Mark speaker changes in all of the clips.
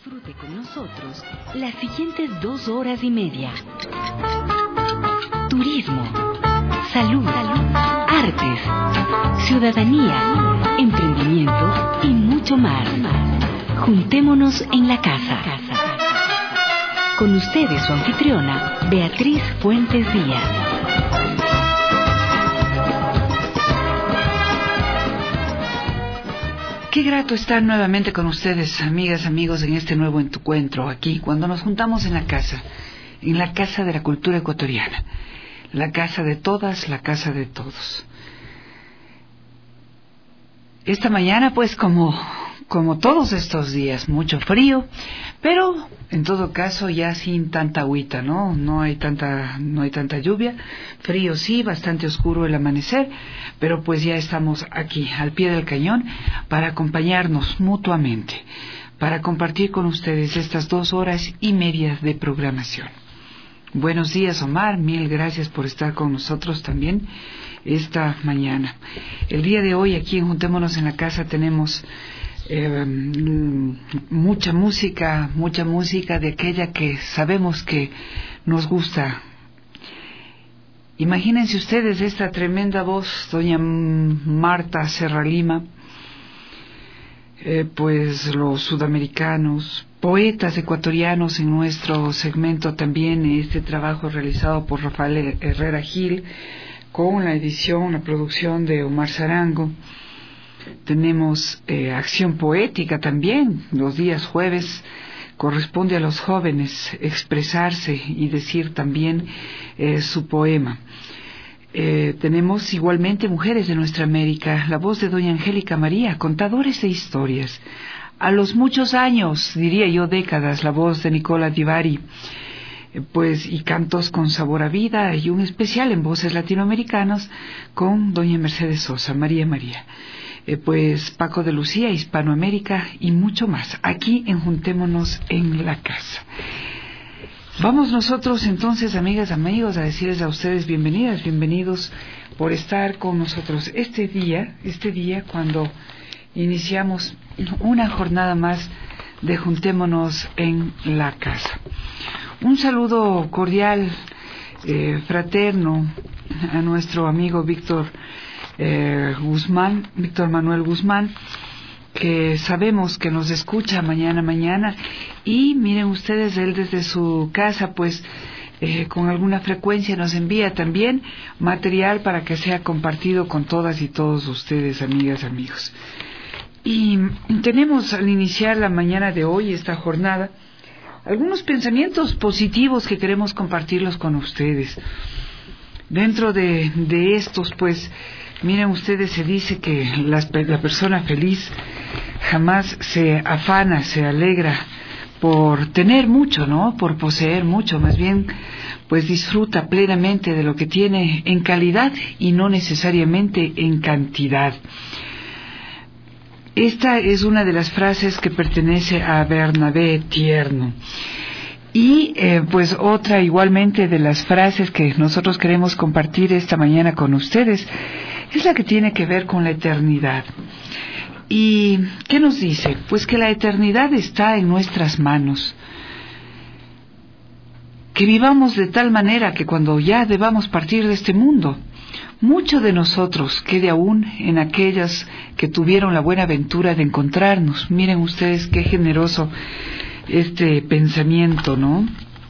Speaker 1: Disfrute con nosotros las siguientes 2 horas y media. Turismo, salud, artes, ciudadanía, emprendimiento y mucho más. Juntémonos en la casa. Con ustedes su anfitriona, Beatriz Fuentes Díaz.
Speaker 2: Qué grato estar nuevamente con ustedes, amigas, amigos, en este nuevo encuentro aquí, cuando nos juntamos en la casa de la cultura ecuatoriana, la casa de todas, la casa de todos. Esta mañana, pues, como todos estos días, mucho frío, pero en todo caso ya sin tanta agüita, ¿no? No hay tanta lluvia, frío sí, bastante oscuro el amanecer, pero pues ya estamos aquí al pie del cañón para acompañarnos mutuamente, para compartir con ustedes estas 2 horas y media de programación. Buenos días, Omar, mil gracias por estar con nosotros también esta mañana. El día de hoy aquí en Juntémonos en la Casa tenemos mucha música de aquella que sabemos que nos gusta. Imagínense ustedes esta tremenda voz, doña Marta Serra Lima, pues los sudamericanos, poetas ecuatorianos en nuestro segmento también, este trabajo realizado por Rafael Herrera Gil, con la edición, la producción de Omar Zarango. Tenemos acción poética también, los días jueves corresponde a los jóvenes expresarse y decir también su poema. Tenemos igualmente mujeres de nuestra América, la voz de doña Angélica María, contadores de historias. A los muchos años, diría yo décadas, la voz de Nicola Di Bari, pues, y cantos con sabor a vida, y un especial en voces latinoamericanas con doña Mercedes Sosa, María. Pues Paco de Lucía, Hispanoamérica y mucho más, aquí en Juntémonos en la Casa. Vamos nosotros entonces, amigas, amigos, a decirles a ustedes bienvenidas, bienvenidos por estar con nosotros este día cuando iniciamos una jornada más de Juntémonos en la Casa. Un saludo cordial, fraterno, a nuestro amigo Víctor Manuel Guzmán, que sabemos que nos escucha mañana, y miren ustedes, él desde su casa pues con alguna frecuencia nos envía también material para que sea compartido con todas y todos ustedes, amigas, amigos. Y tenemos al iniciar la mañana de hoy, esta jornada, algunos pensamientos positivos que queremos compartirlos con ustedes. Dentro de estos, pues, miren ustedes, se dice que la persona feliz jamás se afana, se alegra por tener mucho, ¿no? Por poseer mucho, más bien, pues disfruta plenamente de lo que tiene en calidad y no necesariamente en cantidad. Esta es una de las frases que pertenece a Bernabé Tierno. Y pues otra igualmente de las frases que nosotros queremos compartir esta mañana con ustedes es la que tiene que ver con la eternidad. ¿Y qué nos dice? Pues que la eternidad está en nuestras manos. Que vivamos de tal manera que cuando ya debamos partir de este mundo, mucho de nosotros quede aún en aquellas que tuvieron la buena ventura de encontrarnos. Miren ustedes qué generoso este pensamiento, ¿no?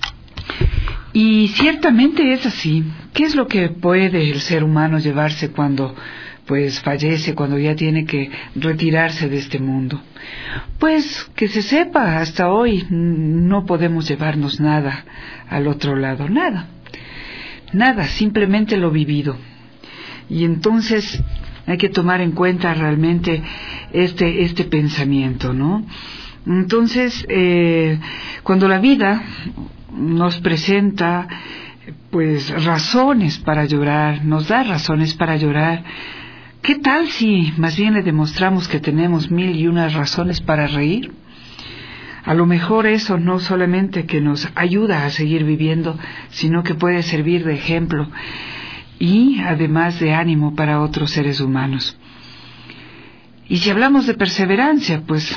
Speaker 2: Y ciertamente es así. ¿Qué es lo que puede el ser humano llevarse cuando pues fallece, cuando ya tiene que retirarse de este mundo? Pues que se sepa, hasta hoy no podemos llevarnos nada al otro lado, nada, simplemente lo vivido. Y entonces hay que tomar en cuenta realmente este pensamiento, ¿no? Entonces, cuando la vida nos presenta pues razones para llorar, nos da razones para llorar, ¿qué tal si más bien le demostramos que tenemos 1001 razones para reír? A lo mejor eso no solamente que nos ayuda a seguir viviendo, sino que puede servir de ejemplo y además de ánimo para otros seres humanos. Y si hablamos de perseverancia, pues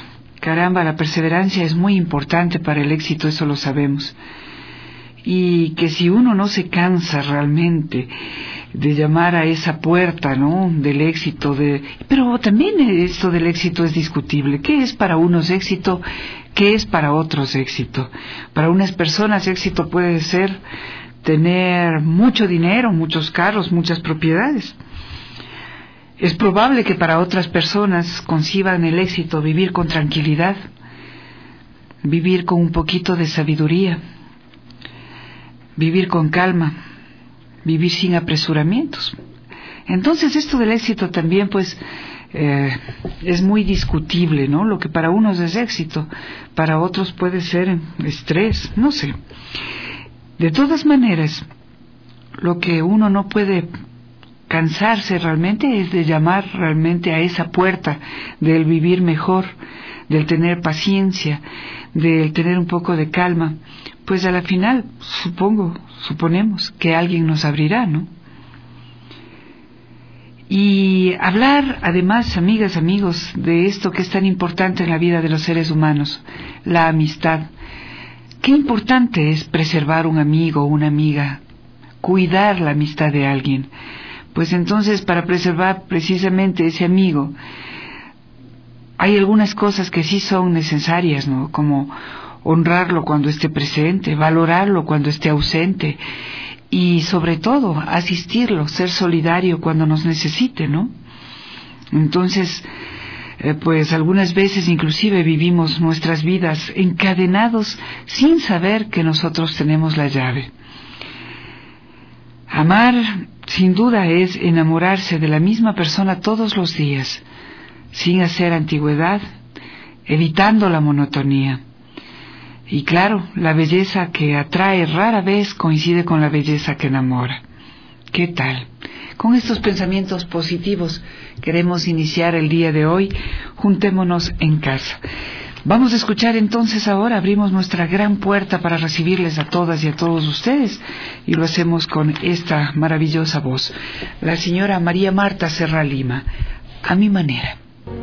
Speaker 2: Caramba, la perseverancia es muy importante para el éxito, eso lo sabemos. Y que si uno no se cansa realmente de llamar a esa puerta, ¿no?, del éxito, pero también esto del éxito es discutible. ¿Qué es para unos éxito? ¿Qué es para otros éxito? Para unas personas éxito puede ser tener mucho dinero, muchos carros, muchas propiedades. Es probable que para otras personas conciban el éxito vivir con tranquilidad, vivir con un poquito de sabiduría, vivir con calma, vivir sin apresuramientos. Entonces esto del éxito también pues es muy discutible, ¿no? Lo que para unos es éxito, para otros puede ser estrés, no sé. De todas maneras, lo que uno no puede cansarse realmente es de llamar realmente a esa puerta del vivir mejor, del tener paciencia, del tener un poco de calma, pues a la final suponemos que alguien nos abrirá, ¿no? Y hablar además, amigas, amigos, de esto que es tan importante en la vida de los seres humanos, la amistad. Qué importante es preservar un amigo o una amiga, cuidar la amistad de alguien. Pues entonces, para preservar precisamente ese amigo, hay algunas cosas que sí son necesarias, ¿no? Como honrarlo cuando esté presente, valorarlo cuando esté ausente y sobre todo asistirlo, ser solidario cuando nos necesite, ¿no? Entonces, pues algunas veces inclusive vivimos nuestras vidas encadenados sin saber que nosotros tenemos la llave. Amar, sin duda, es enamorarse de la misma persona todos los días, sin hacer antigüedad, evitando la monotonía. Y claro, la belleza que atrae rara vez coincide con la belleza que enamora. ¿Qué tal? Con estos pensamientos positivos queremos iniciar el día de hoy. Juntémonos en casa. Vamos a escuchar entonces ahora, abrimos nuestra gran puerta para recibirles a todas y a todos ustedes y lo hacemos con esta maravillosa voz. La señora María Marta Serra Lima, A mi manera.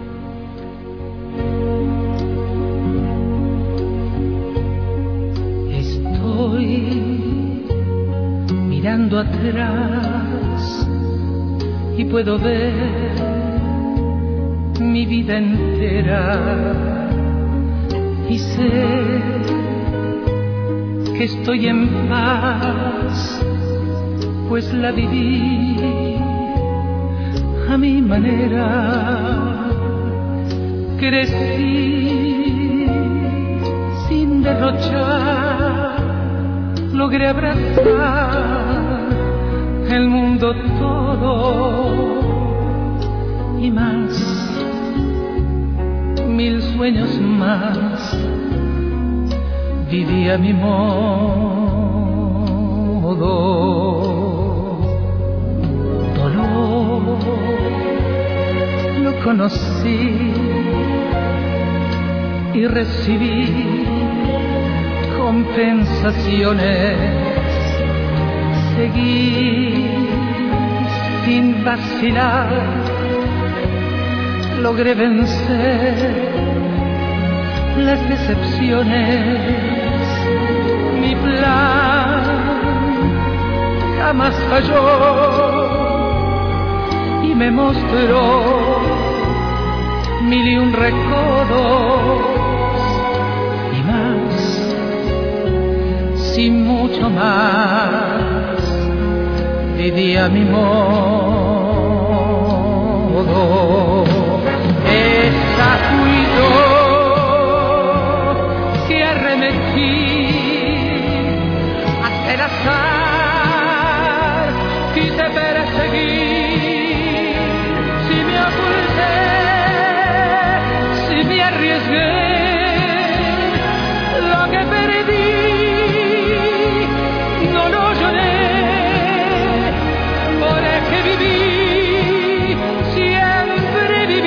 Speaker 3: Estoy mirando atrás y puedo ver mi vida entera. Y sé que estoy en paz, pues la viví a mi manera. Crecí sin derrochar, logré abrazar el mundo todo y más. 1000 sueños más, viví a mi modo. Dolor lo conocí y recibí compensaciones. Seguí sin vacilar, logré vencer las decepciones. Mi plan jamás falló y me mostró 1001 recodos y más, sin mucho más, viví a mi modo. Esa fui yo que arremetí hacia el azar, quise perseguir, si me oculté, si me arriesgué, lo que perdí no lo lloré, por el que viví, siempre viví.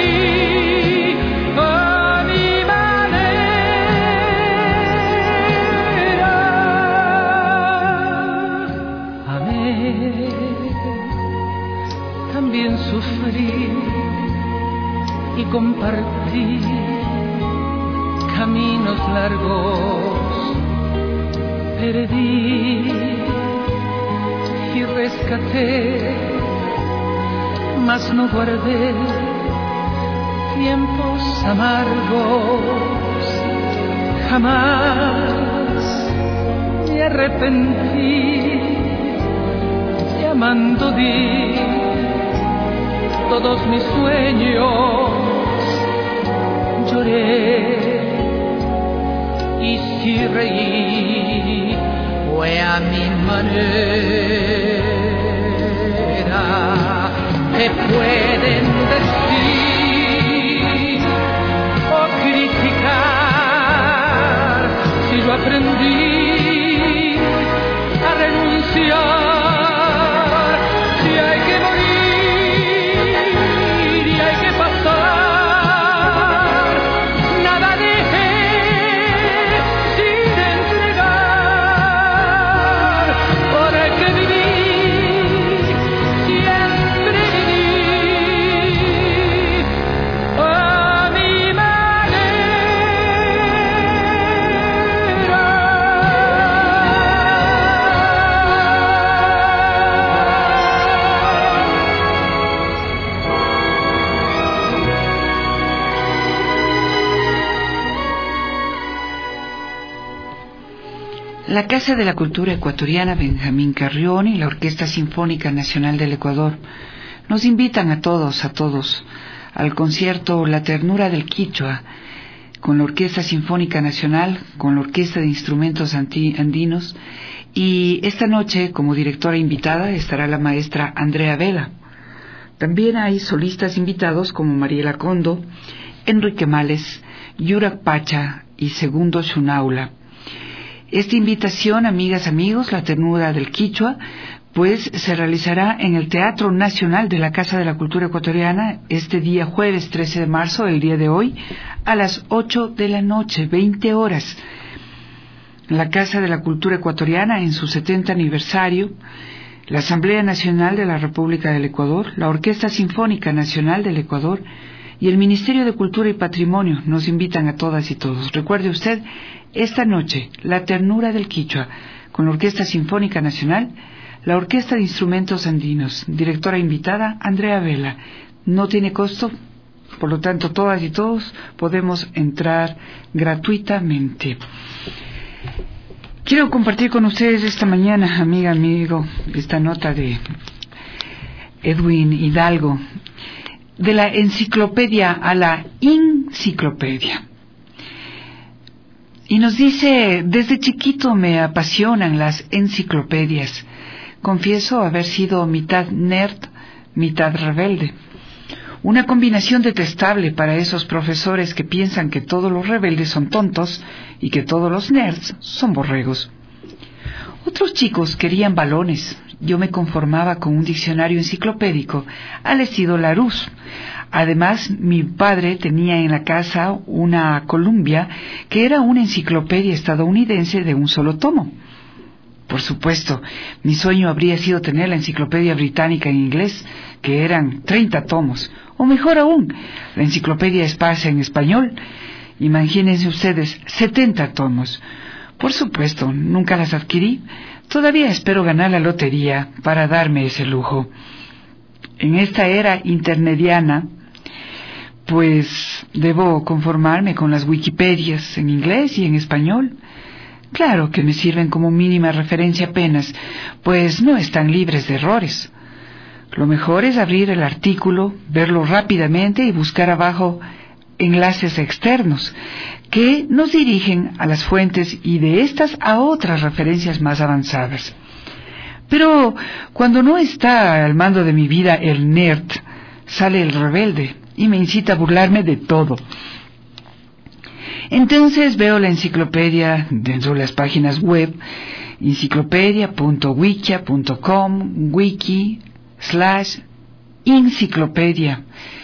Speaker 3: largos perdí y rescaté, mas no guardé tiempos amargos. Jamás me arrepentí, llamando di todos mis sueños. Lloré y si reí fue a mi manera. ¿Qué pueden decir o criticar si yo aprendí a renunciar? Si hay que morir y hay que pasar, nada dejé sin entregar, porque viví, siempre viví a mi
Speaker 2: La Casa de la Cultura Ecuatoriana Benjamín Carrión y la Orquesta Sinfónica Nacional del Ecuador nos invitan a todos al concierto La Ternura del Quichua, con la Orquesta Sinfónica Nacional, con la Orquesta de Instrumentos Andinos, y esta noche como directora invitada estará la maestra Andrea Vela. También hay solistas invitados como Mariela Condo, Enrique Males, Yurak Pacha y Segundo Xunaula. Esta invitación, amigas, amigos, La Ternura del Quichua, pues se realizará en el Teatro Nacional de la Casa de la Cultura Ecuatoriana este día jueves 13 de marzo, el día de hoy, a las 8 de la noche, 20 horas. La Casa de la Cultura Ecuatoriana en su 70 aniversario, la Asamblea Nacional de la República del Ecuador, la Orquesta Sinfónica Nacional del Ecuador y el Ministerio de Cultura y Patrimonio nos invitan a todas y todos. Recuerde usted, esta noche, La Ternura del Quichua, con la Orquesta Sinfónica Nacional, la Orquesta de Instrumentos Andinos, directora invitada, Andrea Vela. No tiene costo, por lo tanto, todas y todos podemos entrar gratuitamente. Quiero compartir con ustedes esta mañana, amiga, amigo, esta nota de Edwin Hidalgo, de la enciclopedia a la enciclopedia. Y nos dice, desde chiquito me apasionan las enciclopedias. Confieso haber sido mitad nerd, mitad rebelde. Una combinación detestable para esos profesores que piensan que todos los rebeldes son tontos y que todos los nerds son borregos. Otros chicos querían balones. Yo me conformaba con un diccionario enciclopédico al estilo Larousse. Además, mi padre tenía en la casa una Columbia, que era una enciclopedia estadounidense de un solo tomo. Por supuesto, mi sueño habría sido tener la enciclopedia británica en inglés, que eran 30 tomos, o mejor aún, la enciclopedia Esparza en español. Imagínense ustedes, 70 tomos. Por supuesto, nunca las adquirí. Todavía espero ganar la lotería para darme ese lujo. En esta era internetiana, pues debo conformarme con las Wikipedias en inglés y en español. Claro que me sirven como mínima referencia apenas, pues no están libres de errores. Lo mejor es abrir el artículo, verlo rápidamente y buscar abajo enlaces externos que nos dirigen a las fuentes y de estas a otras referencias más avanzadas. Pero cuando no está al mando de mi vida el nerd, sale el rebelde y me incita a burlarme de todo. Entonces veo la enciclopedia dentro de las páginas web, enciclopedia.wikia.com, wiki/enciclopedia.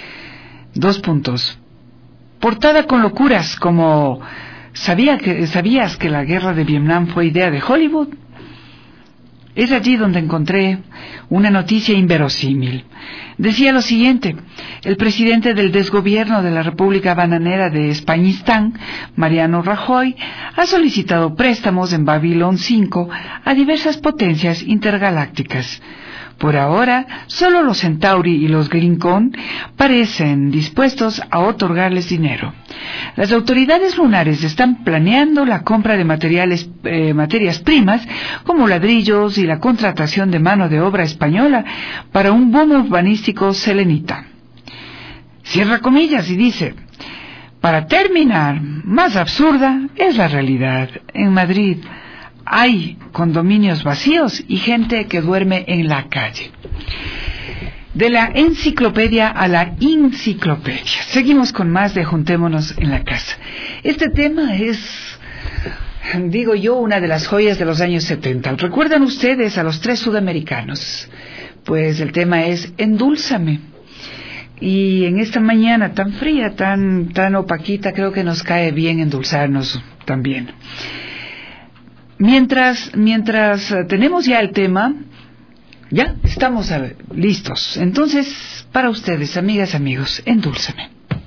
Speaker 2: Portada con locuras como ¿sabías que la guerra de Vietnam fue idea de Hollywood? Es allí donde encontré una noticia inverosímil. Decía lo siguiente: el presidente del desgobierno de la República Bananera de Españistán, Mariano Rajoy, ha solicitado préstamos en Babylon 5 a diversas potencias intergalácticas. Por ahora, solo los Centauri y los Glincón parecen dispuestos a otorgarles dinero. Las autoridades lunares están planeando la compra de materias primas como ladrillos y la contratación de mano de obra española para un boom urbanístico selenita. Cierra comillas y dice: para terminar, más absurda es la realidad. En Madrid hay condominios vacíos y gente que duerme en la calle. De la enciclopedia a la enciclopedia. Seguimos con más de Juntémonos en la Casa. Este tema es, digo yo, una de las joyas de los años 70. ¿Recuerdan ustedes a los 3 sudamericanos? Pues el tema es Endúlzame. Y en esta mañana tan fría, tan opaquita, creo que nos cae bien endulzarnos también. Mientras tenemos ya el tema, ya estamos listos. Entonces, para ustedes, amigas, amigos, endúlzame.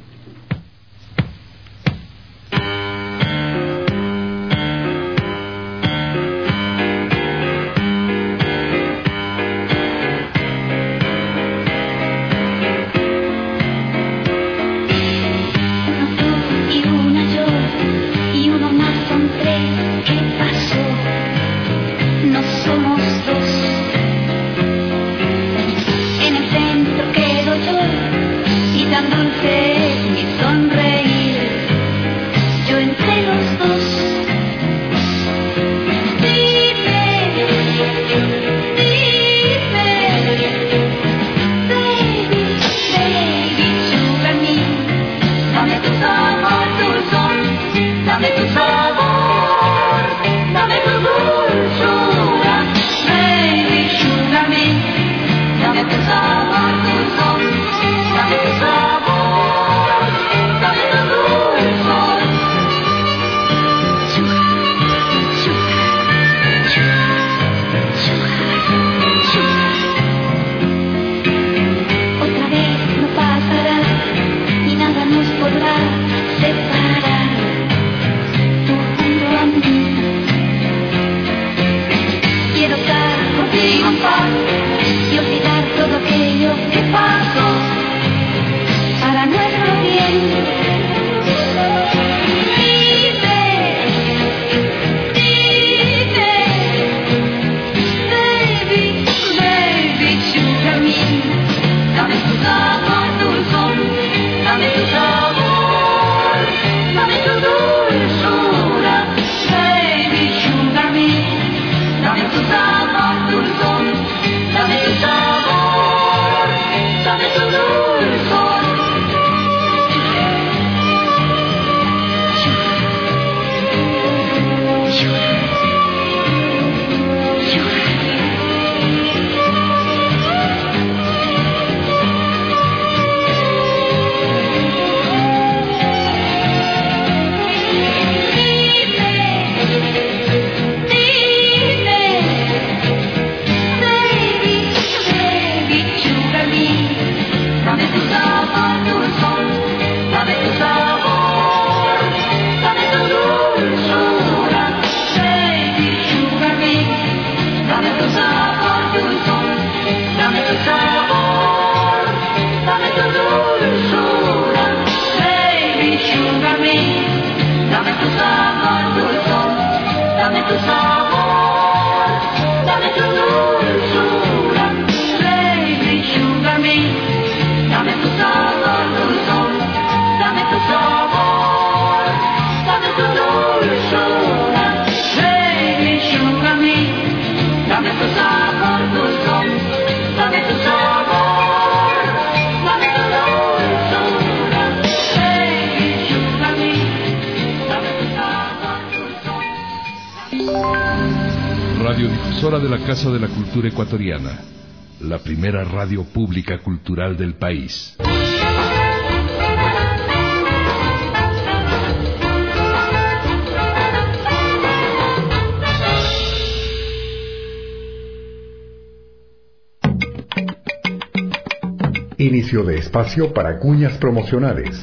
Speaker 4: Radiodifusora de la Casa de la Cultura Ecuatoriana, la primera radio pública cultural del país.
Speaker 5: Inicio de espacio para cuñas promocionales.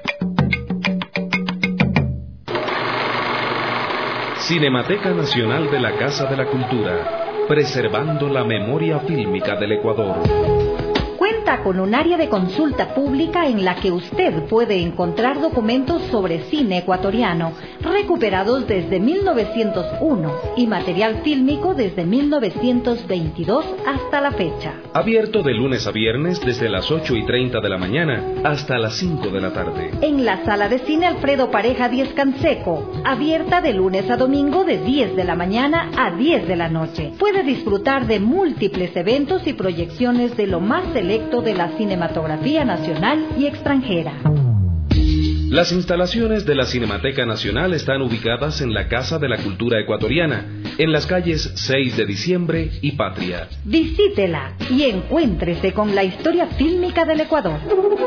Speaker 6: Cinemateca Nacional de la Casa de la Cultura, preservando la memoria fílmica del Ecuador.
Speaker 7: Cuenta con un área de consulta pública en la que usted puede encontrar documentos sobre cine ecuatoriano recuperados desde 1901 y material fílmico desde 1922 hasta la fecha.
Speaker 6: Abierto de lunes a viernes desde las 8:30 de la mañana hasta las 5 de la tarde.
Speaker 7: En la sala de cine Alfredo Pareja 10 Canseco, abierta de lunes a domingo de 10 de la mañana a 10 de la noche. Puede disfrutar de múltiples eventos y proyecciones de lo más selecto de la cinematografía nacional y extranjera.
Speaker 6: Las instalaciones de la Cinemateca Nacional están ubicadas en la Casa de la Cultura Ecuatoriana, en las calles 6 de Diciembre y Patria.
Speaker 7: Visítela y encuéntrese con la historia fílmica del Ecuador.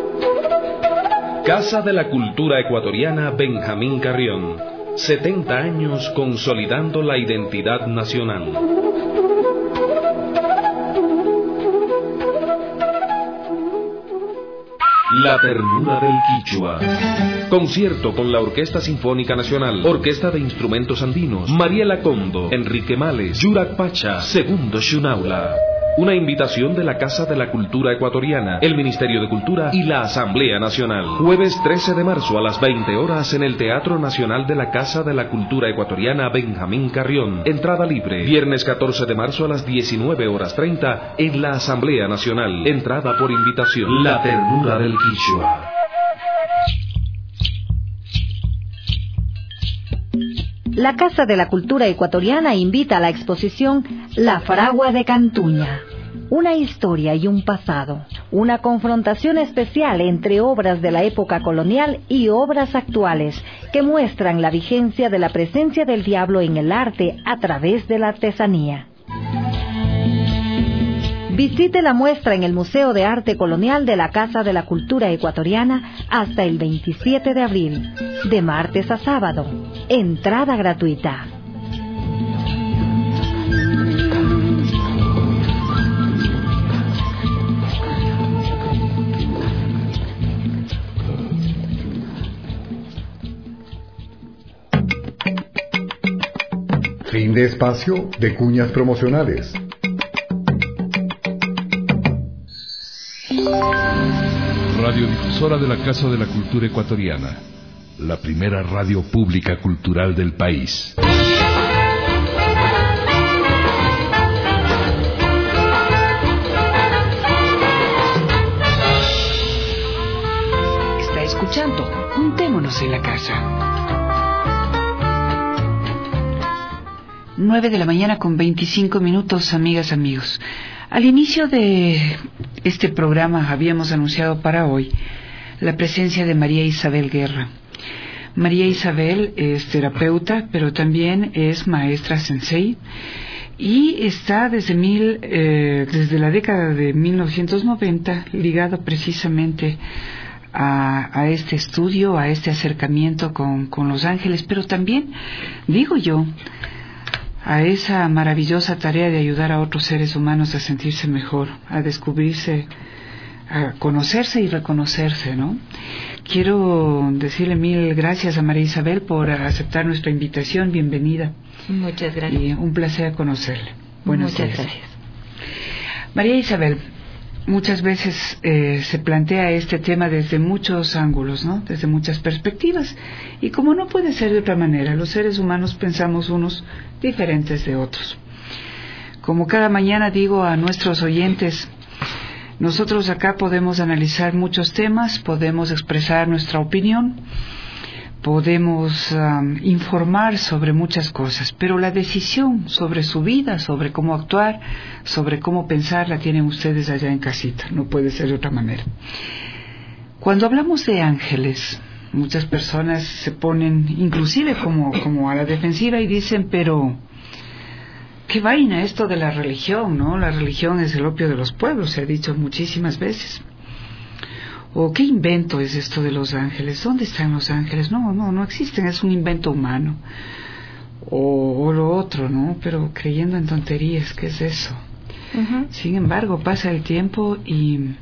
Speaker 6: Casa de la Cultura Ecuatoriana Benjamín Carrión. 70 años consolidando la identidad nacional. La ternura del Quichua. Concierto con la Orquesta Sinfónica Nacional, Orquesta de Instrumentos Andinos, Mariela Condo, Enrique Males, Yurak Pacha, Segundo Xunaula. Una invitación de la Casa de la Cultura Ecuatoriana, el Ministerio de Cultura y la Asamblea Nacional. Jueves 13 de marzo a las 20 horas en el Teatro Nacional de la Casa de la Cultura Ecuatoriana Benjamín Carrión. Entrada libre. Viernes 14 de marzo a las 19:30 en la Asamblea Nacional. Entrada por invitación. La ternura del Quichua.
Speaker 7: La Casa de la Cultura Ecuatoriana invita a la exposición La Fragua de Cantuña. Una historia y un pasado. Una confrontación especial entre obras de la época colonial y obras actuales que muestran la vigencia de la presencia del diablo en el arte a través de la artesanía. Visite la muestra en el Museo de Arte Colonial de la Casa de la Cultura Ecuatoriana hasta el 27 de abril, de martes a sábado. Entrada gratuita.
Speaker 5: Fin de espacio de cuñas promocionales.
Speaker 4: Radiodifusora de la Casa de la Cultura Ecuatoriana, la primera radio pública cultural del país.
Speaker 2: Está escuchando Juntémonos en la Casa. 9 de la mañana con 25 minutos, amigas, amigos. Al inicio de este programa habíamos anunciado para hoy la presencia de María Isabel Guerra. María Isabel es terapeuta, pero también es maestra sensei y está desde la década de 1990 ligado precisamente a este estudio, a este acercamiento con los ángeles, pero también, digo yo, a esa maravillosa tarea de ayudar a otros seres humanos a sentirse mejor, a descubrirse, a conocerse y reconocerse, ¿no? Quiero decirle mil gracias a María Isabel por aceptar nuestra invitación. Bienvenida.
Speaker 8: Muchas gracias.
Speaker 2: Y un placer conocerle. Buenos días.
Speaker 8: Muchas gracias.
Speaker 2: María Isabel, muchas veces se plantea este tema desde muchos ángulos, ¿no? Desde muchas perspectivas. Y como no puede ser de otra manera, los seres humanos pensamos unos diferentes de otros. Como cada mañana digo a nuestros oyentes, nosotros acá podemos analizar muchos temas, podemos expresar nuestra opinión, podemos informar sobre muchas cosas, pero la decisión sobre su vida, sobre cómo actuar, sobre cómo pensar, la tienen ustedes allá en casita, no puede ser de otra manera. Cuando hablamos de ángeles, muchas personas se ponen inclusive como a la defensiva y dicen, pero qué vaina esto de la religión, ¿no? La religión es el opio de los pueblos, se ha dicho muchísimas veces. O qué invento es esto de los ángeles, ¿dónde están los ángeles? No existen, es un invento humano. O lo otro, ¿no? Pero creyendo en tonterías, ¿qué es eso?
Speaker 8: Uh-huh.
Speaker 2: Sin embargo, pasa el tiempo y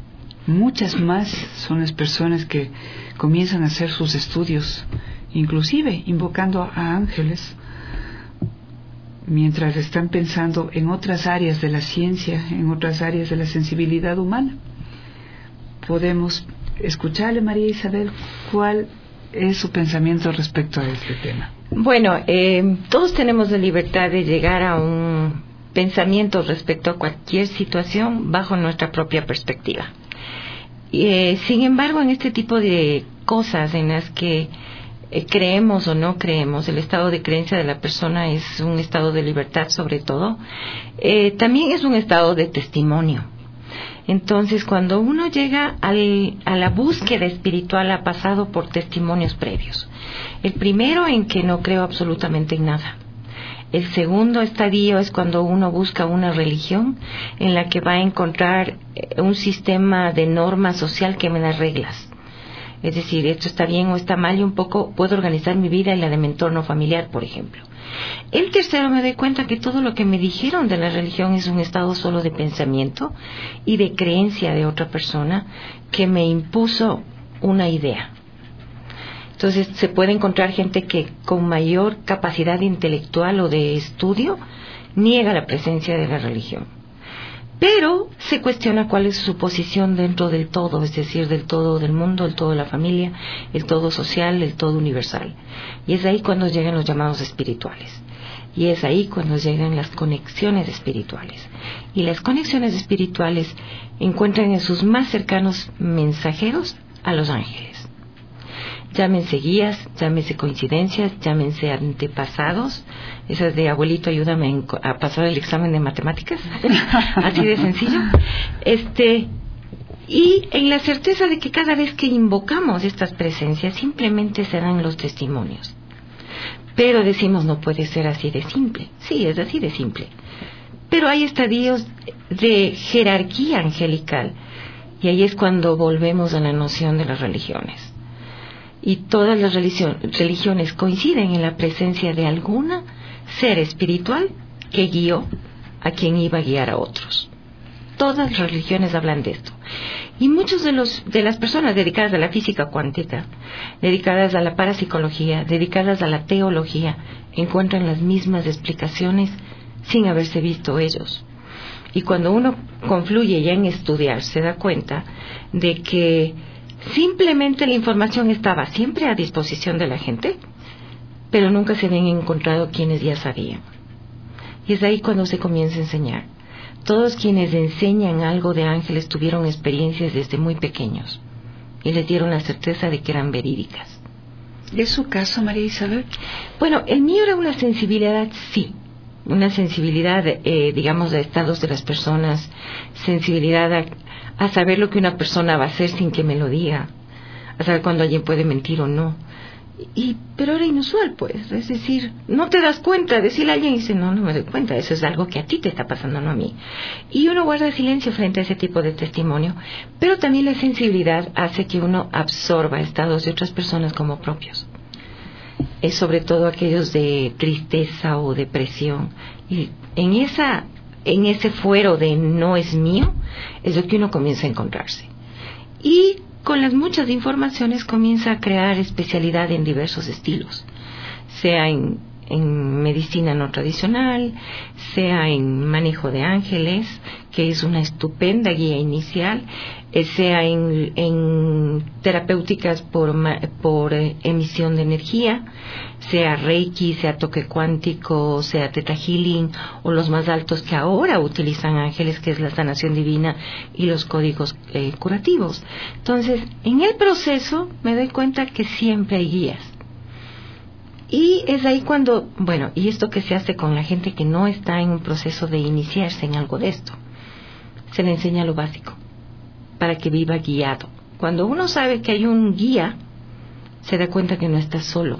Speaker 2: Muchas más son las personas que comienzan a hacer sus estudios, inclusive invocando a ángeles, mientras están pensando en otras áreas de la ciencia, en otras áreas de la sensibilidad humana. Podemos escucharle, María Isabel, ¿cuál es su pensamiento respecto a este tema?
Speaker 8: Bueno, todos tenemos la libertad de llegar a un pensamiento respecto a cualquier situación bajo nuestra propia perspectiva. Sin embargo, en este tipo de cosas en las que creemos o no creemos, el estado de creencia de la persona es un estado de libertad sobre todo, también es un estado de testimonio. Entonces, cuando uno llega a la búsqueda espiritual, ha pasado por testimonios previos. El primero, en que no creo absolutamente en nada. El segundo estadio es cuando uno busca una religión en la que va a encontrar un sistema de norma social que me da reglas. Es decir, esto está bien o está mal y un poco puedo organizar mi vida y la de mi entorno familiar, por ejemplo. El tercero, me doy cuenta que todo lo que me dijeron de la religión es un estado solo de pensamiento y de creencia de otra persona que me impuso una idea. Entonces se puede encontrar gente que con mayor capacidad intelectual o de estudio niega la presencia de la religión, pero se cuestiona cuál es su posición dentro del todo, es decir, del todo del mundo, el todo de la familia, el todo social, el todo universal. Y es ahí cuando llegan los llamados espirituales. Y es ahí cuando llegan las conexiones espirituales. Y las conexiones espirituales encuentran en sus más cercanos mensajeros a los ángeles. Llámense guías, llámense coincidencias, llámense antepasados, esas de abuelito ayúdame a pasar el examen de matemáticas, así de sencillo. Y en la certeza de que cada vez que invocamos estas presencias simplemente se dan los testimonios. Pero decimos, no puede ser así de simple. Sí, es así de simple. Pero hay estadios de jerarquía angelical, y ahí es cuando volvemos a la noción de las religiones. Y todas las religiones coinciden en la presencia de alguna ser espiritual que guió a quien iba a guiar a otros. Todas las religiones hablan de esto. Y muchos de las personas dedicadas a la física cuántica, dedicadas a la parapsicología, dedicadas a la teología, encuentran las mismas explicaciones sin haberse visto ellos. Y cuando uno confluye ya en estudiar, se da cuenta de que simplemente la información estaba siempre a disposición de la gente, pero nunca se habían encontrado quienes ya sabían. Y es ahí cuando se comienza a enseñar. Todos quienes enseñan algo de ángeles tuvieron experiencias desde muy pequeños y les dieron la certeza de que eran verídicas.
Speaker 2: ¿Es su caso, María Isabel?
Speaker 8: Bueno, el mío era una sensibilidad, sí. Una sensibilidad, digamos, de estados de las personas, sensibilidad a saber lo que una persona va a hacer sin que me lo diga, a saber cuándo alguien puede mentir o no. Pero era inusual, pues, es decir, no te das cuenta, decirle a alguien y dice, no me doy cuenta, eso es algo que a ti te está pasando, no a mí. Y uno guarda silencio frente a ese tipo de testimonio, pero también la sensibilidad hace que uno absorba estados de otras personas como propios. Es sobre todo aquellos de tristeza o depresión. Y en ese fuero de no es mío, es lo que uno comienza a encontrarse. Y con las muchas informaciones comienza a crear especialidad en diversos estilos, sea en medicina no tradicional, sea en manejo de ángeles, que es una estupenda guía inicial, sea en terapéuticas por emisión de energía, sea Reiki, sea toque cuántico, sea Theta Healing, o los más altos que ahora utilizan ángeles, que es la sanación divina y los códigos curativos. Entonces, en el proceso me doy cuenta que siempre hay guías. Y es ahí cuando, bueno, y esto que se hace con la gente que no está en un proceso de iniciarse en algo de esto, se le enseña lo básico, para que viva guiado. Cuando uno sabe que hay un guía, se da cuenta que no está solo.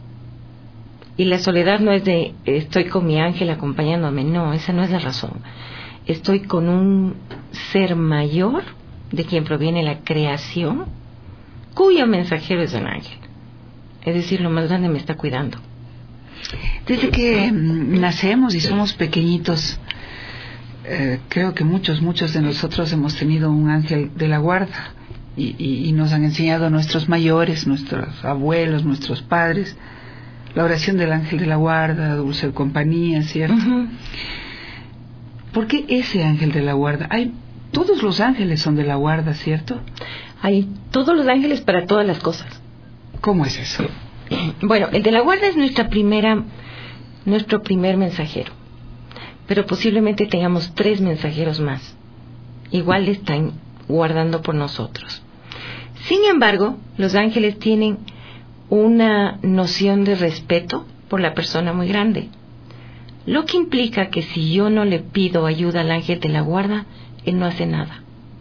Speaker 8: Y la soledad no es de, estoy con mi ángel acompañándome, no, esa no es la razón. Estoy con un ser mayor, de quien proviene la creación, cuyo mensajero es el ángel. Es decir, lo más grande me está cuidando.
Speaker 2: Desde que nacemos y somos pequeñitos, creo que muchos de nosotros hemos tenido un ángel de la guarda y nos han enseñado nuestros mayores, nuestros abuelos, nuestros padres, la oración del ángel de la guarda, dulce compañía, ¿cierto? Uh-huh. ¿Por qué ese ángel de la guarda? Todos los ángeles son de la guarda, ¿cierto?
Speaker 8: Hay todos los ángeles para todas las cosas.
Speaker 2: ¿Cómo es eso?
Speaker 8: Bueno, el de la guarda es nuestro primer mensajero. Pero posiblemente tengamos 3 mensajeros más. Igual están guardando por nosotros. Sin embargo, los ángeles tienen una noción de respeto por la persona muy grande. Lo que implica que si yo no le pido ayuda al ángel de la guarda, él no hace nada.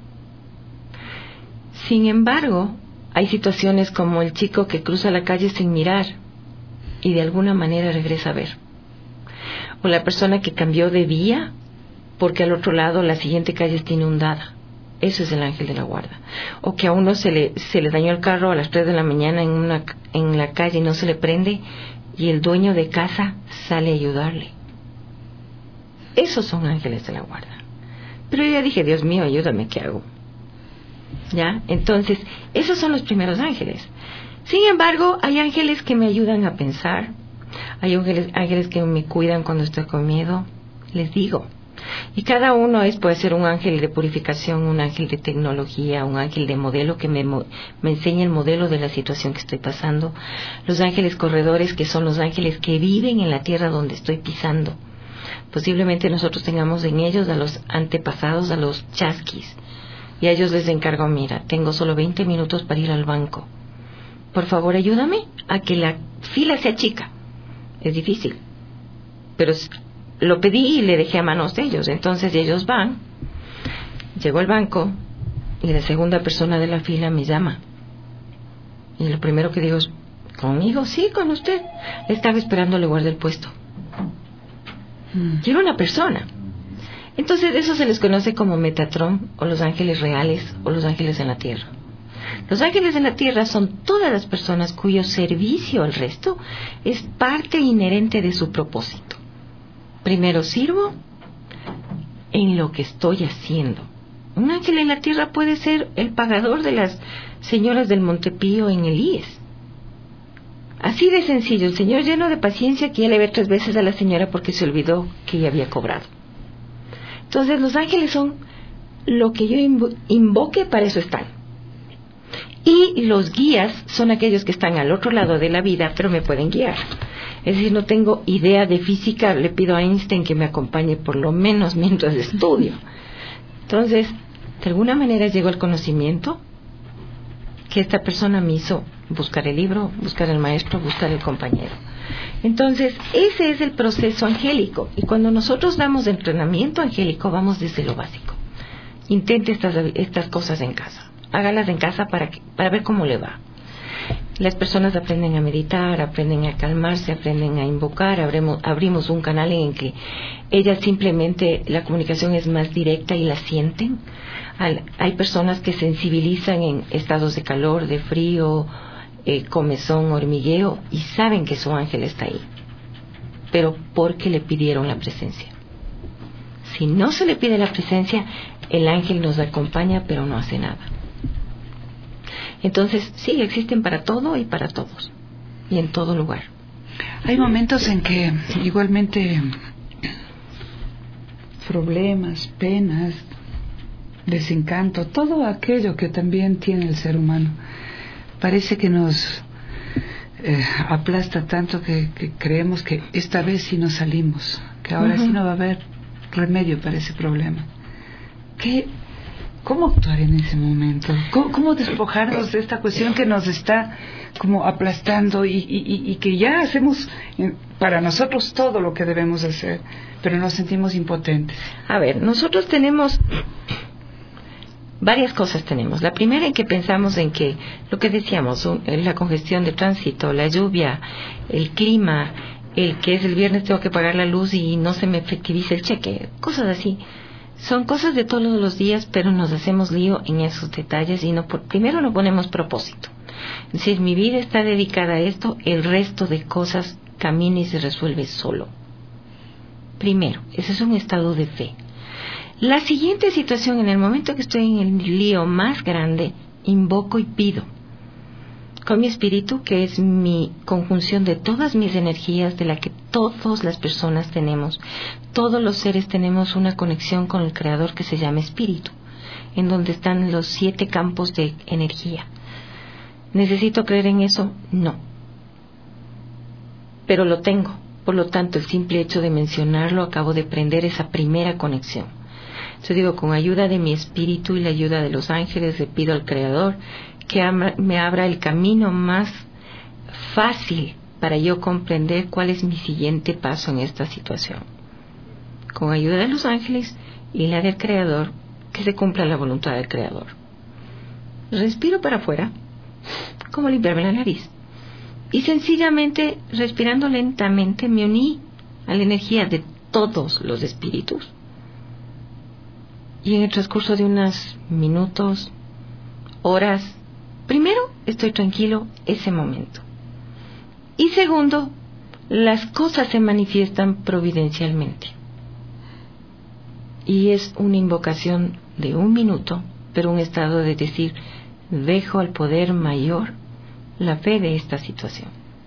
Speaker 8: Sin embargo, hay situaciones como el chico que cruza la calle sin mirar y de alguna manera regresa a ver. O la persona que cambió de vía porque al otro lado la siguiente calle está inundada. Eso es el ángel de la guarda. O que a uno se le dañó el carro a las 3 de la mañana en la calle y no se le prende y el dueño de casa sale a ayudarle. Esos son ángeles de la guarda. Pero yo ya dije, Dios mío, ayúdame, ¿qué hago? ¿Ya? Entonces, esos son los primeros ángeles. Sin embargo, hay ángeles que me ayudan a pensar. Hay ángeles que me cuidan cuando estoy con miedo. Les digo. Y cada uno puede ser un ángel de purificación, un ángel de tecnología, un ángel de modelo que me enseña el modelo de la situación que estoy pasando. Los ángeles corredores, que son los ángeles que viven en la tierra donde estoy pisando. Posiblemente nosotros tengamos en ellos a los antepasados, a los chasquis. Y a ellos les encargo, mira, tengo solo 20 minutos para ir al banco. Por favor, ayúdame a que la fila sea chica. Es difícil, pero lo pedí y le dejé a manos de ellos. Entonces ellos van, llego al banco y la segunda persona de la fila me llama. Y lo primero que digo es, ¿conmigo? Sí, con usted. Estaba esperando, le guardé el puesto. Y era una persona. Entonces eso se les conoce como Metatron, o los ángeles reales, o los ángeles en la tierra. Los ángeles en la tierra son todas las personas cuyo servicio al resto es parte inherente de su propósito. Primero sirvo en lo que estoy haciendo. Un ángel en la tierra puede ser el pagador de las señoras del Montepío en el IES. Así de sencillo, el Señor lleno de paciencia que ya le ve 3 veces a la señora porque se olvidó que ella había cobrado. Entonces los ángeles son lo que yo invoque, para eso están. Y los guías son aquellos que están al otro lado de la vida, pero me pueden guiar. Es decir, no tengo idea de física, le pido a Einstein que me acompañe por lo menos mientras estudio. Entonces, de alguna manera llegó el conocimiento que esta persona me hizo buscar el libro, buscar el maestro, buscar el compañero. Entonces, ese es el proceso angélico. Y cuando nosotros damos entrenamiento angélico, vamos desde lo básico. Intente estas cosas en casa. Hágalas en casa para ver cómo le va. Las personas aprenden a meditar, aprenden a calmarse, aprenden a invocar. Abrimos un canal en que ellas simplemente, la comunicación es más directa y la sienten. Hay personas que sensibilizan en estados de calor, de frío, comezón, hormigueo, y saben que su ángel está ahí, pero porque le pidieron la presencia. Si no se le pide la presencia, el ángel nos acompaña pero no hace nada. Entonces sí, existen para todo y para todos y en todo lugar.
Speaker 2: Hay momentos en que igualmente problemas, penas, desencanto, todo aquello que también tiene el ser humano, parece que nos aplasta tanto que creemos que esta vez sí nos salimos, que ahora sí no va a haber remedio para ese problema. ¿Cómo actuar en ese momento? ¿Cómo despojarnos de esta cuestión que nos está como aplastando y que ya hacemos para nosotros todo lo que debemos hacer, pero nos sentimos impotentes?
Speaker 8: A ver, nosotros tenemos varias cosas. La primera, en que pensamos en que lo que decíamos, la congestión de tránsito, la lluvia, el clima, el que es el viernes tengo que pagar la luz y no se me efectiviza el cheque, cosas así. Son cosas de todos los días, pero nos hacemos lío en esos detalles y primero no ponemos propósito. Es decir, mi vida está dedicada a esto, el resto de cosas camina y se resuelve solo. Primero, ese es un estado de fe. La siguiente situación, en el momento que estoy en el lío más grande, invoco y pido con mi espíritu, que es mi conjunción de todas mis energías, de la que todas las personas tenemos. Todos los seres tenemos una conexión con el Creador que se llama espíritu, en donde están los 7 campos de energía. ¿Necesito creer en eso? No. Pero lo tengo. Por lo tanto, el simple hecho de mencionarlo, acabo de prender esa primera conexión. Yo digo, con ayuda de mi espíritu y la ayuda de los ángeles, le pido al Creador que me abra el camino más fácil para yo comprender cuál es mi siguiente paso en esta situación. Con ayuda de los ángeles y la del Creador, que se cumpla la voluntad del Creador. Respiro para afuera, como limpiarme la nariz. Y sencillamente, respirando lentamente, me uní a la energía de todos los espíritus. Y en el transcurso de unos minutos, horas, primero, estoy tranquilo ese momento. Y segundo, las cosas se manifiestan providencialmente. Y es una invocación de 1 minuto, pero un estado de decir, dejo al poder mayor la fe de esta situación.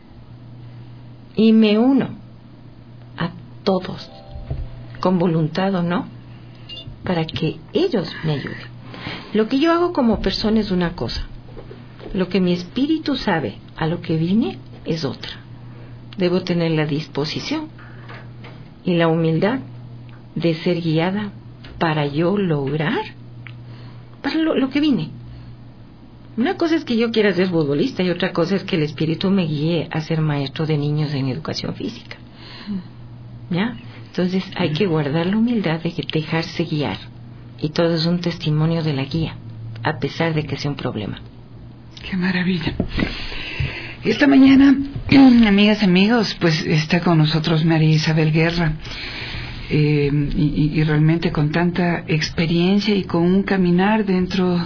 Speaker 8: Y me uno a todos, con voluntad o no, para que ellos me ayuden. Lo que yo hago como persona es una cosa. Lo que mi espíritu sabe a lo que vine es otra. Debo tener la disposición y la humildad de ser guiada para yo lograr para lo que vine. Una cosa es que yo quiera ser futbolista y otra cosa es que el espíritu me guíe a ser maestro de niños en educación física. ¿Ya? Entonces hay que guardar la humildad de dejarse guiar. Y todo es un testimonio de la guía, a pesar de que sea un problema.
Speaker 2: ¡Qué maravilla! Esta mañana, amigas y amigos, pues está con nosotros María Isabel Guerra. Y realmente con tanta experiencia y con un caminar dentro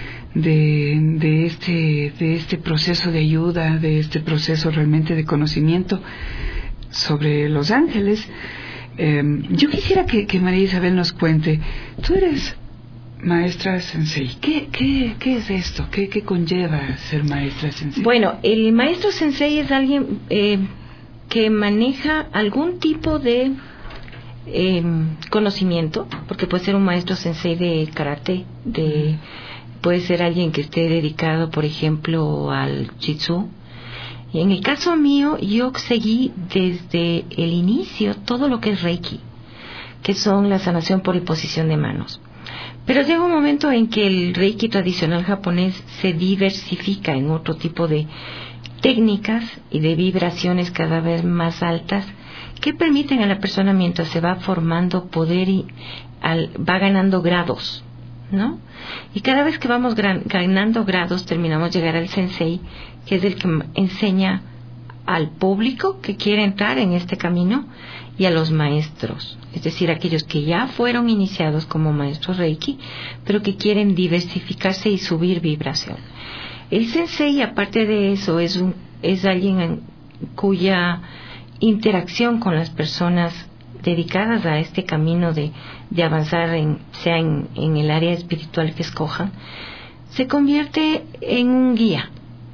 Speaker 2: de este proceso de ayuda, de este proceso realmente de conocimiento sobre los ángeles. Yo quisiera que María Isabel nos cuente, tú eres maestra sensei, ¿qué es esto? ¿Qué conlleva ser maestra sensei?
Speaker 8: Bueno, el maestro sensei es alguien que maneja algún tipo de conocimiento, porque puede ser un maestro sensei de karate, puede ser alguien que esté dedicado, por ejemplo, al jitsu. Y en el caso mío, yo seguí desde el inicio todo lo que es Reiki, que son la sanación por imposición de manos. Pero llega un momento en que el Reiki tradicional japonés se diversifica en otro tipo de técnicas y de vibraciones cada vez más altas que permiten a la persona, mientras se va formando poder y va ganando grados, ¿no? Y cada vez que vamos ganando grados, terminamos de llegar al sensei, que es el que enseña al público que quiere entrar en este camino y a los maestros, es decir, aquellos que ya fueron iniciados como maestros Reiki, pero que quieren diversificarse y subir vibración. El sensei, aparte de eso, es alguien cuya interacción con las personas dedicadas a este camino de avanzar sea en el área espiritual que escojan, se convierte en un guía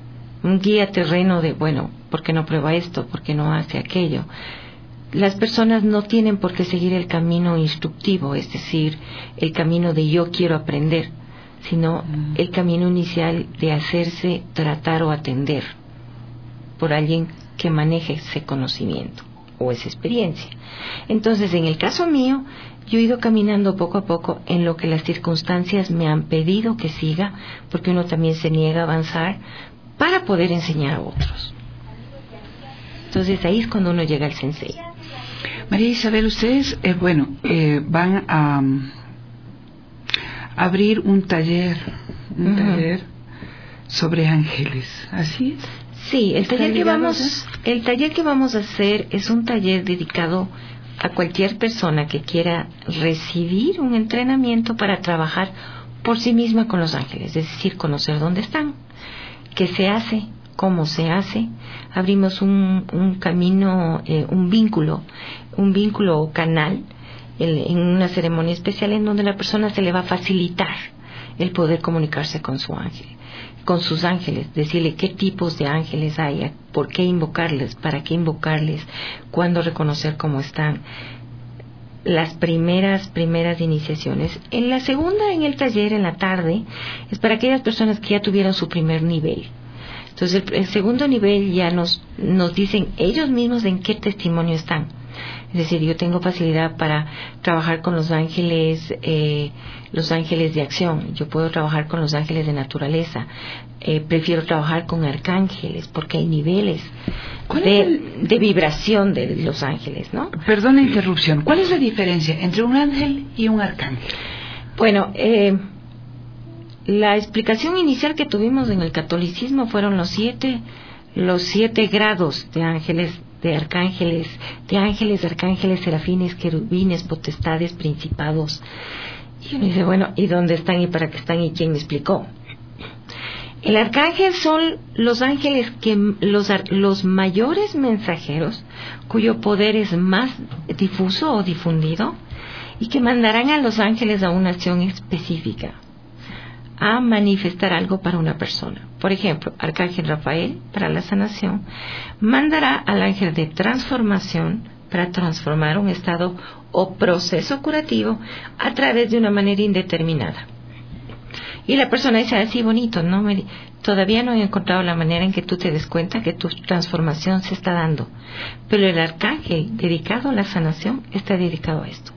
Speaker 8: terreno de, bueno, ¿por qué no prueba esto? ¿Por qué no hace aquello? Las personas no tienen por qué seguir el camino instructivo, es decir, el camino de yo quiero aprender, sino el camino inicial de hacerse tratar o atender por alguien que maneje ese conocimiento o esa experiencia. Entonces, en el caso mío, yo he ido caminando poco a poco en lo que las circunstancias me han pedido que siga, porque uno también se niega a avanzar para poder enseñar a otros. Entonces, ahí es cuando uno llega al sensei.
Speaker 2: María Isabel, ustedes, van a abrir un taller sobre ángeles, ¿así es?
Speaker 8: Sí, el taller que vamos a hacer es un taller dedicado a cualquier persona que quiera recibir un entrenamiento para trabajar por sí misma con los ángeles, es decir, conocer dónde están, qué se hace, cómo se hace. Abrimos un camino, un vínculo o canal en una ceremonia especial en donde la persona se le va a facilitar el poder comunicarse con su ángel, con sus ángeles, decirle qué tipos de ángeles hay, por qué invocarles, para qué invocarles, cuándo reconocer cómo están. Las primeras iniciaciones. En la segunda, en el taller, en la tarde, es para aquellas personas que ya tuvieron su primer nivel. Entonces, el segundo nivel ya nos dicen ellos mismos en qué testimonio están. Es decir, yo tengo facilidad para trabajar con los ángeles de acción. Yo puedo trabajar con los ángeles de naturaleza. Prefiero trabajar con arcángeles porque hay niveles de vibración de los ángeles, ¿no?
Speaker 2: Perdón la interrupción. ¿Cuál es la diferencia entre un ángel y un arcángel?
Speaker 8: Bueno, la explicación inicial que tuvimos en el catolicismo fueron los siete grados de ángeles, de ángeles, arcángeles, serafines, querubines, potestades, principados. Y uno dice, bueno, ¿y dónde están y para qué están y quién me explicó? El arcángel son los ángeles los mayores mensajeros cuyo poder es más difuso o difundido y que mandarán a los ángeles a una acción específica, a manifestar algo para una persona. Por ejemplo, Arcángel Rafael para la sanación mandará al ángel de transformación para transformar un estado o proceso curativo a través de una manera indeterminada. Y la persona dice, así bonito, todavía no he encontrado la manera en que tú te des cuenta que tu transformación se está dando. Pero el arcángel dedicado a la sanación está dedicado a esto.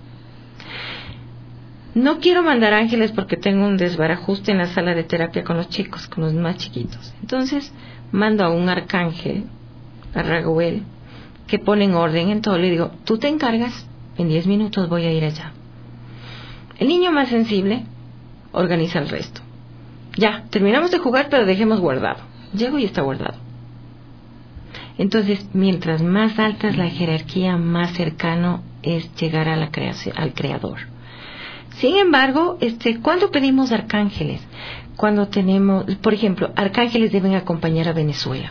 Speaker 8: No quiero mandar ángeles porque tengo un desbarajuste en la sala de terapia con los chicos, con los más chiquitos. Entonces mando a un arcángel, a Raguel, que pone en orden en todo. Le digo, tú te encargas, en 10 minutos voy a ir allá. El niño más sensible organiza el resto. Ya, terminamos de jugar, pero dejemos guardado. Llego y está guardado. Entonces, mientras más alta es la jerarquía, más cercano es llegar a la al creador. Sin embargo, ¿cuándo pedimos arcángeles? Cuando tenemos, por ejemplo, arcángeles deben acompañar a Venezuela,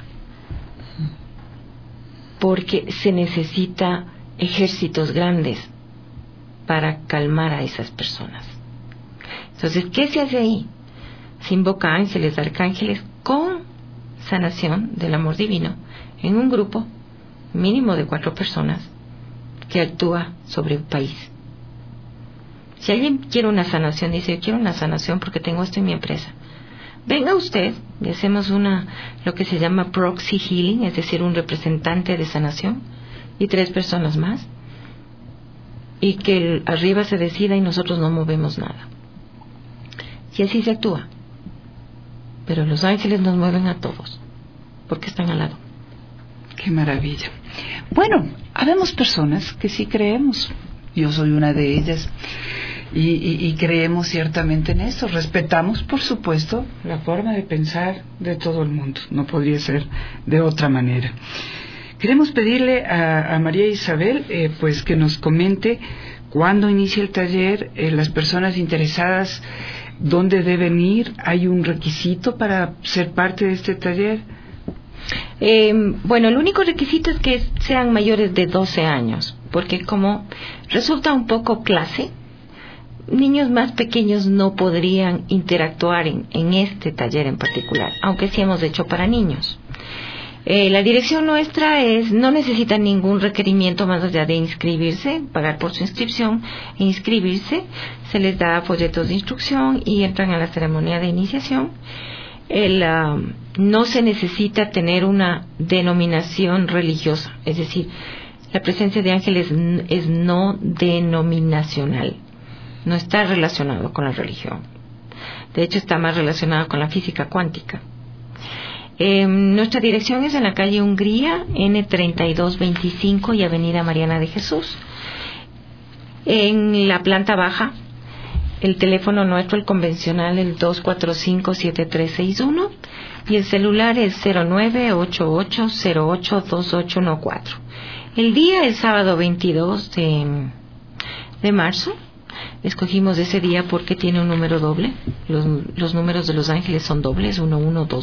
Speaker 8: porque se necesita ejércitos grandes para calmar a esas personas. Entonces, ¿qué se hace ahí? Se invoca ángeles, arcángeles con sanación del amor divino en un grupo mínimo de 4 personas que actúa sobre un país. Si alguien quiere una sanación, dice, yo quiero una sanación porque tengo esto en mi empresa. Venga usted y hacemos lo que se llama proxy healing, es decir, un representante de sanación y 3 personas más. Y que arriba se decida y nosotros no movemos nada. Y así se actúa. Pero los ángeles nos mueven a todos, porque están al lado.
Speaker 2: Qué maravilla. Bueno, habemos personas que sí creemos. Yo soy una de ellas. Y creemos ciertamente en esto. Respetamos, por supuesto, la forma de pensar de todo el mundo. No podría ser de otra manera. Queremos pedirle a María Isabel pues que nos comente cuándo inicia el taller, las personas interesadas, dónde deben ir. ¿Hay un requisito para ser parte de este taller?
Speaker 8: Bueno, el único requisito es que sean mayores de 12 años, porque como resulta un poco clase, niños más pequeños no podrían interactuar en este taller en particular, aunque sí hemos hecho para niños. La dirección nuestra no necesita ningún requerimiento más allá de inscribirse, pagar por su inscripción e inscribirse. Se les da folletos de instrucción y entran a la ceremonia de iniciación. No se necesita tener una denominación religiosa, es decir, la presencia de ángeles es no denominacional, no está relacionado con la religión. De hecho, está más relacionado con la física cuántica. Nuestra dirección es en la calle Hungría, N3225 y Avenida Mariana de Jesús. En la planta baja, el teléfono nuestro, el convencional, el 245-7361, y el celular es 0988082814. El día es sábado 22 de marzo. Escogimos ese día porque tiene un número doble. Los números de los ángeles son dobles,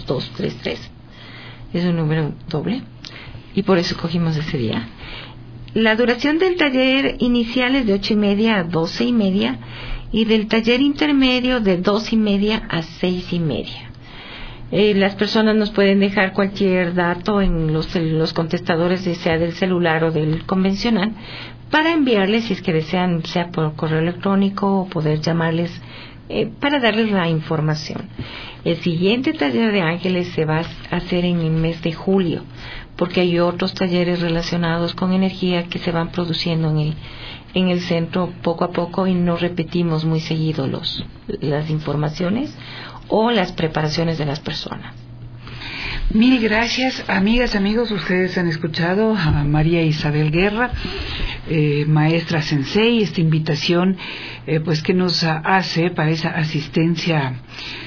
Speaker 8: 112233. Es un número doble y por eso escogimos ese día. La duración del taller inicial es de 8:30 a 12:30 y del taller intermedio de 2:30 a 6:30. Las personas nos pueden dejar cualquier dato en los contestadores, sea del celular o del convencional, para enviarles, si es que desean, sea por correo electrónico o poder llamarles para darles la información. El siguiente taller de ángeles se va a hacer en el mes de julio, porque hay otros talleres relacionados con energía que se van produciendo en el centro poco a poco y no repetimos muy seguido las informaciones o las preparaciones de las personas.
Speaker 2: Mil gracias, amigas, amigos. Ustedes han escuchado a María Isabel Guerra, maestra sensei, esta invitación pues que nos hace para esa asistencia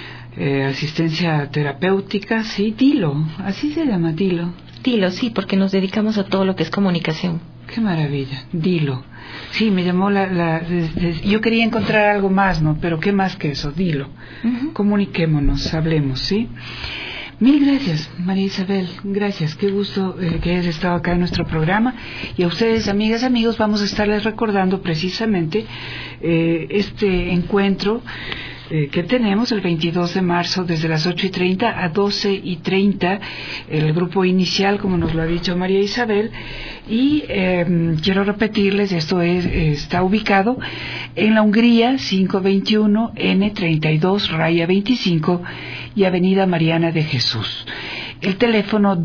Speaker 2: terapéutica. Sí, Dilo, así se llama, Dilo.
Speaker 8: Dilo, sí, porque nos dedicamos a todo lo que es comunicación.
Speaker 2: Qué maravilla, Dilo. Sí, me llamó yo quería encontrar algo más, ¿no? Pero qué más que eso, Dilo. Uh-huh. Comuniquémonos, hablemos, ¿sí? Mil gracias, María Isabel, gracias, qué gusto que hayas estado acá en nuestro programa. Y a ustedes, amigas, amigos, vamos a estarles recordando precisamente este encuentro que tenemos el 22 de marzo desde las 8:30 a 12:30, el grupo inicial, como nos lo ha dicho María Isabel, y quiero repetirles, esto está ubicado en la Hungría 521 N32 raya 25 y Avenida Mariana de Jesús. El teléfono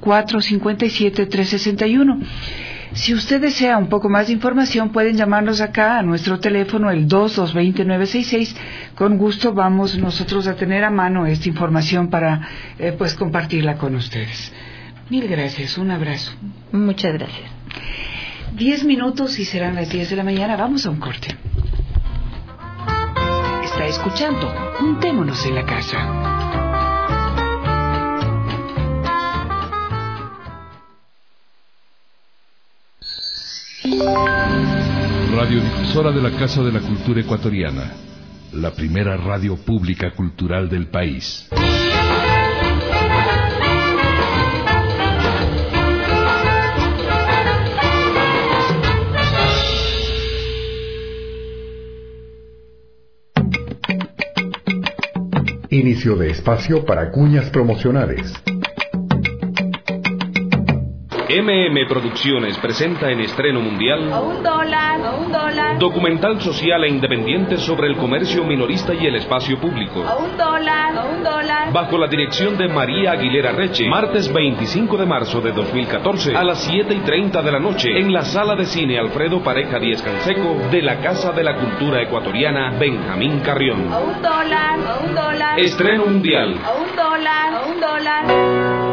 Speaker 2: 2457-361. Si usted desea un poco más de información, pueden llamarnos acá a nuestro teléfono, el 2220-966. Con gusto vamos nosotros a tener a mano esta información para pues compartirla con ustedes. Mil gracias, un abrazo.
Speaker 8: Muchas gracias.
Speaker 2: 10 minutos y serán las 10 de la mañana. Vamos a un corte. Está escuchando Juntémonos en la Casa.
Speaker 4: Radiodifusora de la Casa de la Cultura Ecuatoriana, la primera radio pública cultural del país.
Speaker 5: Inicio de espacio para cuñas promocionales.
Speaker 6: MM Producciones presenta en estreno mundial
Speaker 9: a $1,
Speaker 6: documental social e independiente sobre el comercio minorista y el espacio público.
Speaker 9: a $1,
Speaker 6: Bajo la dirección de María Aguilera Reche, martes 25 de marzo de 2014 a las 7:30 de la noche en la Sala de Cine Alfredo Pareja Díez Canseco de la Casa de la Cultura Ecuatoriana Benjamín Carrión.
Speaker 9: a $1,
Speaker 6: Estreno mundial.
Speaker 9: a $1.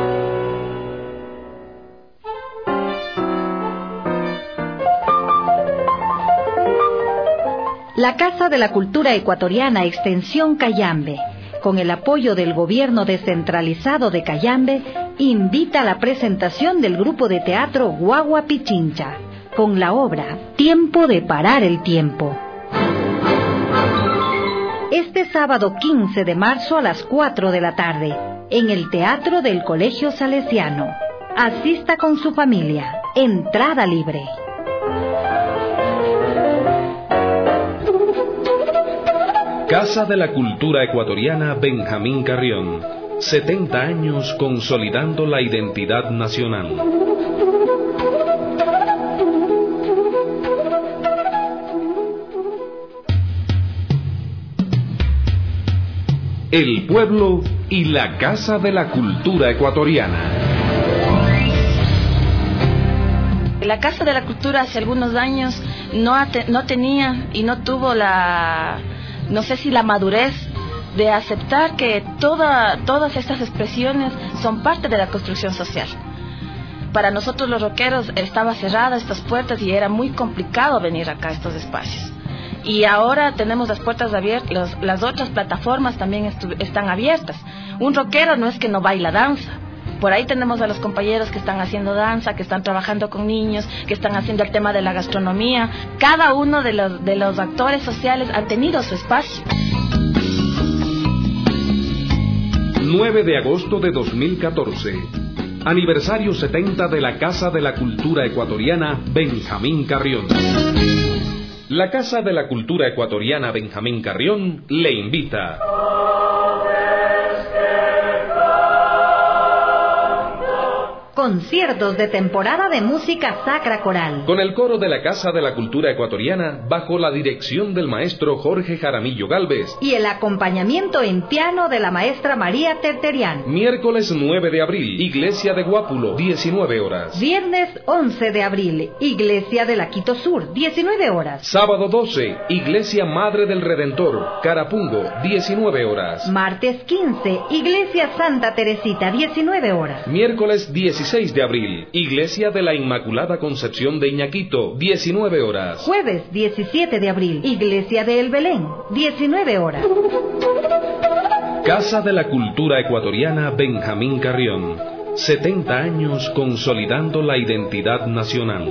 Speaker 7: La Casa de la Cultura Ecuatoriana Extensión Cayambe, con el apoyo del Gobierno Descentralizado de Cayambe, invita a la presentación del grupo de teatro Guagua Pichincha, con la obra Tiempo de Parar el Tiempo. Este sábado 15 de marzo a las 4 de la tarde, en el Teatro del Colegio Salesiano. Asista con su familia, entrada libre.
Speaker 6: Casa de la Cultura Ecuatoriana Benjamín Carrión. 70 años consolidando la identidad nacional. El pueblo y la Casa de la Cultura Ecuatoriana.
Speaker 10: La Casa de la Cultura hace algunos años no tenía y no tuvo no sé si la madurez de aceptar que todas estas expresiones son parte de la construcción social. Para nosotros los rockeros estaba cerrada estas puertas y era muy complicado venir acá a estos espacios. Y ahora tenemos las puertas abiertas, las otras plataformas también están abiertas. Un rockero no es que no baila danza. Por ahí tenemos a los compañeros que están haciendo danza, que están trabajando con niños, que están haciendo el tema de la gastronomía. Cada uno de los actores sociales han tenido su espacio.
Speaker 6: 9 de agosto de 2014. Aniversario 70 de la Casa de la Cultura Ecuatoriana Benjamín Carrión. La Casa de la Cultura Ecuatoriana Benjamín Carrión le invita.
Speaker 7: Conciertos de temporada de música sacra coral.
Speaker 6: Con el coro de la Casa de la Cultura Ecuatoriana, bajo la dirección del maestro Jorge Jaramillo Gálvez.
Speaker 7: Y el acompañamiento en piano de la maestra María Terterian.
Speaker 6: Miércoles 9 de abril, Iglesia de Guápulo, 19 horas.
Speaker 7: Viernes 11 de abril, Iglesia de la Quito Sur, 19 horas.
Speaker 6: Sábado 12, Iglesia Madre del Redentor, Carapungo, 19 horas.
Speaker 7: Martes 15, Iglesia Santa Teresita, 19 horas.
Speaker 6: Miércoles 16 de abril, Iglesia de la Inmaculada Concepción de Iñaquito, 19 horas.
Speaker 7: Jueves 17 de abril, Iglesia de El Belén, 19 horas.
Speaker 6: Casa de la Cultura Ecuatoriana Benjamín Carrión, 70 años consolidando la identidad nacional.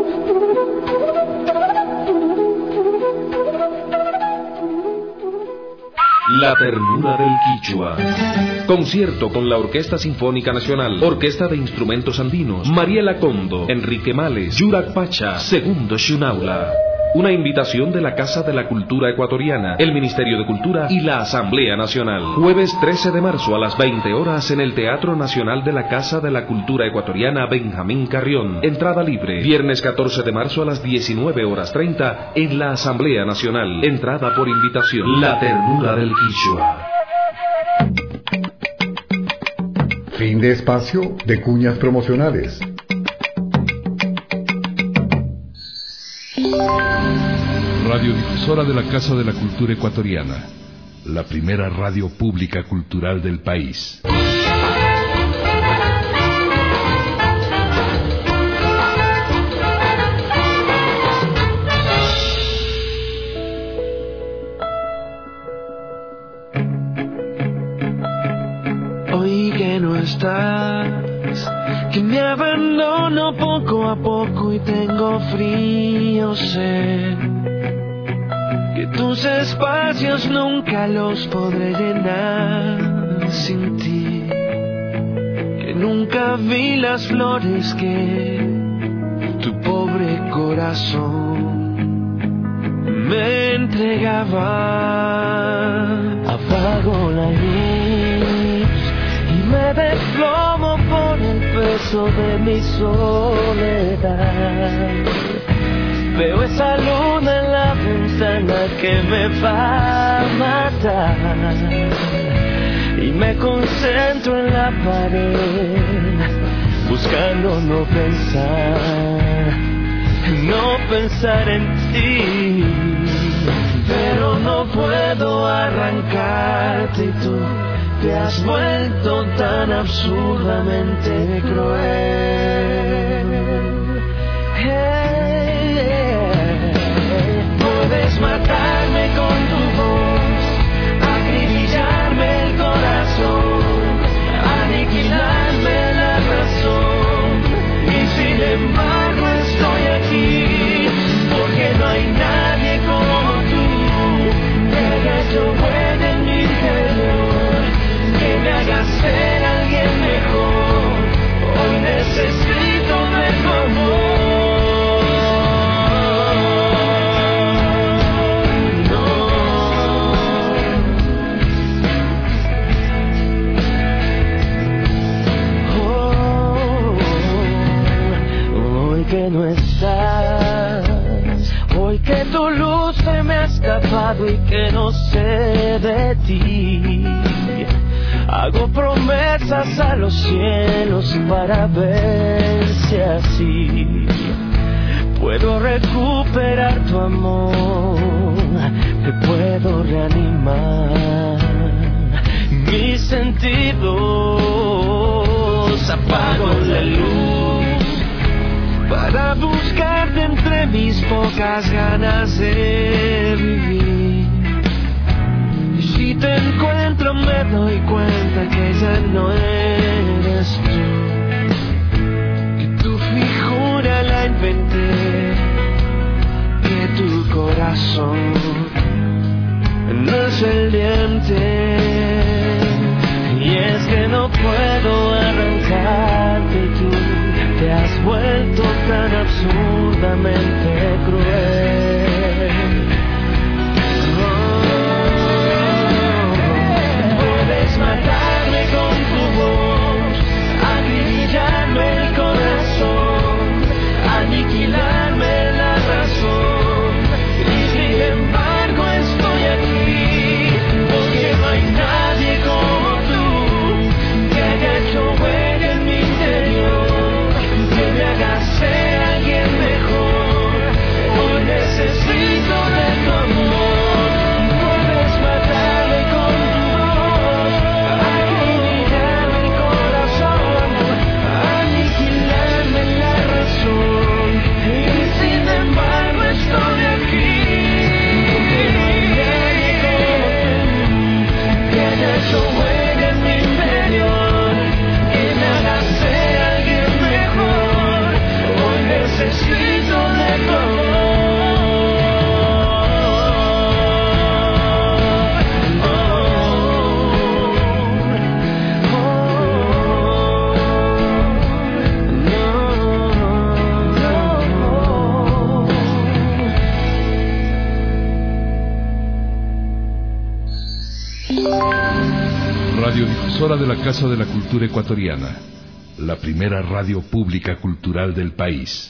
Speaker 6: La ternura del Quichua. Concierto con la Orquesta Sinfónica Nacional, Orquesta de Instrumentos Andinos, Mariela Condo, Enrique Males, Yurak Pacha, Segundo Xunaula. Una invitación de la Casa de la Cultura Ecuatoriana, el Ministerio de Cultura y la Asamblea Nacional. Jueves 13 de marzo a las 20 horas en el Teatro Nacional de la Casa de la Cultura Ecuatoriana Benjamín Carrión. Entrada libre. Viernes 14 de marzo a las 19:30 en la Asamblea Nacional. Entrada por invitación. La ternura del Quichua.
Speaker 5: Fin de espacio de cuñas promocionales.
Speaker 4: Radiodifusora de la Casa de la Cultura Ecuatoriana, la primera radio pública cultural del país.
Speaker 3: Hoy que no estás, que me abandono poco a poco y tengo frío, sé que tus espacios nunca los podré llenar sin ti, que nunca vi las flores que tu pobre corazón me entregaba. Apago la luz y me desplomo por el peso de mi soledad. Veo esa luna en la ventana que me va a matar y me concentro en la pared buscando no pensar en ti, pero no puedo arrancarte y tú te has vuelto tan absurdamente cruel. Puedes matarme con tu voz, acribillarme el corazón, aniquilarme la razón, y sin embargo estoy aquí, porque no hay nadie como tú, que haya hecho bueno en mi interior, que me haga ser alguien mejor. Hoy necesito de tu amor. Que no estás, hoy que tu luz se me ha escapado y que no sé de ti, hago promesas a los cielos para ver si así puedo recuperar tu amor, te puedo reanimar mis sentidos. Apago la luz para buscarte entre mis pocas ganas de vivir. Y si te encuentro me doy cuenta que ya no eres tú, que tu figura la inventé, que tu corazón no es el diente. Y es que que no puedo arrancarte y tú te has vuelto tan absurdamente cruel. Puedes matarme con tu voz, acribillarme el corazón, aniquilarme la razón, y sin embargo estoy aquí, porque no hay nadie como tú que haya hecho huella en mi interior, que me haga ser alguien mejor. Hoy necesito de tu amor. Puedes matarme con tu voz, acribillarme el corazón, aniquilarme la razón, y sin embargo estoy aquí, porque no hay nadie como tú que haya hecho huella en mi interior, que me haga ser alguien mejor. Hoy necesito de tu amor.
Speaker 4: Radiodifusora de la Casa de la Cultura Ecuatoriana, la primera radio pública cultural del país.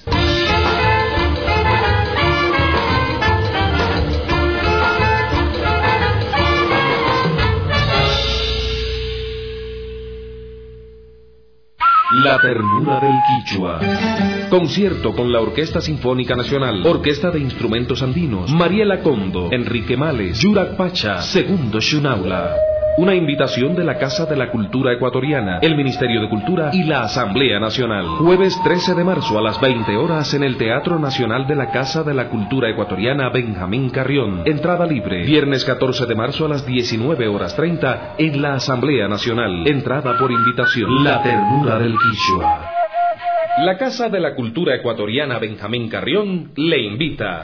Speaker 6: La ternura del Quichua. Concierto con la Orquesta Sinfónica Nacional, Orquesta de Instrumentos Andinos, Mariela Condo, Enrique Males, Yurak Pacha, Segundo Xunaula. Una invitación de la Casa de la Cultura Ecuatoriana, el Ministerio de Cultura y la Asamblea Nacional. Jueves 13 de marzo a las 20 horas en el Teatro Nacional de la Casa de la Cultura Ecuatoriana Benjamín Carrión. Entrada libre. Viernes 14 de marzo a las 19:30 en la Asamblea Nacional. Entrada por invitación. La ternura del Quichua. La Casa de la Cultura Ecuatoriana Benjamín Carrión le invita.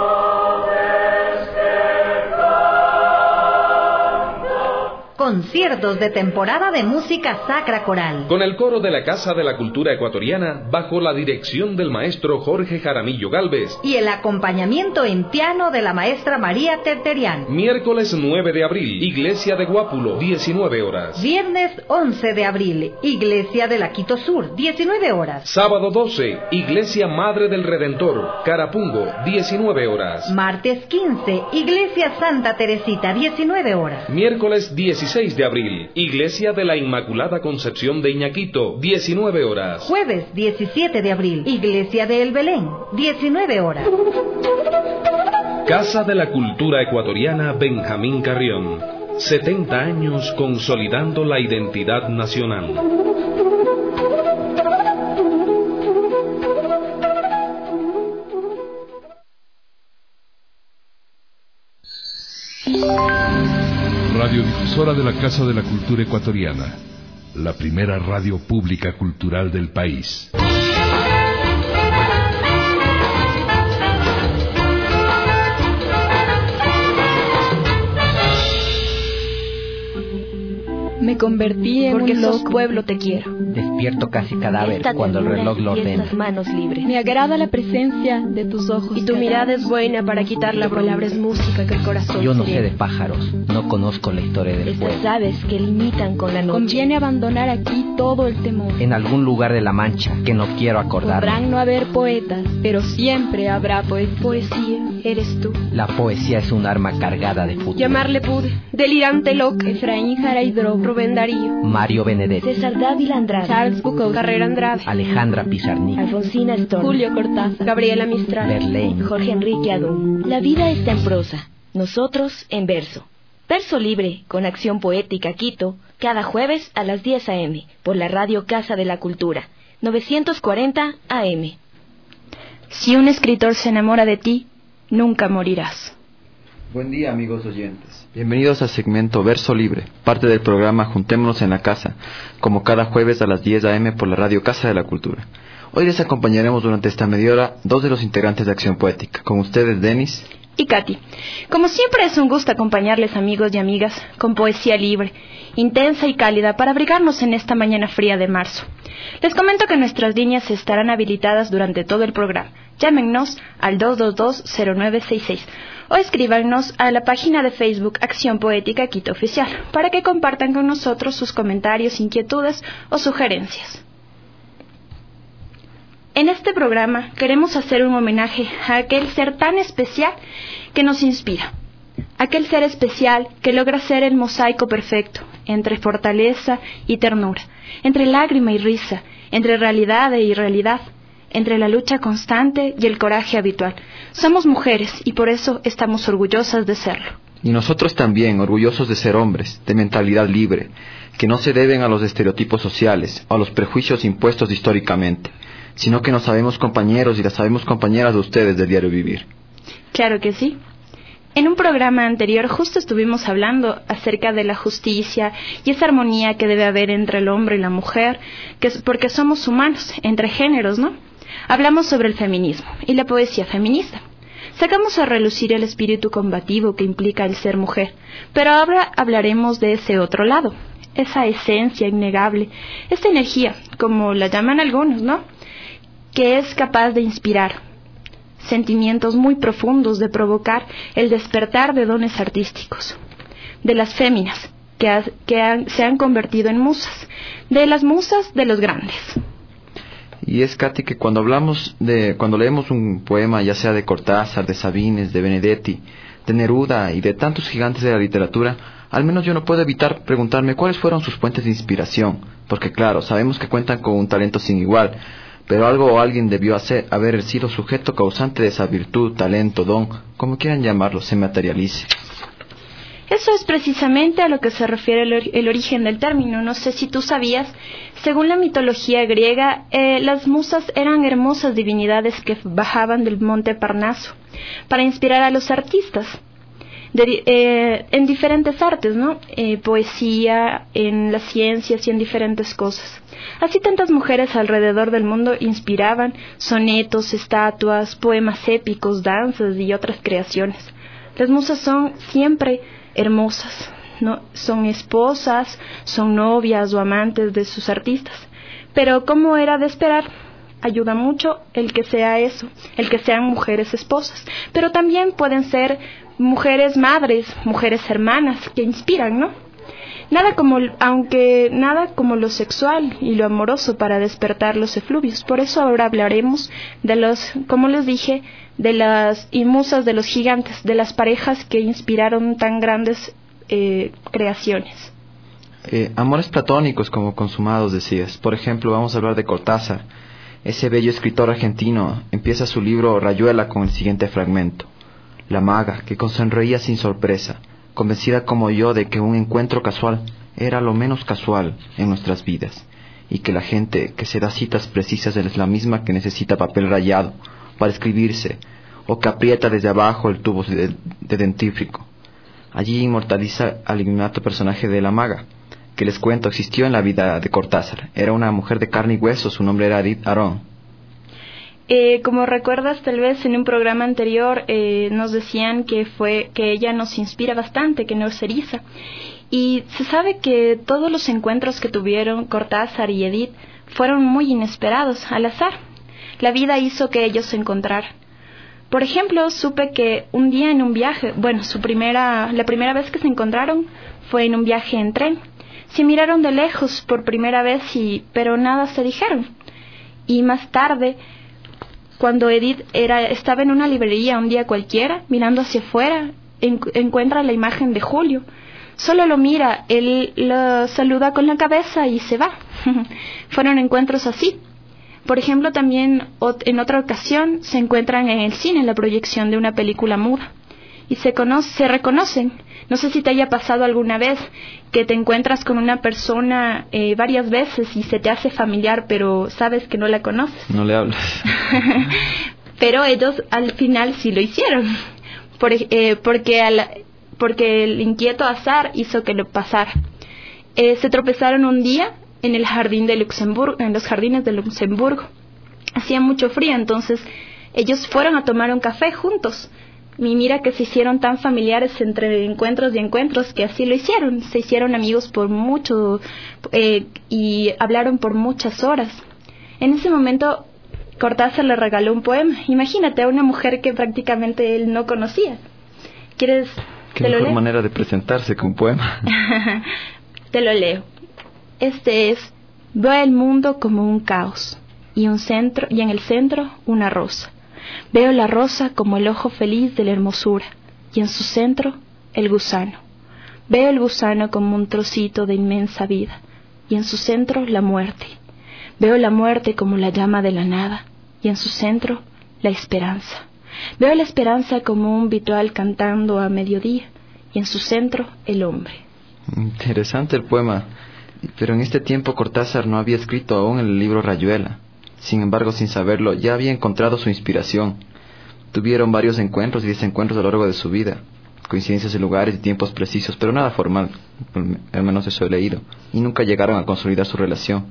Speaker 7: Conciertos de temporada de música sacra coral.
Speaker 6: Con el coro de la Casa de la Cultura Ecuatoriana, bajo la dirección del maestro Jorge Jaramillo Gálvez.
Speaker 7: Y el acompañamiento en piano de la maestra María Terterian.
Speaker 6: Miércoles 9 de abril, Iglesia de Guápulo, 19 horas.
Speaker 7: Viernes 11 de abril, Iglesia de la Quito Sur, 19 horas.
Speaker 6: Sábado 12, Iglesia Madre del Redentor, Carapungo, 19 horas.
Speaker 7: Martes 15, Iglesia Santa Teresita, 19 horas.
Speaker 6: Miércoles 16 de abril, Iglesia de la Inmaculada Concepción de Iñaquito, 19 horas.
Speaker 7: Jueves 17 de abril, Iglesia de El Belén, 19 horas.
Speaker 6: Casa de la Cultura Ecuatoriana Benjamín Carrión, 70 años consolidando la identidad nacional.
Speaker 4: Radiodifusora de la Casa de la Cultura Ecuatoriana, la primera radio pública cultural del país.
Speaker 11: Me convertí en
Speaker 12: porque
Speaker 11: un
Speaker 12: sos
Speaker 11: loco.
Speaker 12: pueblo te quiero.
Speaker 13: Despierto casi cadáver
Speaker 12: Esta
Speaker 13: cuando el
Speaker 12: ternura
Speaker 13: reloj lo
Speaker 12: y
Speaker 13: ordena.
Speaker 12: estas manos libres.
Speaker 11: Me agrada la presencia de tus ojos.
Speaker 12: Y tu mirada es buena para quitar la palabra es música que el corazón
Speaker 13: Yo no sé
Speaker 12: tiene.
Speaker 13: de pájaros, no conozco la historia del
Speaker 12: Estas
Speaker 13: pueblo.
Speaker 12: aves que limitan con la noche.
Speaker 11: Conviene abandonar aquí todo el temor.
Speaker 13: En algún lugar de la Mancha que no quiero acordar.
Speaker 11: Podrán no haber poetas, pero siempre habrá poesía.
Speaker 12: Poesía, eres tú.
Speaker 13: La poesía es un arma cargada de futuro.
Speaker 12: Llamarle pude, delirante loca.
Speaker 11: Efraín Jaraidro,
Speaker 12: Rubén Darío,
Speaker 13: Mario Benedetti,
Speaker 12: César Dávila Andrade,
Speaker 11: Charles Bukowski,
Speaker 12: Carrera Andrade,
Speaker 13: Alejandra Pizarnik,
Speaker 12: Alfonsina Storm,
Speaker 11: Julio Cortázar,
Speaker 12: Gabriela Mistral,
Speaker 13: Verlaine,
Speaker 12: Jorge Enrique Adón. La vida está en prosa, nosotros en verso. Verso Libre, con acción poética Quito, cada jueves a las 10 a.m. por la radio Casa de la Cultura, 940 AM.
Speaker 11: Si un escritor se enamora de ti, nunca morirás.
Speaker 14: Buen día, amigos oyentes. Bienvenidos al segmento Verso Libre, parte del programa Juntémonos en la Casa, como cada jueves a las 10 a.m. por la radio Casa de la Cultura. Hoy les acompañaremos durante esta media hora dos de los integrantes de Acción Poética. Con ustedes, Denis
Speaker 11: y Katy. Como siempre es un gusto acompañarles, amigos y amigas, con poesía libre, intensa y cálida para abrigarnos en esta mañana fría de marzo. Les comento que nuestras líneas estarán habilitadas durante todo el programa. Llámenos al 222-0966 o escríbanos a la página de Facebook Acción Poética Quito Oficial para que compartan con nosotros sus comentarios, inquietudes o sugerencias. En este programa queremos hacer un homenaje a aquel ser tan especial que nos inspira, aquel ser especial que logra ser el mosaico perfecto entre fortaleza y ternura, entre lágrima y risa, entre realidad e irrealidad, entre la lucha constante y el coraje habitual. Somos mujeres y por eso estamos orgullosas de serlo.
Speaker 14: Y nosotros también, orgullosos de ser hombres, de mentalidad libre, que no se deben a los estereotipos sociales o a los prejuicios impuestos históricamente, sino que nos sabemos compañeros y las sabemos compañeras de ustedes del diario vivir.
Speaker 11: Claro que sí. En un programa anterior justo estuvimos hablando acerca de la justicia y esa armonía que debe haber entre el hombre y la mujer, porque somos humanos, entre géneros, ¿no? Hablamos sobre el feminismo y la poesía feminista. Sacamos a relucir el espíritu combativo que implica el ser mujer, pero ahora hablaremos de ese otro lado, esa esencia innegable, esta energía, como la llaman algunos, ¿no?, que es capaz de inspirar sentimientos muy profundos, de provocar el despertar de dones artísticos, de las féminas que se han convertido en musas, de las musas de los grandes.
Speaker 14: Y es, Katy, que cuando leemos un poema, ya sea de Cortázar, de Sabines, de Benedetti, de Neruda y de tantos gigantes de la literatura, al menos yo no puedo evitar preguntarme cuáles fueron sus fuentes de inspiración, porque claro, sabemos que cuentan con un talento sin igual, pero algo o alguien debió haber sido sujeto causante de esa virtud, talento, don, como quieran llamarlo, se materialice.
Speaker 11: Eso es precisamente a lo que se refiere el origen del término. No sé si tú sabías, según la mitología griega, las musas eran hermosas divinidades que bajaban del monte Parnaso para inspirar a los artistas en diferentes artes, ¿no? Poesía, en las ciencias y en diferentes cosas. Así tantas mujeres alrededor del mundo inspiraban sonetos, estatuas, poemas épicos, danzas y otras creaciones. Las musas son siempre hermosas, ¿no? Son esposas, son novias o amantes de sus artistas. Pero como era de esperar, ayuda mucho el que sea eso, el que sean mujeres esposas. Pero también pueden ser mujeres madres, mujeres hermanas que inspiran, ¿no? Nada como lo sexual y lo amoroso para despertar los efluvios. Por eso ahora hablaremos de como les dije, de las musas de los gigantes, de las parejas que inspiraron tan grandes creaciones.
Speaker 14: Amores platónicos como consumados, decías. Por ejemplo, vamos a hablar de Cortázar. Ese bello escritor argentino empieza su libro Rayuela con el siguiente fragmento. La maga, que sonreía sin sorpresa, convencida como yo de que un encuentro casual era lo menos casual en nuestras vidas, y que la gente que se da citas precisas es la misma que necesita papel rayado para escribirse, o que aprieta desde abajo el tubo de dentífrico. Allí inmortaliza al ignoto personaje de la maga, que les cuento existió en la vida de Cortázar. Era una mujer de carne y hueso, su nombre era Edith Arón.
Speaker 11: Como recuerdas, tal vez en un programa anterior nos decían que ella nos inspira bastante, que nos eriza. Y se sabe que todos los encuentros que tuvieron Cortázar y Edith fueron muy inesperados, al azar. La vida hizo que ellos se encontraran. Por ejemplo, supe que un día en un viaje, la primera vez que se encontraron fue en un viaje en tren. Se miraron de lejos por primera vez, pero nada se dijeron. Y más tarde, cuando Edith estaba en una librería un día cualquiera, mirando hacia afuera, encuentra la imagen de Julio. Solo lo mira, él lo saluda con la cabeza y se va. Fueron encuentros así. Por ejemplo, también en otra ocasión se encuentran en el cine, en la proyección de una película muda. Y se reconocen. No sé si te haya pasado alguna vez que te encuentras con una persona varias veces y se te hace familiar, pero sabes que no la conoces.
Speaker 14: No le hablas.
Speaker 11: Pero ellos al final sí lo hicieron, porque el inquieto azar hizo que lo pasara. Se tropezaron un día en el jardín de Luxemburgo, en los jardines de Luxemburgo. Hacía mucho frío, entonces ellos fueron a tomar un café juntos. Y mira que se hicieron tan familiares entre encuentros y encuentros que así lo hicieron. Se hicieron amigos por mucho y hablaron por muchas horas. En ese momento Cortázar le regaló un poema. Imagínate, a una mujer que prácticamente él no conocía. ¿Quieres?
Speaker 14: Qué mejor manera de presentarse que un poema.
Speaker 11: Te lo leo. Este es: veo el mundo como un caos y en el centro una rosa. Veo la rosa como el ojo feliz de la hermosura y en su centro el gusano. Veo el gusano como un trocito de inmensa vida y en su centro la muerte. Veo la muerte como la llama de la nada y en su centro la esperanza. Veo la esperanza como un vital cantando a mediodía y en su centro el hombre.
Speaker 14: Interesante el poema, pero en este tiempo Cortázar no había escrito aún el libro Rayuela. Sin embargo, sin saberlo, ya había encontrado su inspiración. Tuvieron varios encuentros y desencuentros a lo largo de su vida, coincidencias de lugares y tiempos precisos, pero nada formal, al menos eso he leído, y nunca llegaron a consolidar su relación.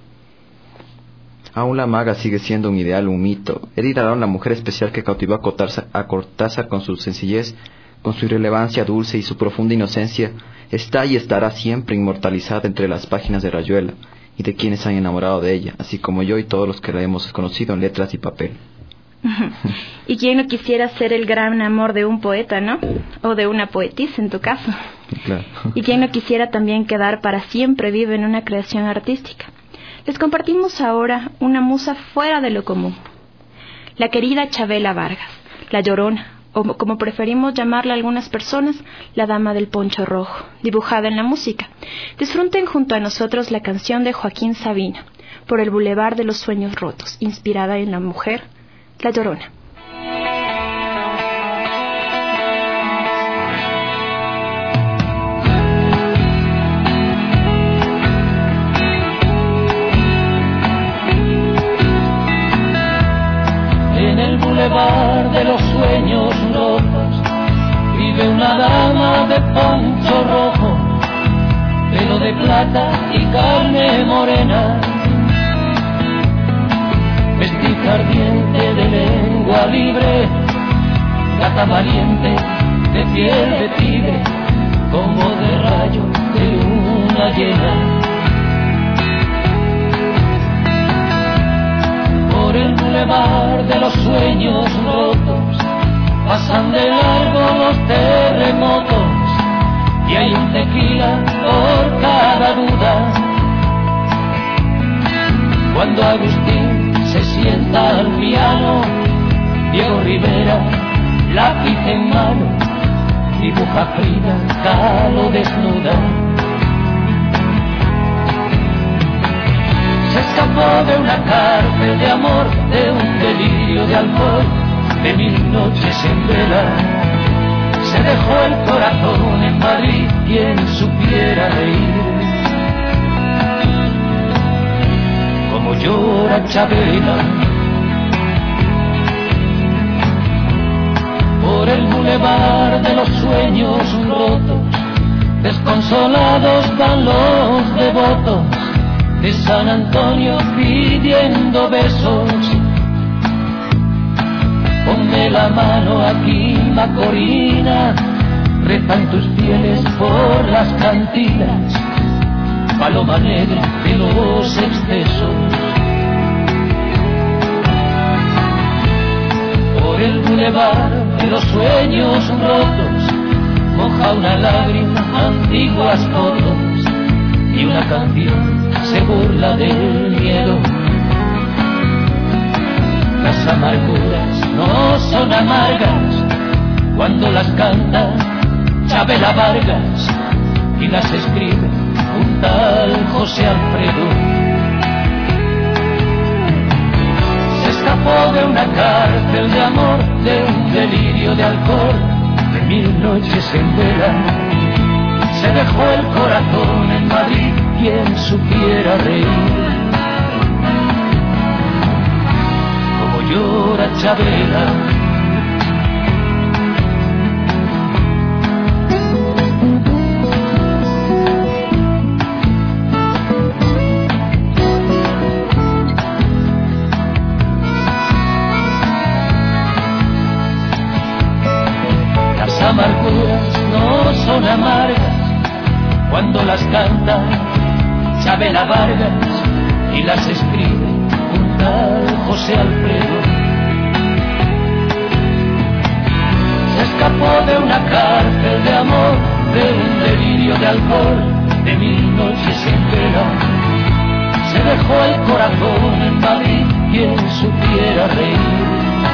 Speaker 14: Aún la maga sigue siendo un ideal, un mito. Edith Arón, la mujer especial que cautivó a Cortázar con su sencillez, con su irrelevancia dulce y su profunda inocencia, está y estará siempre inmortalizada entre las páginas de Rayuela y de quienes han enamorado de ella, así como yo y todos los que la hemos conocido en letras y papel.
Speaker 11: ¿Y quién no quisiera ser el gran amor de un poeta, no? O de una poetisa, en tu caso.
Speaker 14: Claro.
Speaker 11: ¿Y quién no quisiera también quedar para siempre vivo en una creación artística? Les compartimos ahora una musa fuera de lo común. La querida Chabela Vargas, la Llorona, o como preferimos llamarla algunas personas, la Dama del Poncho Rojo, dibujada en la música. Disfruten junto a nosotros la canción de Joaquín Sabina, Por el Boulevard de los Sueños Rotos, inspirada en la mujer, la Llorona.
Speaker 3: En el bulevar de los sueños rotos vive una dama de poncho rojo, pelo de plata y carne morena, vestiza ardiente de lengua libre, gata valiente de piel de tigre, como de rayo de luna llena. Por el bulevar de los sueños rotos pasan de largo los terremotos y hay un tequila por cada duda. Cuando Agustín se sienta al piano, Diego Rivera, lápiz en mano, dibuja Frida Kahlo desnuda. Se escapó de una cárcel de amor, de un delirio de alcohol, de 1000 noches en vela. Se dejó el corazón en Madrid, quien supiera reír. Como llora Chabela. Por el bulevar de los sueños rotos, desconsolados van los devotos de San Antonio pidiendo besos. Ponme la mano aquí, Macorina, rezan tus fieles por las cantinas, paloma negra de los excesos. Por el bulevar de los sueños rotos moja una lágrima antiguas fotos y una canción se burla del miedo. Las amarguras no son amargas cuando las canta Chabela Vargas y las escribe un tal José Alfredo. Se escapó de una cárcel de amor, de un delirio de alcohol, de 1000 noches en vela. Se dejó el corazón en Madrid, quien supiera reír. Como llora Chabela. son amargas cuando las canta Chabela Vargas y las escribe un tal José Alfredo. Se escapó de una cárcel de amor, de un delirio de alcohol, de 1000 noches enteras. Se dejó el corazón en Madrid, quien supiera reír.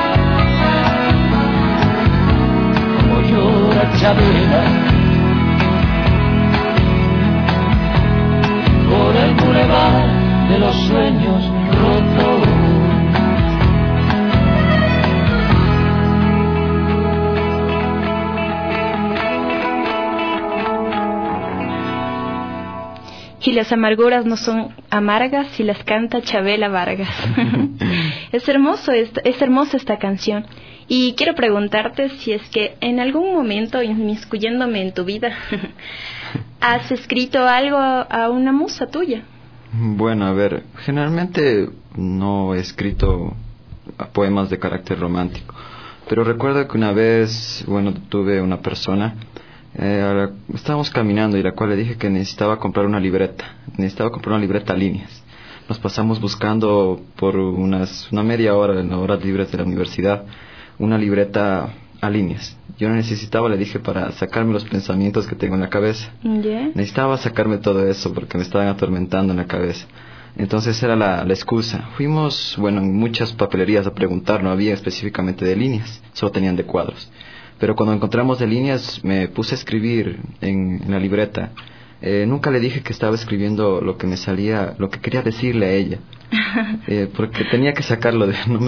Speaker 3: Como llora Chabela por el bulevar de los sueños rotos.
Speaker 11: Y las amarguras no son amargas si las canta Chabela Vargas. Es hermosa esta canción. Y quiero preguntarte si es que en algún momento, inmiscuyéndome en tu vida, ¿has escrito algo a una musa tuya?
Speaker 14: Bueno, a ver, generalmente no he escrito poemas de carácter romántico, pero recuerdo que una vez, tuve una persona, estábamos caminando y la cual le dije que necesitaba comprar una libreta a líneas. Nos pasamos buscando por una media hora en las horas libres de la universidad una libreta a líneas. Yo necesitaba, le dije, para sacarme los pensamientos que tengo en la cabeza.
Speaker 11: Yeah.
Speaker 14: Necesitaba sacarme todo eso porque me estaban atormentando en la cabeza. Entonces era la excusa. Fuimos, en muchas papelerías a preguntar, no había específicamente de líneas, solo tenían de cuadros. Pero cuando encontramos de líneas me puse a escribir en la libreta. Nunca le dije que estaba escribiendo lo que me salía, lo que quería decirle a ella. Porque tenía que sacarlo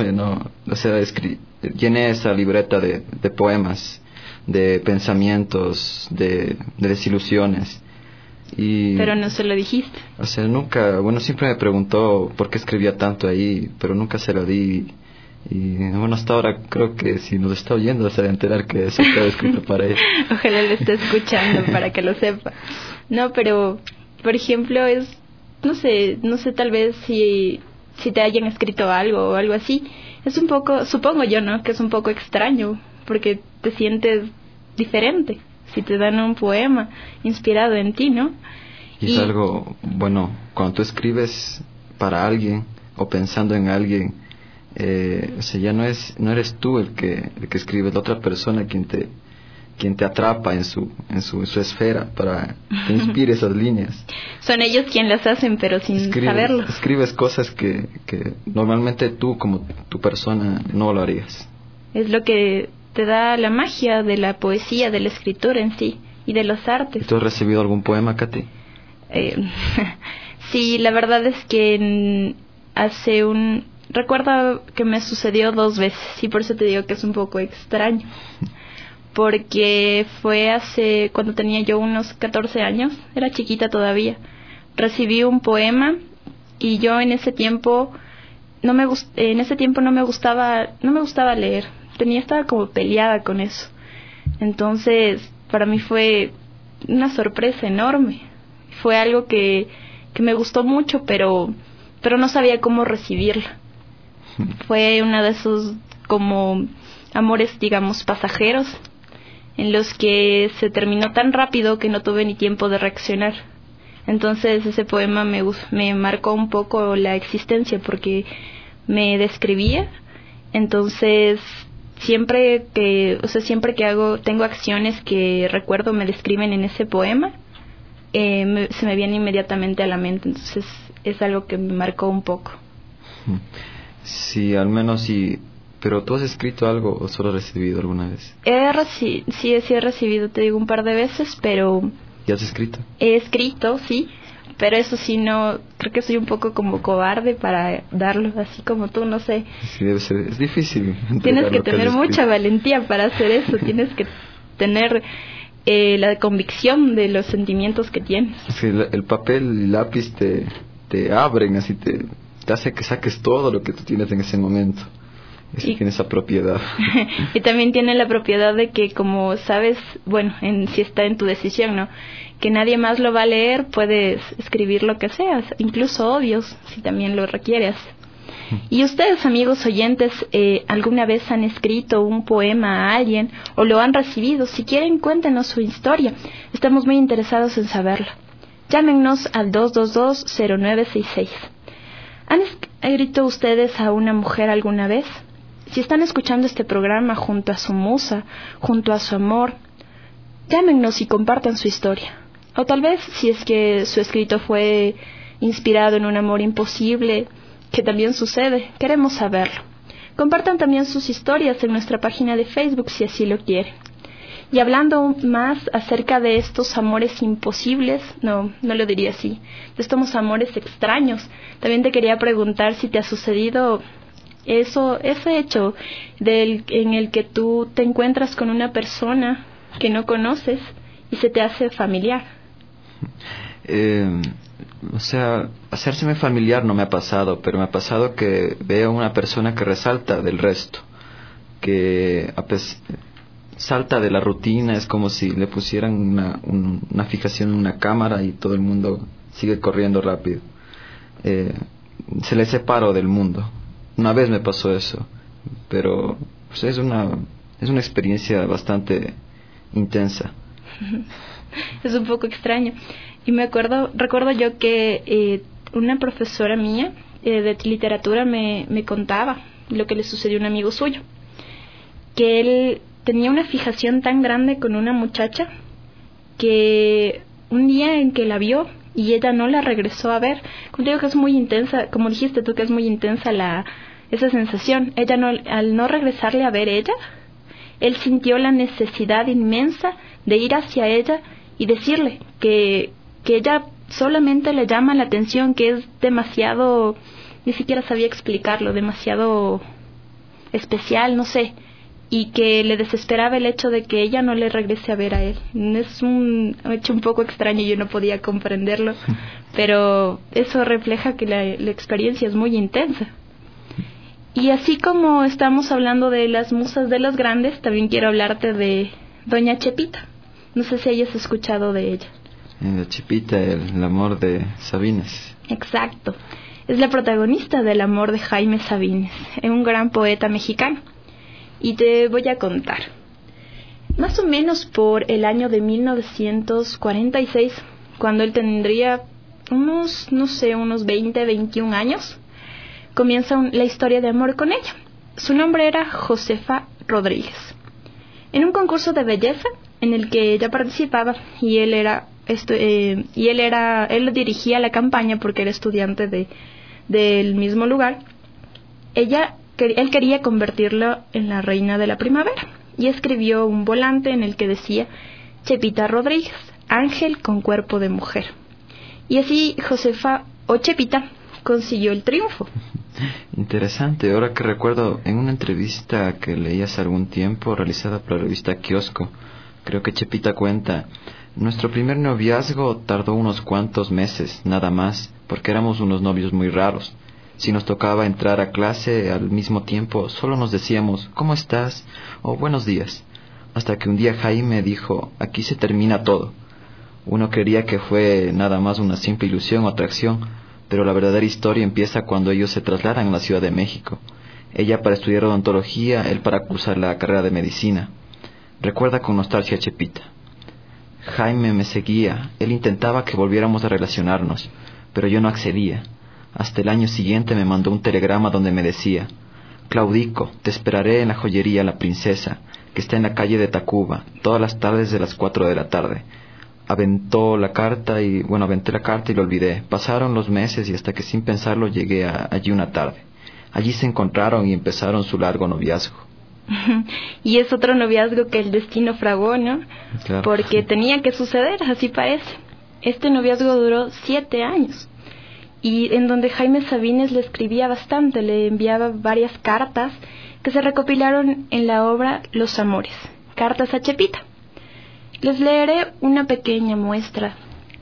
Speaker 14: llené esa libreta de poemas, de pensamientos, de desilusiones.
Speaker 11: Pero no se lo dijiste.
Speaker 14: Nunca, siempre me preguntó por qué escribía tanto ahí, pero nunca se lo di. Y hasta ahora creo que si nos está oyendo se va a enterar que eso estaba escrito para ella.
Speaker 11: Ojalá le esté escuchando para que lo sepa. No, pero por ejemplo no sé tal vez si te hayan escrito algo o algo así. Es un poco, supongo yo, ¿no? Que es un poco extraño porque te sientes diferente si te dan un poema inspirado en ti, ¿no?
Speaker 14: Y es algo, cuando tú escribes para alguien o pensando en alguien, ya no eres tú el que escribe, es la otra persona quien te atrapa en su esfera para que inspire esas líneas.
Speaker 11: Son ellos quienes las hacen, pero sin saberlo.
Speaker 14: Escribes cosas que normalmente tú como tu persona no lo harías.
Speaker 11: Es lo que te da la magia de la poesía, de la escritura en sí y de los artes.
Speaker 14: ¿Tú has recibido algún poema, Katy?
Speaker 11: Sí, la verdad es que recuerdo que me sucedió 2 veces y por eso te digo que es un poco extraño. Porque fue cuando tenía yo unos 14 años, era chiquita todavía. Recibí un poema y yo en ese tiempo no me gustaba leer. Estaba como peleada con eso. Entonces, para mí fue una sorpresa enorme. Fue algo que me gustó mucho, pero no sabía cómo recibirla. Fue uno de esos como amores, digamos, pasajeros, en los que se terminó tan rápido que no tuve ni tiempo de reaccionar. Entonces ese poema me marcó un poco la existencia porque me describía. Entonces siempre que tengo acciones que recuerdo me describen en ese poema, se me viene inmediatamente a la mente. Entonces es algo que me marcó un poco.
Speaker 14: Sí, al menos sí. ¿Pero tú has escrito algo o solo has recibido alguna vez?
Speaker 11: Sí he recibido, te digo, un par de veces, pero...
Speaker 14: ¿Y has escrito?
Speaker 11: He escrito, sí, pero eso sí no... Creo que soy un poco como cobarde para darlo, así como tú, no sé.
Speaker 14: Sí, debe ser, es difícil.
Speaker 11: Tienes que tener mucha valentía para hacer eso, tienes que tener la convicción de los sentimientos que tienes.
Speaker 14: Sí, el papel y lápiz te abren, así te hace que saques todo lo que tú tienes en ese momento. Eso tiene esa propiedad.
Speaker 11: Y también tiene la propiedad de que, como sabes, si está en tu decisión, ¿no? Que nadie más lo va a leer, puedes escribir lo que seas, incluso odios, si también lo requieres. Y ustedes, amigos oyentes, ¿alguna vez han escrito un poema a alguien o lo han recibido? Si quieren, cuéntenos su historia. Estamos muy interesados en saberlo. Llámenos al 222-0966. ¿Han escrito ustedes a una mujer alguna vez? Si están escuchando este programa junto a su musa, junto a su amor, llámenos y compartan su historia. O tal vez, si es que su escrito fue inspirado en un amor imposible, que también sucede, queremos saberlo. Compartan también sus historias en nuestra página de Facebook si así lo quieren. Y hablando más acerca de estos amores imposibles, no lo diría así, de estos amores extraños, también te quería preguntar si te ha sucedido ese hecho en el que tú te encuentras con una persona que no conoces y se te hace familiar.
Speaker 14: Hacérseme familiar no me ha pasado, pero me ha pasado que veo una persona que resalta del resto, que salta de la rutina. Es como si le pusieran una fijación en una cámara y todo el mundo sigue corriendo rápido. Se le separó del mundo. Una vez me pasó eso, pero pues, es una experiencia bastante intensa.
Speaker 11: Es un poco extraño. Y recuerdo yo que una profesora mía de literatura me contaba lo que le sucedió a un amigo suyo, que él tenía una fijación tan grande con una muchacha que un día en que la vio y ella no la regresó a ver, como digo que es muy intensa, como dijiste tú que es muy intensa esa sensación, al no regresarle a ver ella, él sintió la necesidad inmensa de ir hacia ella y decirle que ella solamente le llama la atención, que es demasiado, ni siquiera sabía explicarlo, demasiado especial, no sé, y que le desesperaba el hecho de que ella no le regrese a ver a él. Es un hecho un poco extraño y yo no podía comprenderlo, pero eso refleja que la experiencia es muy intensa. Y así como estamos hablando de las musas de los grandes, también quiero hablarte de Doña Chepita. No sé si hayas escuchado de ella.
Speaker 14: Chepita, el amor de Sabines.
Speaker 11: Exacto. Es la protagonista del amor de Jaime Sabines, un gran poeta mexicano. Y te voy a contar. Más o menos por el año de 1946, cuando él tendría unos 20, 21 años, comienza la historia de amor con ella. Su nombre era Josefa Rodríguez. En un concurso de belleza en el que ella participaba y él dirigía la campaña porque era estudiante del mismo lugar. Él quería convertirla en la reina de la primavera y escribió un volante en el que decía: Chepita Rodríguez, ángel con cuerpo de mujer. Y así Josefa o Chepita consiguió el triunfo.
Speaker 14: Interesante. Ahora que recuerdo, en una entrevista que leí hace algún tiempo realizada por la revista Kiosco, creo que Chepita cuenta: nuestro primer noviazgo tardó unos cuantos meses, nada más, porque éramos unos novios muy raros. Si nos tocaba entrar a clase al mismo tiempo, solo nos decíamos ¿cómo estás? O buenos días. Hasta que un día Jaime dijo: aquí se termina todo. Uno creería que fue nada más una simple ilusión o atracción, pero la verdadera historia empieza cuando ellos se trasladan a la Ciudad de México. Ella para estudiar odontología, él para cursar la carrera de medicina. Recuerda con nostalgia a Chepita: Jaime me seguía, él intentaba que volviéramos a relacionarnos, pero yo no accedía. Hasta el año siguiente me mandó un telegrama donde me decía: Claudico, te esperaré en la joyería La Princesa, que está en la calle de Tacuba, todas las tardes de las 4 de la tarde. Aventé la carta y lo olvidé. Pasaron los meses y hasta que sin pensarlo llegué allí una tarde. Allí se encontraron y empezaron su largo noviazgo.
Speaker 11: Y es otro noviazgo que el destino fraguó, ¿no?
Speaker 14: Claro.
Speaker 11: Porque tenía que suceder, así parece. Este noviazgo duró 7 años. Y en donde Jaime Sabines le escribía bastante, le enviaba varias cartas que se recopilaron en la obra Los Amores, Cartas a Chepita. Les leeré una pequeña muestra.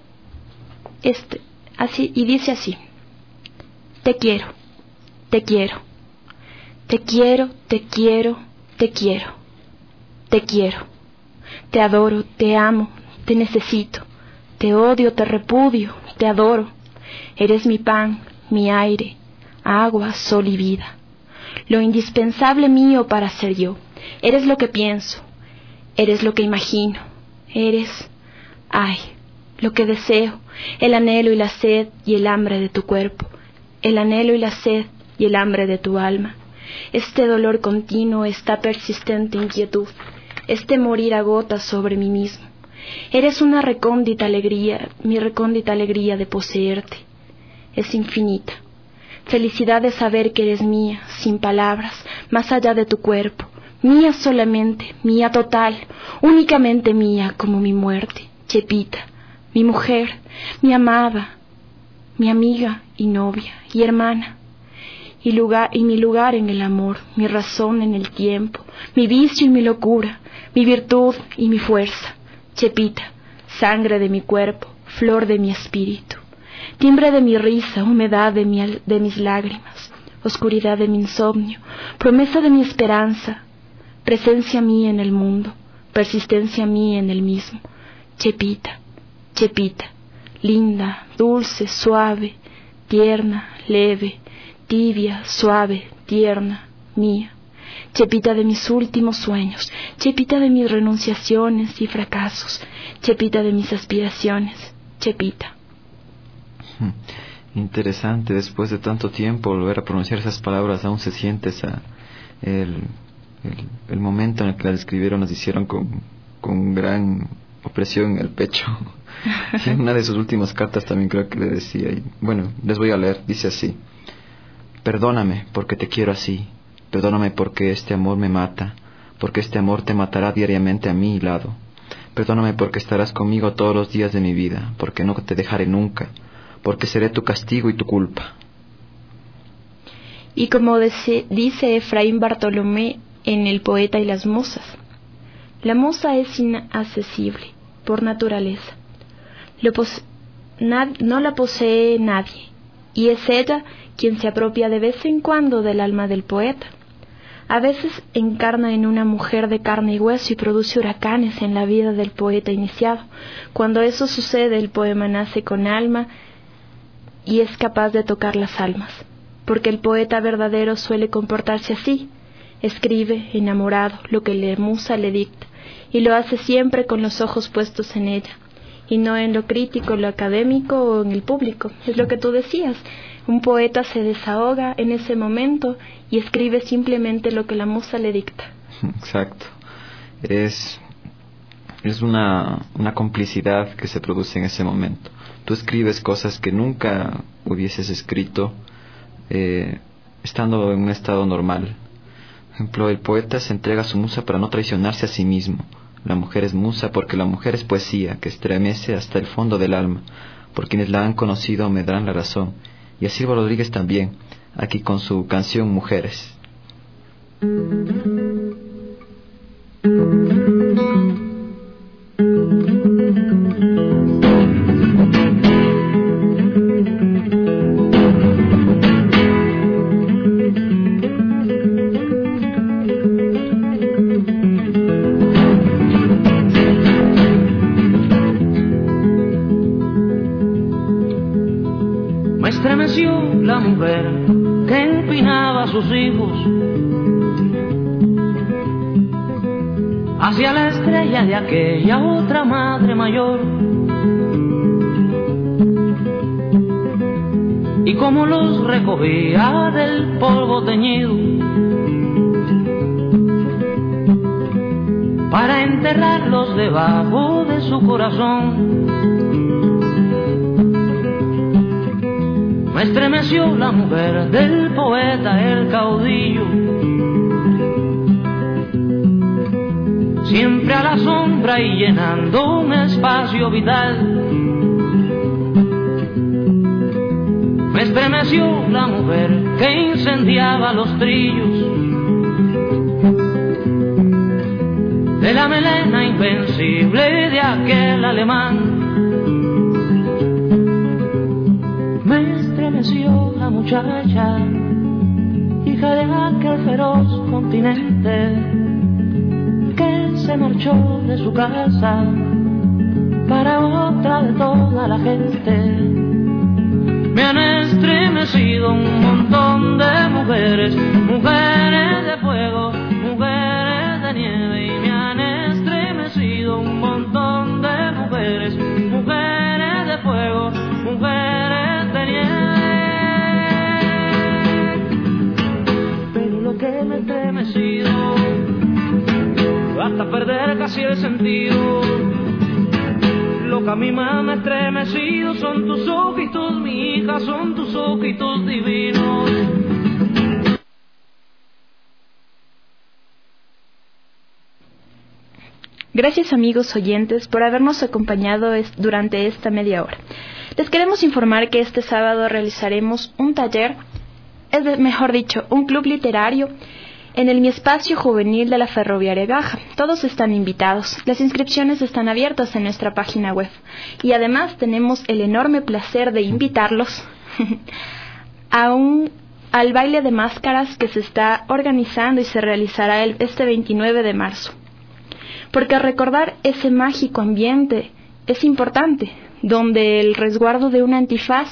Speaker 11: Y dice así: te quiero, te quiero, te quiero, te quiero, te quiero, te quiero, te adoro, te amo, te necesito, te odio, te repudio, te adoro. Eres mi pan, mi aire, agua, sol y vida. Lo indispensable mío para ser yo. Eres lo que pienso, eres lo que imagino, eres, ay, lo que deseo, el anhelo y la sed y el hambre de tu cuerpo, el anhelo y la sed y el hambre de tu alma. Este dolor continuo, esta persistente inquietud, este morir a gotas sobre mí mismo. Eres una recóndita alegría, mi recóndita alegría de poseerte. Es infinita. Felicidad de saber que eres mía, sin palabras, más allá de tu cuerpo. Mía solamente, mía total, únicamente mía como mi muerte. Chepita, mi mujer, mi amada, mi amiga y novia y hermana. Y mi lugar en el amor, mi razón en el tiempo, mi vicio y mi locura, mi virtud y mi fuerza. Chepita, sangre de mi cuerpo, flor de mi espíritu, timbre de mi risa, humedad de mis lágrimas, oscuridad de mi insomnio, promesa de mi esperanza, presencia mía en el mundo, persistencia mía en el mismo. Chepita, Chepita, linda, dulce, suave, tierna, leve, tibia, suave, tierna, mía. Chepita de mis últimos sueños, Chepita de mis renunciaciones y fracasos, Chepita de mis aspiraciones, Chepita.
Speaker 14: Interesante, después de tanto tiempo volver a pronunciar esas palabras, aún se siente el momento en el que las escribieron, las hicieron con gran opresión en el pecho. Y en una de sus últimas cartas también creo que le decía, y bueno, les voy a leer, dice así: perdóname porque te quiero así, perdóname porque este amor me mata, porque este amor te matará diariamente a mi lado. Perdóname porque estarás conmigo todos los días de mi vida, porque no te dejaré nunca, porque seré tu castigo y tu culpa.
Speaker 11: Y como dice Efraín Bartolomé en El poeta y las musas, la musa es inaccesible por naturaleza. No la posee nadie, y es ella quien se apropia de vez en cuando del alma del poeta. A veces encarna en una mujer de carne y hueso y produce huracanes en la vida del poeta iniciado. Cuando eso sucede, el poema nace con alma y es capaz de tocar las almas, porque el poeta verdadero suele comportarse así: escribe, enamorado, lo que la musa le dicta, y lo hace siempre con los ojos puestos en ella, y no en lo crítico, lo académico o en el público. Es lo que tú decías, un poeta se desahoga en ese momento y escribe simplemente lo que la musa le dicta.
Speaker 14: Exacto. Es una complicidad que se produce en ese momento. Tú escribes cosas que nunca hubieses escrito estando en un estado normal. Por ejemplo, el poeta se entrega a su musa para no traicionarse a sí mismo. La mujer es musa porque la mujer es poesía que estremece hasta el fondo del alma. Por quienes la han conocido me darán la razón. Y a Silvio Rodríguez también, aquí con su canción Mujeres.
Speaker 15: Me estremeció la mujer que empinaba a sus hijos hacia la estrella de aquella otra madre mayor, y como los recogía del polvo teñido para enterrarlos debajo de su corazón. Me estremeció la mujer del poeta, el caudillo, siempre a la sombra y llenando un espacio vital. Me estremeció la mujer que incendiaba los trillos de la melena invencible de aquel alemán. Me estremeció la muchacha, hija de aquel feroz continente, que se marchó de su casa para otra de toda la gente. me han estremecido un montón de mujeres, mujeres de fuego, mujeres de nieve, y me han estremecido un montón de mujeres, mujeres de fuego, mujeres de nieve. Pero lo que me ha estremecido hasta perder casi el sentido, lo que a mí más me ha estremecido son tus ojitos, mi hija, son tus ojitos divinos.
Speaker 11: Gracias, amigos oyentes, por habernos acompañado durante esta media hora. Les queremos informar que este sábado realizaremos un taller, mejor dicho, un club literario en el Mi Espacio Juvenil de la Ferroviaria Baja. Todos están invitados. Las inscripciones están abiertas en nuestra página web. Y además tenemos el enorme placer de invitarlos al baile de máscaras que se está organizando y se realizará este 29 de marzo. Porque recordar ese mágico ambiente es importante, donde el resguardo de un antifaz,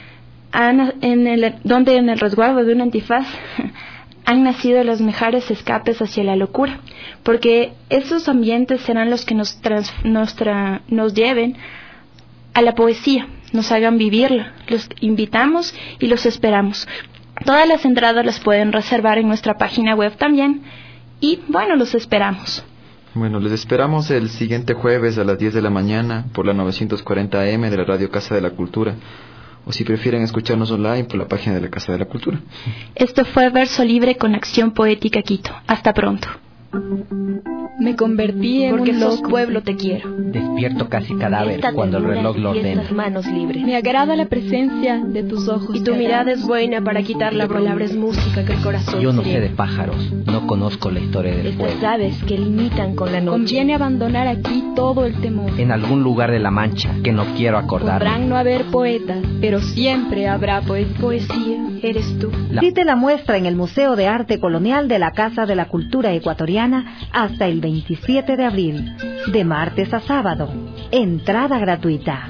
Speaker 11: donde en el resguardo de un antifaz han nacido los mejores escapes hacia la locura, porque esos ambientes serán los que nos lleven a la poesía, nos hagan vivirla. Los invitamos y los esperamos. Todas las entradas las pueden reservar en nuestra página web también, y bueno, los esperamos.
Speaker 14: Bueno, les esperamos el siguiente jueves a las 10 de la mañana por la 940 AM de la Radio Casa de la Cultura, o si prefieren escucharnos online por la página de la Casa de la Cultura.
Speaker 11: Esto fue Verso Libre con Acción Poética Quito. Hasta pronto.
Speaker 16: Me convertí en
Speaker 12: porque
Speaker 16: un
Speaker 12: sos
Speaker 16: loco.
Speaker 12: pueblo te quiero.
Speaker 13: Despierto casi cadáver cuando el reloj lo ordena.
Speaker 12: Manos libres.
Speaker 16: Me agrada la presencia de tus ojos.
Speaker 12: Y tu mirada es buena para quitar la palabra es música que el corazón.
Speaker 13: Yo no sé
Speaker 12: cerebra.
Speaker 13: de pájaros, no conozco la historia del
Speaker 12: Estas
Speaker 13: fuego.
Speaker 12: aves que limitan con la noche.
Speaker 16: Conviene abandonar aquí todo el temor.
Speaker 13: En algún lugar de la Mancha que no quiero acordarme.
Speaker 16: Podrán no haber poetas, pero siempre habrá
Speaker 12: Poesía, eres tú.
Speaker 7: Visite la muestra en el Museo de Arte Colonial de la Casa de la Cultura Ecuatoriana hasta el 27 de abril, de martes a sábado. Entrada gratuita.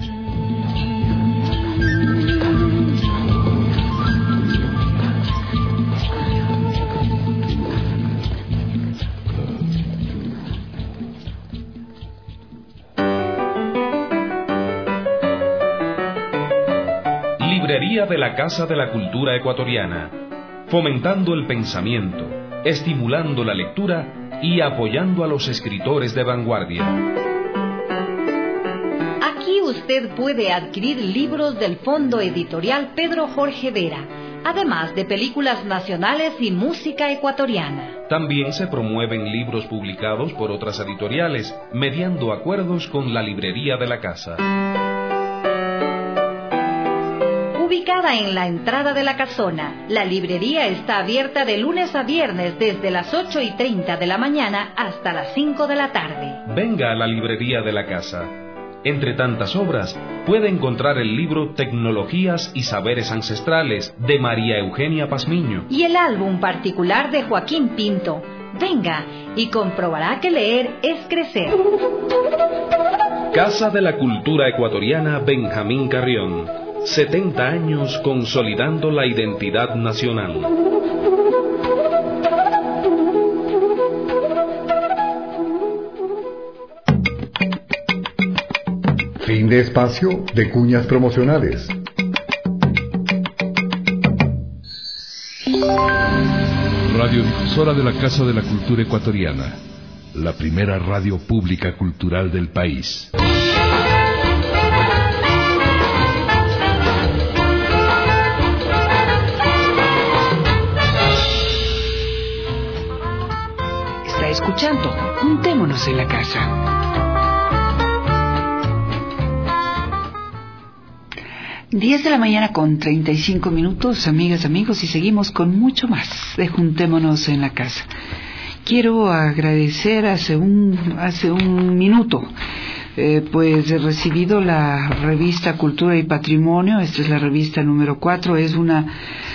Speaker 6: Librería de la Casa de la Cultura Ecuatoriana, fomentando el pensamiento, estimulando la lectura y apoyando a los escritores de vanguardia.
Speaker 7: Aquí usted puede adquirir libros del Fondo Editorial Pedro Jorge Vera, además de películas nacionales y música ecuatoriana.
Speaker 6: También se promueven libros publicados por otras editoriales, mediando acuerdos con la Librería de la Casa.
Speaker 7: Ubicada en la entrada de la casona, la librería está abierta de lunes a viernes desde las 8:30 de la mañana hasta las 5 de la tarde.
Speaker 6: Venga a la Librería de la Casa. Entre tantas obras, puede encontrar el libro Tecnologías y Saberes Ancestrales, de María Eugenia Pazmiño.
Speaker 7: Y el álbum particular de Joaquín Pinto. Venga y comprobará que leer es crecer.
Speaker 6: Casa de la Cultura Ecuatoriana Benjamín Carrión. 70 años consolidando la identidad nacional.
Speaker 5: Fin de espacio de cuñas promocionales.
Speaker 4: Radiodifusora de la Casa de la Cultura Ecuatoriana, la primera radio pública cultural del país.
Speaker 2: Está escuchando Juntémonos en la Casa. Diez de la mañana con 35 minutos, amigas, amigos, y seguimos con mucho más de Juntémonos en la Casa. Quiero agradecer hace un minuto, pues he recibido la revista Cultura y Patrimonio. Esta es la revista número 4, es una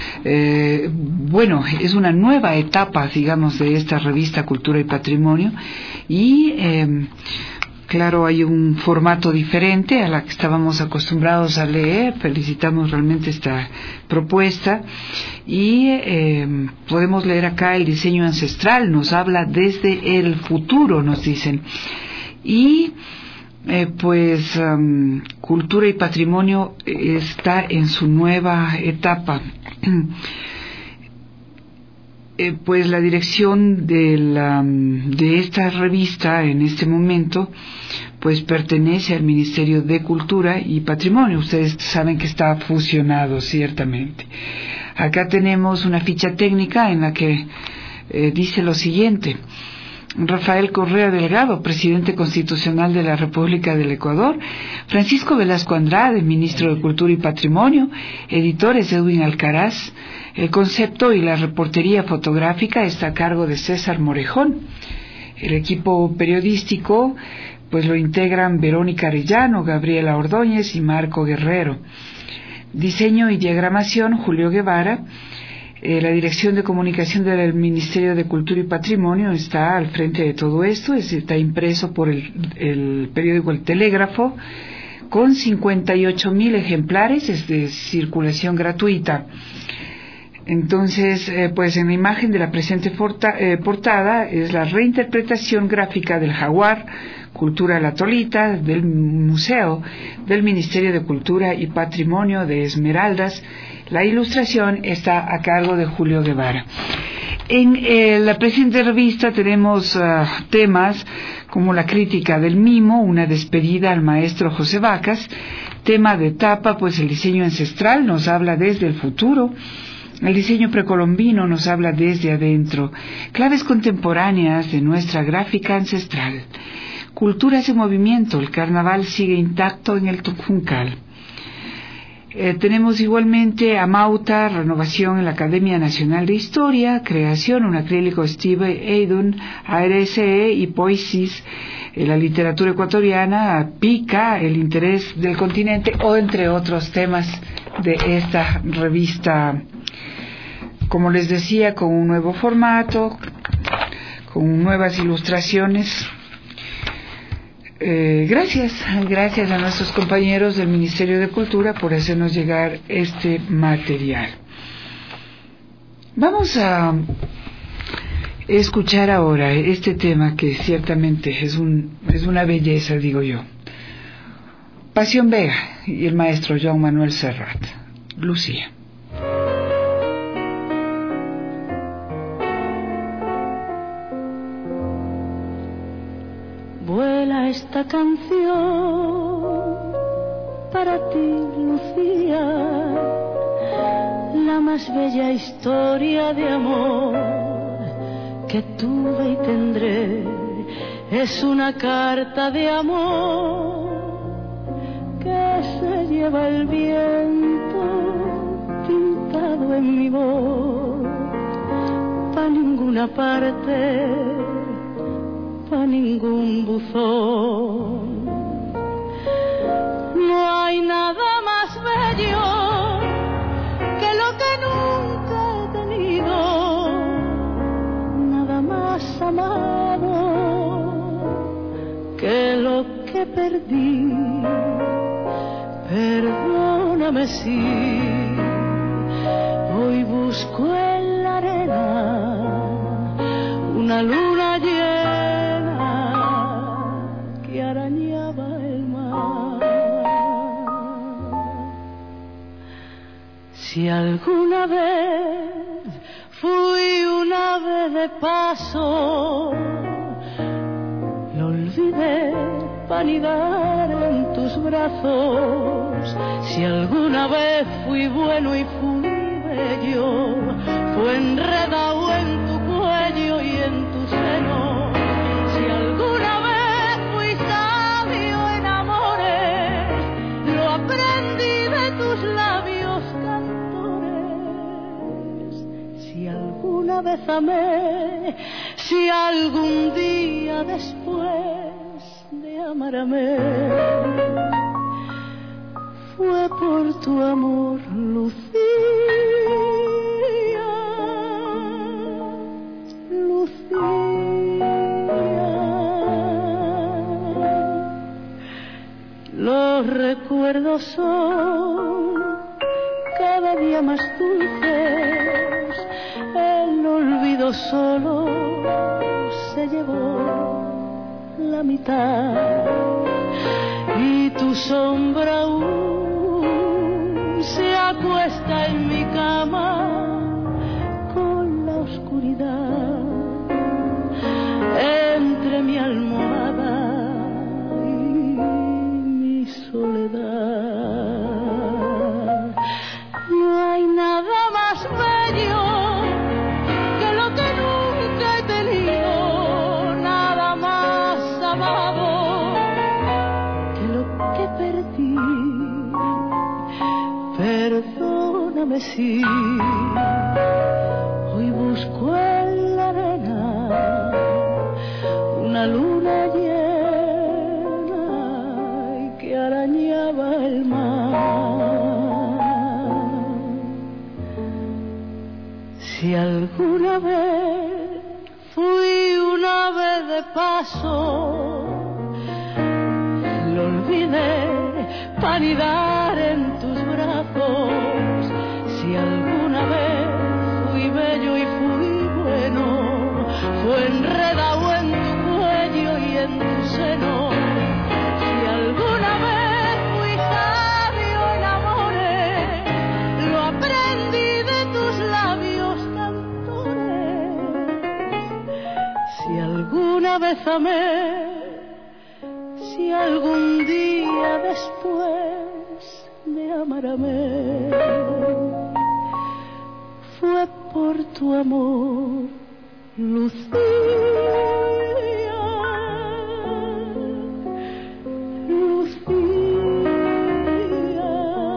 Speaker 2: nueva etapa, digamos, de esta revista Cultura y Patrimonio, y Claro, hay un formato diferente a la que estábamos acostumbrados a leer. Felicitamos realmente esta propuesta. Y podemos leer acá el diseño ancestral. Nos habla desde el futuro, nos dicen. Y cultura y patrimonio está en su nueva etapa. Pues la dirección de esta revista en este momento pues pertenece al Ministerio de Cultura y Patrimonio. Ustedes saben que está fusionado, ciertamente. Acá tenemos una ficha técnica en la que dice lo siguiente: Rafael Correa Delgado, presidente constitucional de la República del Ecuador; Francisco Velasco Andrade, ministro de Cultura y Patrimonio; editores Edwin Alcaraz. El concepto y la reportería fotográfica está a cargo de César Morejón. El equipo periodístico pues lo integran Verónica Arellano, Gabriela Ordóñez y Marco Guerrero. Diseño y diagramación, Julio Guevara. La Dirección de Comunicación del Ministerio de Cultura y Patrimonio está al frente de todo esto. Está impreso por el periódico El Telégrafo, con 58,000 ejemplares, es de circulación gratuita. Entonces, pues en la imagen de la presente portada es la reinterpretación gráfica del Jaguar, Cultura La Tolita, del Museo del Ministerio de Cultura y Patrimonio de Esmeraldas. La ilustración está a cargo de Julio Guevara. En la presente revista tenemos temas como la crítica del mimo, una despedida al maestro José Vacas. Tema de tapa, pues el diseño ancestral nos habla desde el futuro. El diseño precolombino nos habla desde adentro. Claves contemporáneas de nuestra gráfica ancestral. Culturas en movimiento. El carnaval sigue intacto en el Juncal. Tenemos igualmente a Mauta, renovación en la Academia Nacional de Historia, creación, un acrílico Steve Eidun, ARSE y Poesis, la literatura ecuatoriana, Pica, el interés del continente, o entre otros temas de esta revista, como les decía, con un nuevo formato, con nuevas ilustraciones. Gracias a nuestros compañeros del Ministerio de Cultura por hacernos llegar este material. Vamos a escuchar ahora este tema que ciertamente es una belleza, digo yo. Pasión Vega y el maestro Joan Manuel Serrat. Lucía.
Speaker 17: Vuela esta canción para ti, Lucía, la más bella historia de amor que tuve y tendré. Es una carta de amor que se lleva el viento pintado en mi voz, pa' ninguna parte, pa' ningún buzón. No hay nada más bello que lo que nunca he tenido, nada más amado que lo que perdí. Perdóname si hoy busco en la arena una luna llena que arañaba el mar. Si alguna vez fui un ave de paso, lo olvidé para anidar en tus brazos. Si alguna vez fui bueno y fui bello, fue enredado en tu cuello y en tu seno. Si alguna vez fui sabio en amores, lo aprendí de tus labios cantores. Si alguna vez amé, si algún día después de amarme fue por tu amor, Lucía, Lucía. Los recuerdos son cada día más dulces, el olvido solo se llevó la mitad y tu sombra aún se acuesta en mi cama con la oscuridad entre mi almohada y mi soledad. No hay nada más bello que lo que nunca he tenido, nada más amado que lo que perdí. Perdóname si hoy busco en la arena una luna llena y que arañaba el mar. Si alguna vez fui un ave de paso, lo olvidé para anidar en tus brazos. Si alguna vez fui bello y fui bueno, fue enredado en tu cuello y en tu seno. Si alguna vez fui sabio en amores, lo aprendí de tus labios cantores. Si alguna vez amé, si algún día después de amarme, fue por tu amor, Lucía, Lucía.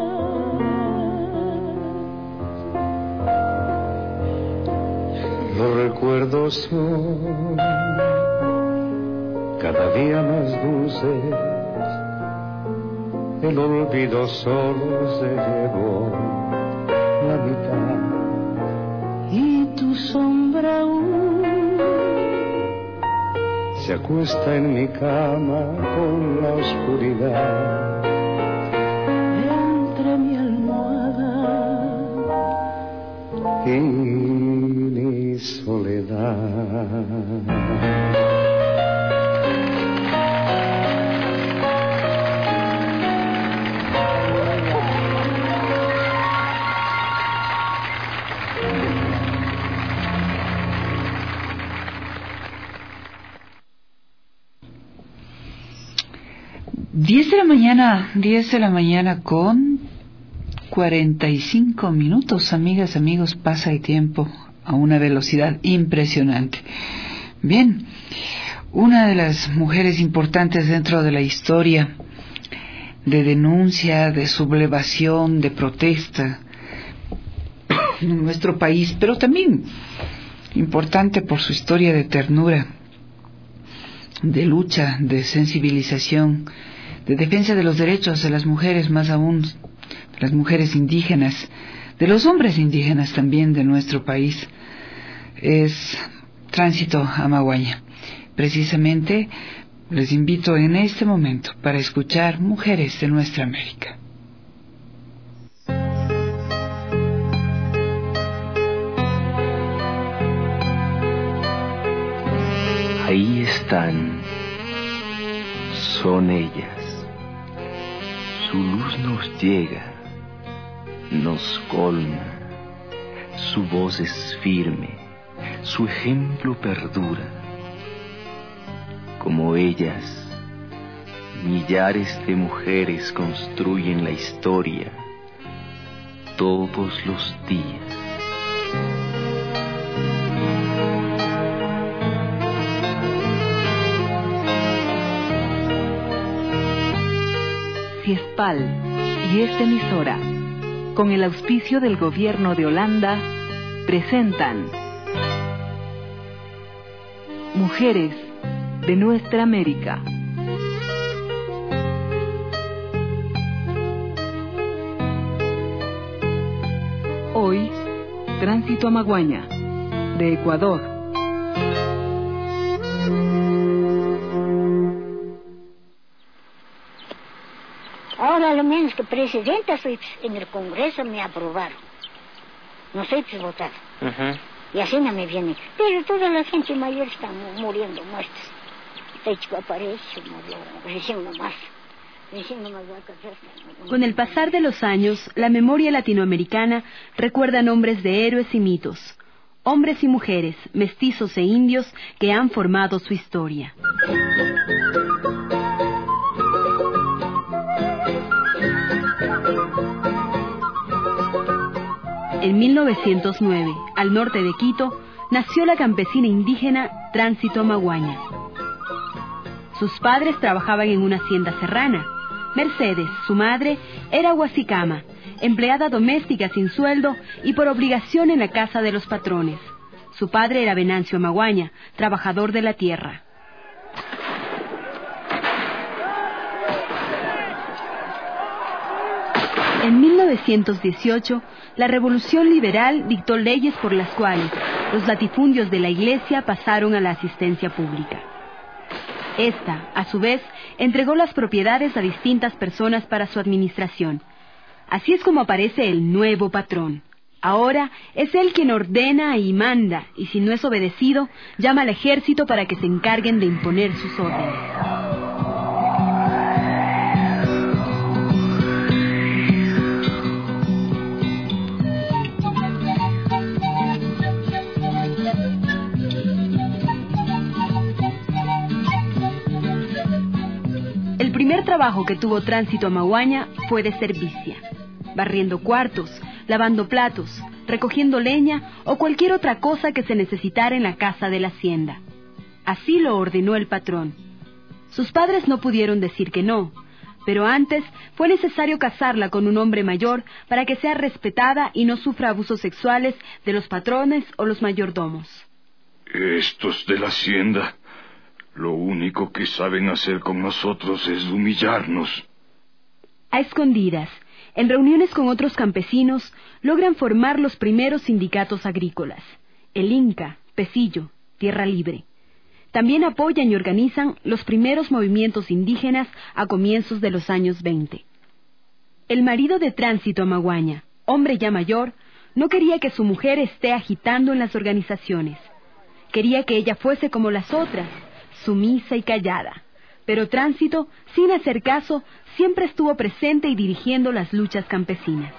Speaker 18: Los recuerdos son cada día más dulces, el olvido solo se llevó la mitad
Speaker 17: y tu sombra aún
Speaker 18: se acuesta en mi cama con la oscuridad
Speaker 17: entre mi almohada
Speaker 18: y mi soledad.
Speaker 2: Diez de la mañana con 45 minutos, amigas, amigos, pasa el tiempo a una velocidad impresionante. Bien, una de las mujeres importantes dentro de la historia de denuncia, de sublevación, de protesta en nuestro país, pero también importante por su historia de ternura, de lucha, de sensibilización, de defensa de los derechos de las mujeres, más aún de las mujeres indígenas, de los hombres indígenas también de nuestro país, es Tránsito Amaguaña. Precisamente les invito en este momento para escuchar Mujeres de Nuestra América.
Speaker 19: Ahí están, son ellas. Su luz nos llega, nos colma, su voz es firme, su ejemplo perdura. Como ellas, millares de mujeres construyen la historia todos los días.
Speaker 1: Ciespal y esta emisora, con el auspicio del Gobierno de Holanda, presentan Mujeres de Nuestra América. Hoy, Tránsito Amaguaña, de Ecuador.
Speaker 20: ahora a lo menos que presidenta soy, en el Congreso me aprobaron. No soy votar. Y así no me viene. Pero toda la gente mayor está muriendo, muertos. De hecho, aparece, murió, recién nomás.
Speaker 21: Con el pasar de los años, la memoria latinoamericana recuerda nombres de héroes y mitos, hombres y mujeres, mestizos e indios que han formado su historia. En 1909, al norte de Quito, nació la campesina indígena Tránsito Maguaña. Sus padres trabajaban en una hacienda serrana. Mercedes, su madre, era huasicama, empleada doméstica sin sueldo y por obligación en la casa de los patrones. Su padre era Venancio Maguaña, trabajador de la tierra. En 1918, la Revolución Liberal dictó leyes por las cuales los latifundios de la Iglesia pasaron a la asistencia pública. Esta, a su vez, entregó las propiedades a distintas personas para su administración. Así es como aparece el nuevo patrón. Ahora es él quien ordena y manda, y si no es obedecido, llama al ejército para que se encarguen de imponer sus órdenes. El primer trabajo que tuvo Tránsito Maguaña fue de servicia, barriendo cuartos, lavando platos, recogiendo leña o cualquier otra cosa que se necesitara en la casa de la hacienda. Así lo ordenó el patrón. Sus padres no pudieron decir que no, pero antes fue necesario casarla con un hombre mayor para que sea respetada y no sufra abusos sexuales de los patrones o los mayordomos.
Speaker 22: Estos de la hacienda, lo único que saben hacer con nosotros es humillarnos.
Speaker 21: A escondidas, en reuniones con otros campesinos, logran formar los primeros sindicatos agrícolas, el Inca, Pesillo, Tierra Libre. También apoyan y organizan los primeros movimientos indígenas a comienzos de los años 20. El marido de Tránsito Maguaña, hombre ya mayor, no quería que su mujer esté agitando en las organizaciones. Quería que ella fuese como las otras, sumisa y callada. Pero Tránsito, sin hacer caso, siempre estuvo presente y dirigiendo las luchas campesinas.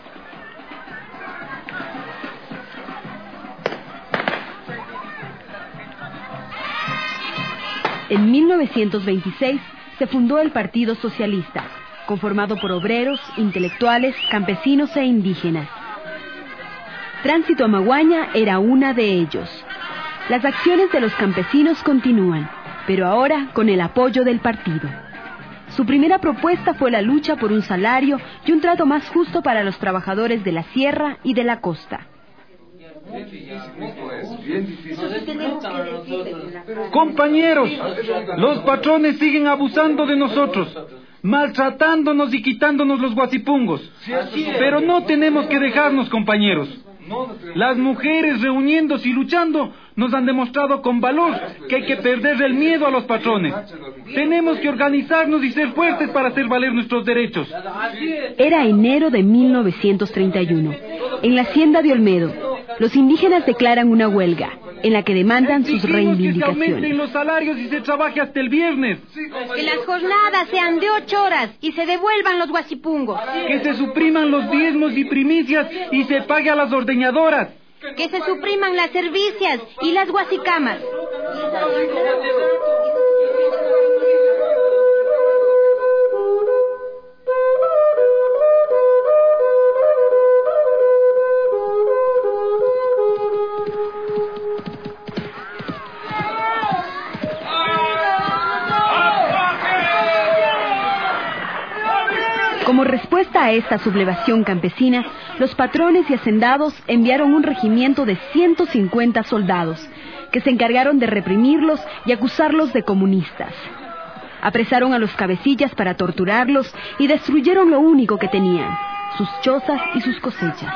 Speaker 21: En 1926 se fundó el Partido Socialista, conformado por obreros, intelectuales, campesinos e indígenas. Tránsito Maguaña era una de ellos. Las acciones de los campesinos continúan, pero ahora con el apoyo del partido. Su primera propuesta fue la lucha por un salario y un trato más justo para los trabajadores de la sierra y de la costa.
Speaker 23: Compañeros, los patrones siguen abusando de nosotros, maltratándonos y quitándonos los guasipungos. Pero no tenemos que dejarnos, compañeros. Las mujeres reuniéndose y luchando nos han demostrado con valor que hay que perder el miedo a los patrones. Tenemos que organizarnos y ser fuertes para hacer valer nuestros derechos.
Speaker 21: Era enero de 1931. En la hacienda de Olmedo, los indígenas declaran una huelga en la que demandan sus reivindicaciones.
Speaker 23: Que se aumenten los salarios y se trabaje hasta el viernes.
Speaker 24: Que las jornadas sean de 8 horas y se devuelvan los guasipungos.
Speaker 23: Que se supriman los diezmos y primicias y se pague a las ordeñadoras.
Speaker 24: Que se supriman las servicias y las guasicamas.
Speaker 21: Como respuesta a esta sublevación campesina, los patrones y hacendados enviaron un regimiento de 150 soldados, que se encargaron de reprimirlos y acusarlos de comunistas. Apresaron a los cabecillas para torturarlos y destruyeron lo único que tenían, sus chozas y sus cosechas.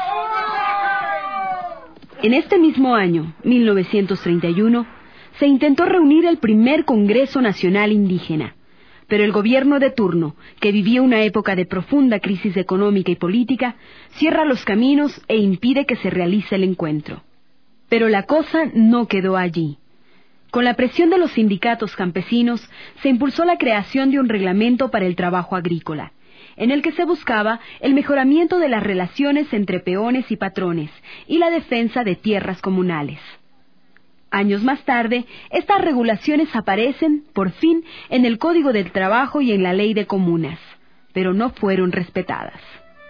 Speaker 21: En este mismo año, 1931, se intentó reunir el primer Congreso Nacional Indígena, pero el gobierno de turno, que vivía una época de profunda crisis económica y política, cierra los caminos e impide que se realice el encuentro. Pero la cosa no quedó allí. Con la presión de los sindicatos campesinos, se impulsó la creación de un reglamento para el trabajo agrícola, en el que se buscaba el mejoramiento de las relaciones entre peones y patrones y la defensa de tierras comunales. Años más tarde, estas regulaciones aparecen, por fin, en el Código del Trabajo y en la Ley de Comunas, pero no fueron respetadas.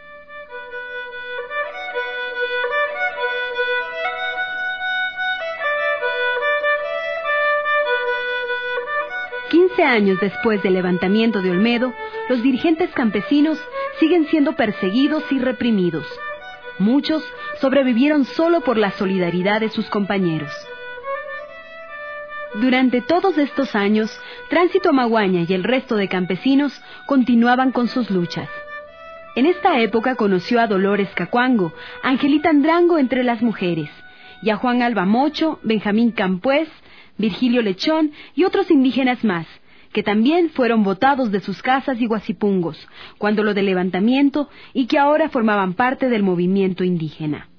Speaker 21: Años después del levantamiento de Olmedo, los dirigentes campesinos siguen siendo perseguidos y reprimidos. Muchos sobrevivieron solo por la solidaridad de sus compañeros. Durante todos estos años, Tránsito Maguaña y el resto de campesinos continuaban con sus luchas. En esta época conoció a Dolores Cacuango, Angelita Andrango entre las mujeres, y a Juan Alba Mocho, Benjamín Campués, Virgilio Lechón y otros indígenas más, que también fueron botados de sus casas y guacipungos cuando lo del levantamiento y que ahora formaban parte del movimiento indígena.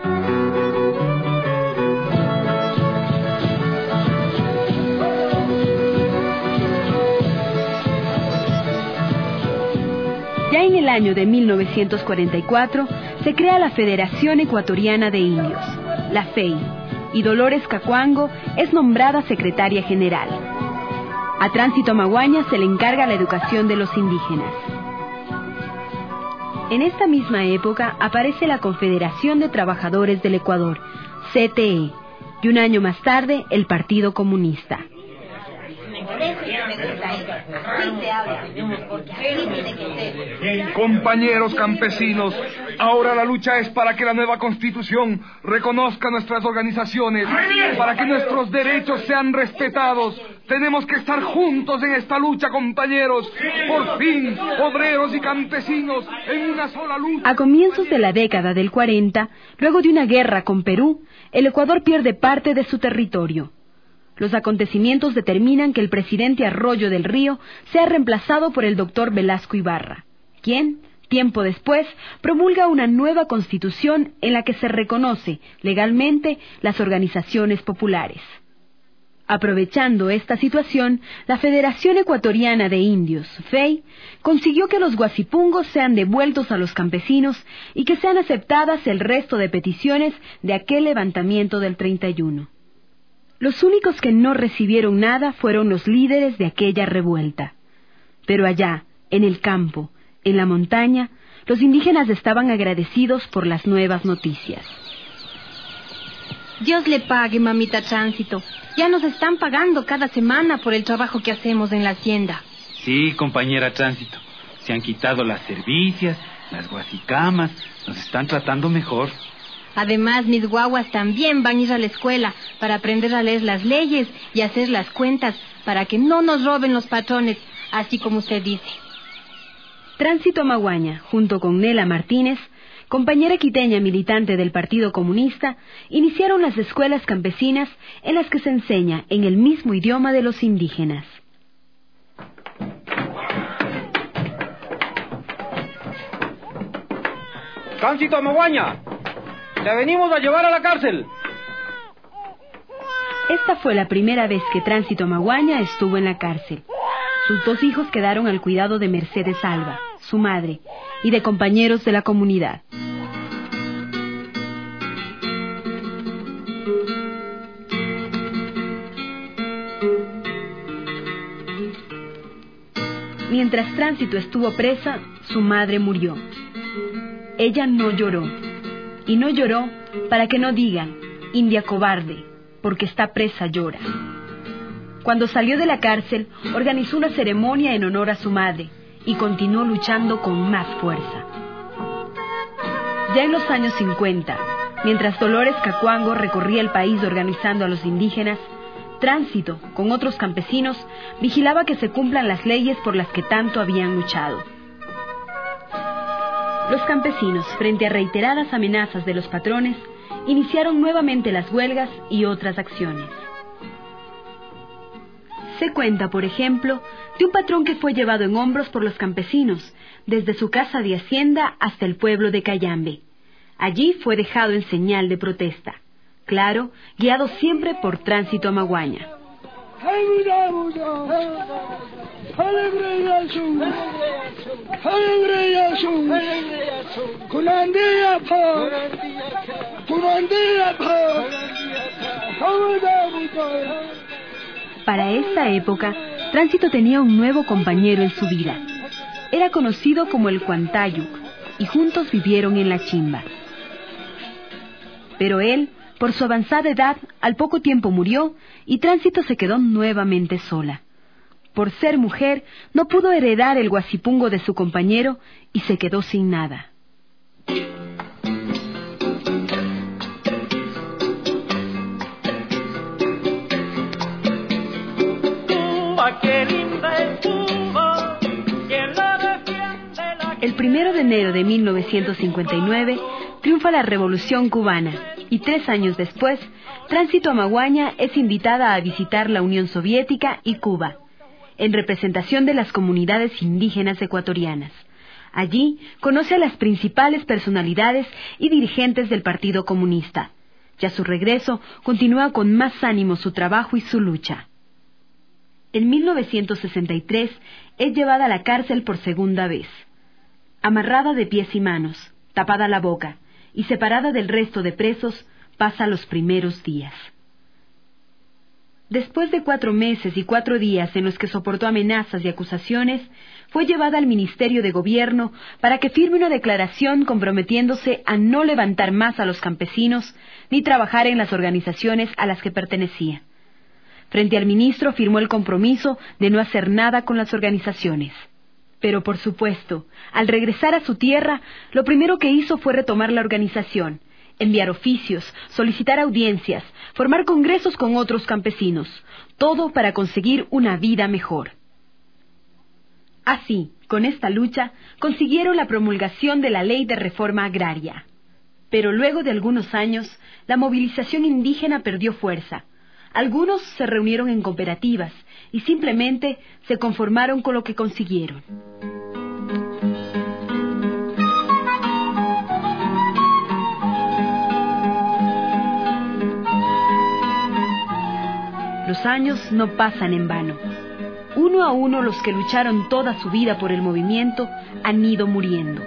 Speaker 21: Ya en el año de 1944 se crea la Federación Ecuatoriana de Indios, la FEI, y Dolores Cacuango es nombrada secretaria general. A Tránsito Maguaña se le encarga la educación de los indígenas. En esta misma época aparece la Confederación de Trabajadores del Ecuador, CTE, y un año más tarde el Partido Comunista.
Speaker 3: Compañeros campesinos, ahora la lucha es para que la nueva Constitución reconozca nuestras organizaciones, para que nuestros derechos sean respetados. Tenemos que estar juntos en esta lucha, compañeros. Por fin, obreros y campesinos en una sola lucha.
Speaker 21: A comienzos de la década del 40, luego de una guerra con Perú, el Ecuador pierde parte de su territorio. Los acontecimientos determinan que el presidente Arroyo del Río sea reemplazado por el doctor Velasco Ibarra, quien, tiempo después, promulga una nueva constitución en la que se reconoce legalmente las organizaciones populares. Aprovechando esta situación, la Federación Ecuatoriana de Indios, FEI, consiguió que los guacipungos sean devueltos a los campesinos y que sean aceptadas el resto de peticiones de aquel levantamiento del 31. Los únicos que no recibieron nada fueron los líderes de aquella revuelta. Pero allá, en el campo, en la montaña, los indígenas estaban agradecidos por las nuevas noticias.
Speaker 24: Dios le pague, mamita Tránsito. Ya nos están pagando cada semana por el trabajo que hacemos en la hacienda.
Speaker 23: Sí, compañera Tránsito. Se han quitado las servicias, las guasicamas. Nos están tratando mejor.
Speaker 24: Además, mis guaguas también van a ir a la escuela para aprender a leer las leyes y hacer las cuentas para que no nos roben los patrones, así como usted dice.
Speaker 21: Tránsito Maguaña, junto con Nela Martínez, compañera quiteña militante del Partido Comunista, iniciaron las escuelas campesinas en las que se enseña en el mismo idioma de los indígenas.
Speaker 23: ¡Tránsito Maguaña! ¡Te venimos a llevar a la cárcel!
Speaker 21: Esta fue la primera vez que Tránsito Maguaña estuvo en la cárcel. Sus dos hijos quedaron al cuidado de Mercedes Alba, su madre, y de compañeros de la comunidad. Mientras Tránsito estuvo presa, su madre murió. Ella no lloró. Y no lloró para que no digan, India cobarde, porque está presa llora. Cuando salió de la cárcel, organizó una ceremonia en honor a su madre y continuó luchando con más fuerza. Ya en los años 50, mientras Dolores Cacuango recorría el país organizando a los indígenas, Tránsito, con otros campesinos, vigilaba que se cumplan las leyes por las que tanto habían luchado. Los campesinos, frente a reiteradas amenazas de los patrones, iniciaron nuevamente las huelgas y otras acciones. Se cuenta, por ejemplo, de un patrón que fue llevado en hombros por los campesinos, desde su casa de hacienda hasta el pueblo de Cayambe. Allí fue dejado en señal de protesta. Claro, guiado siempre por Tránsito Amaguaña. Para esta época, Tránsito tenía un nuevo compañero en su vida. Era conocido como el Cuantayuc, y juntos vivieron en la chimba. Pero él, por su avanzada edad, al poco tiempo murió y Tránsito se quedó nuevamente sola. Por ser mujer, no pudo heredar el guasipungo de su compañero y se quedó sin nada. El 1 de enero de 1959 triunfa la Revolución Cubana y 3 años después, Tránsito Amaguaña es invitada a visitar la Unión Soviética y Cuba, en representación de las comunidades indígenas ecuatorianas. Allí conoce a las principales personalidades y dirigentes del Partido Comunista. Y a su regreso continúa con más ánimo su trabajo y su lucha. En 1963 es llevada a la cárcel por segunda vez. Amarrada de pies y manos, tapada la boca y separada del resto de presos, pasa los primeros días. Después de 4 meses y 4 días en los que soportó amenazas y acusaciones, fue llevada al Ministerio de Gobierno para que firme una declaración comprometiéndose a no levantar más a los campesinos ni trabajar en las organizaciones a las que pertenecía. Frente al ministro firmó el compromiso de no hacer nada con las organizaciones. Pero, por supuesto, al regresar a su tierra, lo primero que hizo fue retomar la organización, enviar oficios, solicitar audiencias, formar congresos con otros campesinos, todo para conseguir una vida mejor. Así, con esta lucha, consiguieron la promulgación de la Ley de Reforma Agraria. Pero luego de algunos años, la movilización indígena perdió fuerza. Algunos se reunieron en cooperativas y simplemente se conformaron con lo que consiguieron. Los años no pasan en vano. Uno a uno los que lucharon toda su vida por el movimiento han ido muriendo.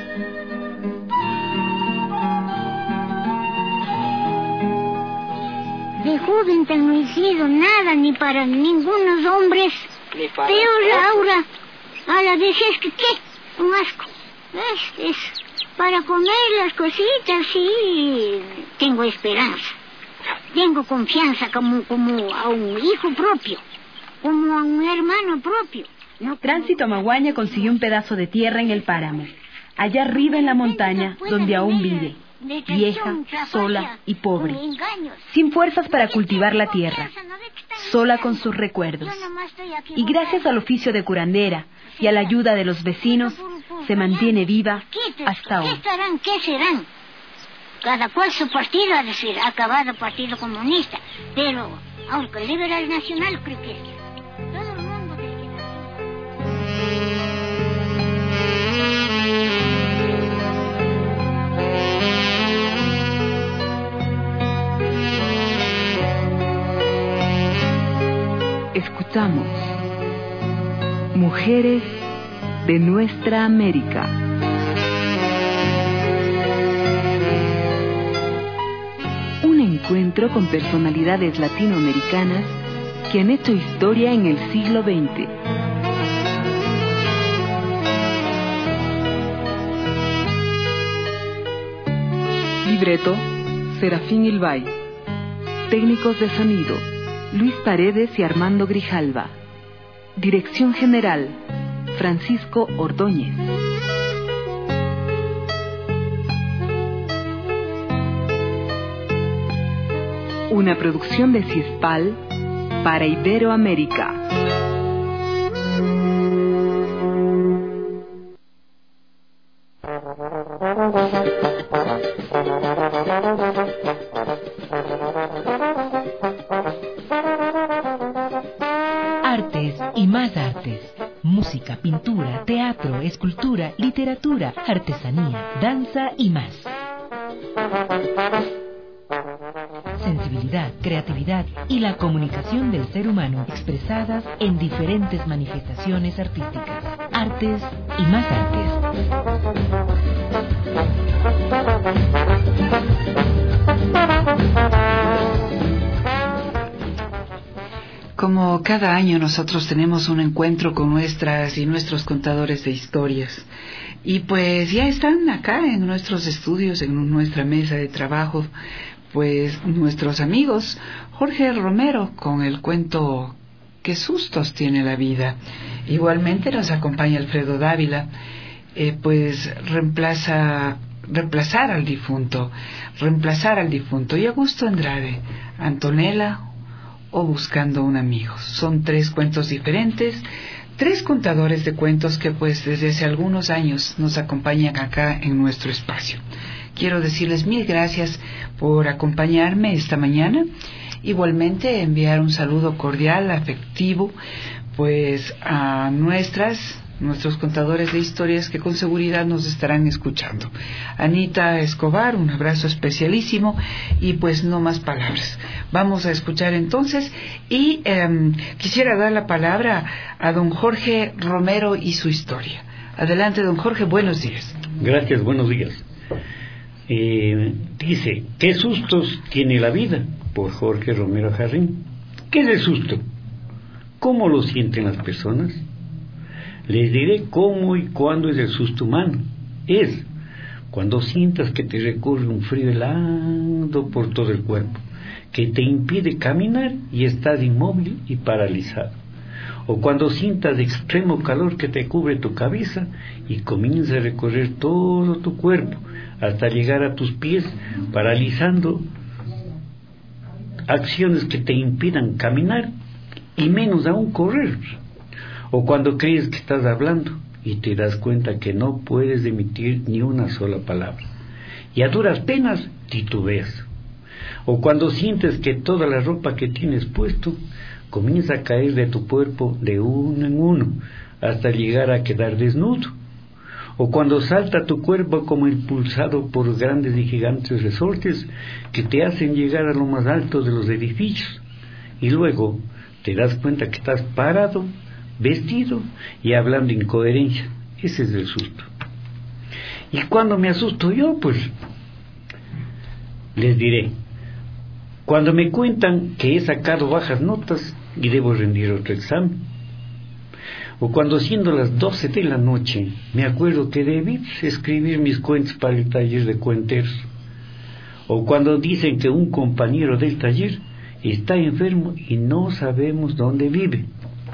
Speaker 20: De joven no he sido nada ni para ningunos hombres. Pero Laura, a la vez es que ¿qué? Un asco. Es para comer las cositas, sí, tengo esperanza. Tengo confianza como a un hijo propio, como a un hermano propio. No,
Speaker 21: Tránsito Amaguaña consiguió un pedazo de tierra en el páramo, allá arriba en la montaña donde aún vive, vieja, sola y pobre, sin fuerzas para cultivar la tierra, sola con sus recuerdos. Y gracias al oficio de curandera y a la ayuda de los vecinos, se mantiene viva hasta hoy.
Speaker 20: ¿Qué serán? Cada cual su partido, es decir, acabado el Partido Comunista, pero aunque el Liberal Nacional creo que todo el mundo
Speaker 1: Escuchamos Mujeres de Nuestra América. Un encuentro con personalidades latinoamericanas que han hecho historia en el siglo XX. Libreto, Serafín Ilbay. Técnicos de sonido, Luis Paredes y Armando Grijalva. Dirección General, Francisco Ordóñez. Una producción de CIESPAL para Iberoamérica. artes. Música, pintura, teatro, escultura, literatura, artesanía, danza y más. Sensibilidad, creatividad y la comunicación del ser humano expresadas en diferentes manifestaciones artísticas. Artes y más artes.
Speaker 2: Como cada año nosotros tenemos un encuentro con nuestras y nuestros contadores de historias. Y pues ya están acá en nuestros estudios, en nuestra mesa de trabajo, pues nuestros amigos Jorge Romero con el cuento ¿Qué sustos tiene la vida? Igualmente nos acompaña Alfredo Dávila, pues reemplazar al difunto, y Augusto Andrade, Antonella o Buscando un amigo. Son 3 cuentos diferentes, 3 contadores de cuentos que pues desde hace algunos años nos acompañan acá en nuestro espacio. Quiero decirles 1000 gracias por acompañarme esta mañana. Igualmente enviar un saludo cordial, afectivo, pues a nuestros contadores de historias que con seguridad nos estarán escuchando. Anita Escobar, un abrazo especialísimo y pues no más palabras. Vamos a escuchar entonces y quisiera dar la palabra a don Jorge Romero y su historia. Adelante, don Jorge, buenos días.
Speaker 8: Gracias, buenos días. Dice, ¿qué sustos tiene la vida? Por Jorge Romero Jarrín. ¿Qué es el susto? ¿Cómo lo sienten las personas? Les diré cómo y cuándo es el susto humano. Es cuando sientas que te recorre un frío helado por todo el cuerpo, que te impide caminar y estás inmóvil y paralizado. O cuando sientas extremo calor que te cubre tu cabeza y comienza a recorrer todo tu cuerpo hasta llegar a tus pies, paralizando acciones que te impidan caminar y menos aún correr. O cuando crees que estás hablando y te das cuenta que no puedes emitir ni una sola palabra y a duras penas titubeas. O cuando sientes que toda la ropa que tienes puesto comienza a caer de tu cuerpo de uno en uno hasta llegar a quedar desnudo. O cuando salta tu cuerpo como impulsado por grandes y gigantes resortes que te hacen llegar a lo más alto de los edificios y luego te das cuenta que estás parado, vestido y hablando incoherencia. Ese es el susto. ¿Y cuándo me asusto yo? Pues les diré, cuando me cuentan que he sacado bajas notas y debo rendir otro examen. O cuando siendo las 12 de la noche me acuerdo que debí escribir mis cuentos para el taller de cuenteros. O cuando dicen que un compañero del taller está enfermo y no sabemos dónde vive.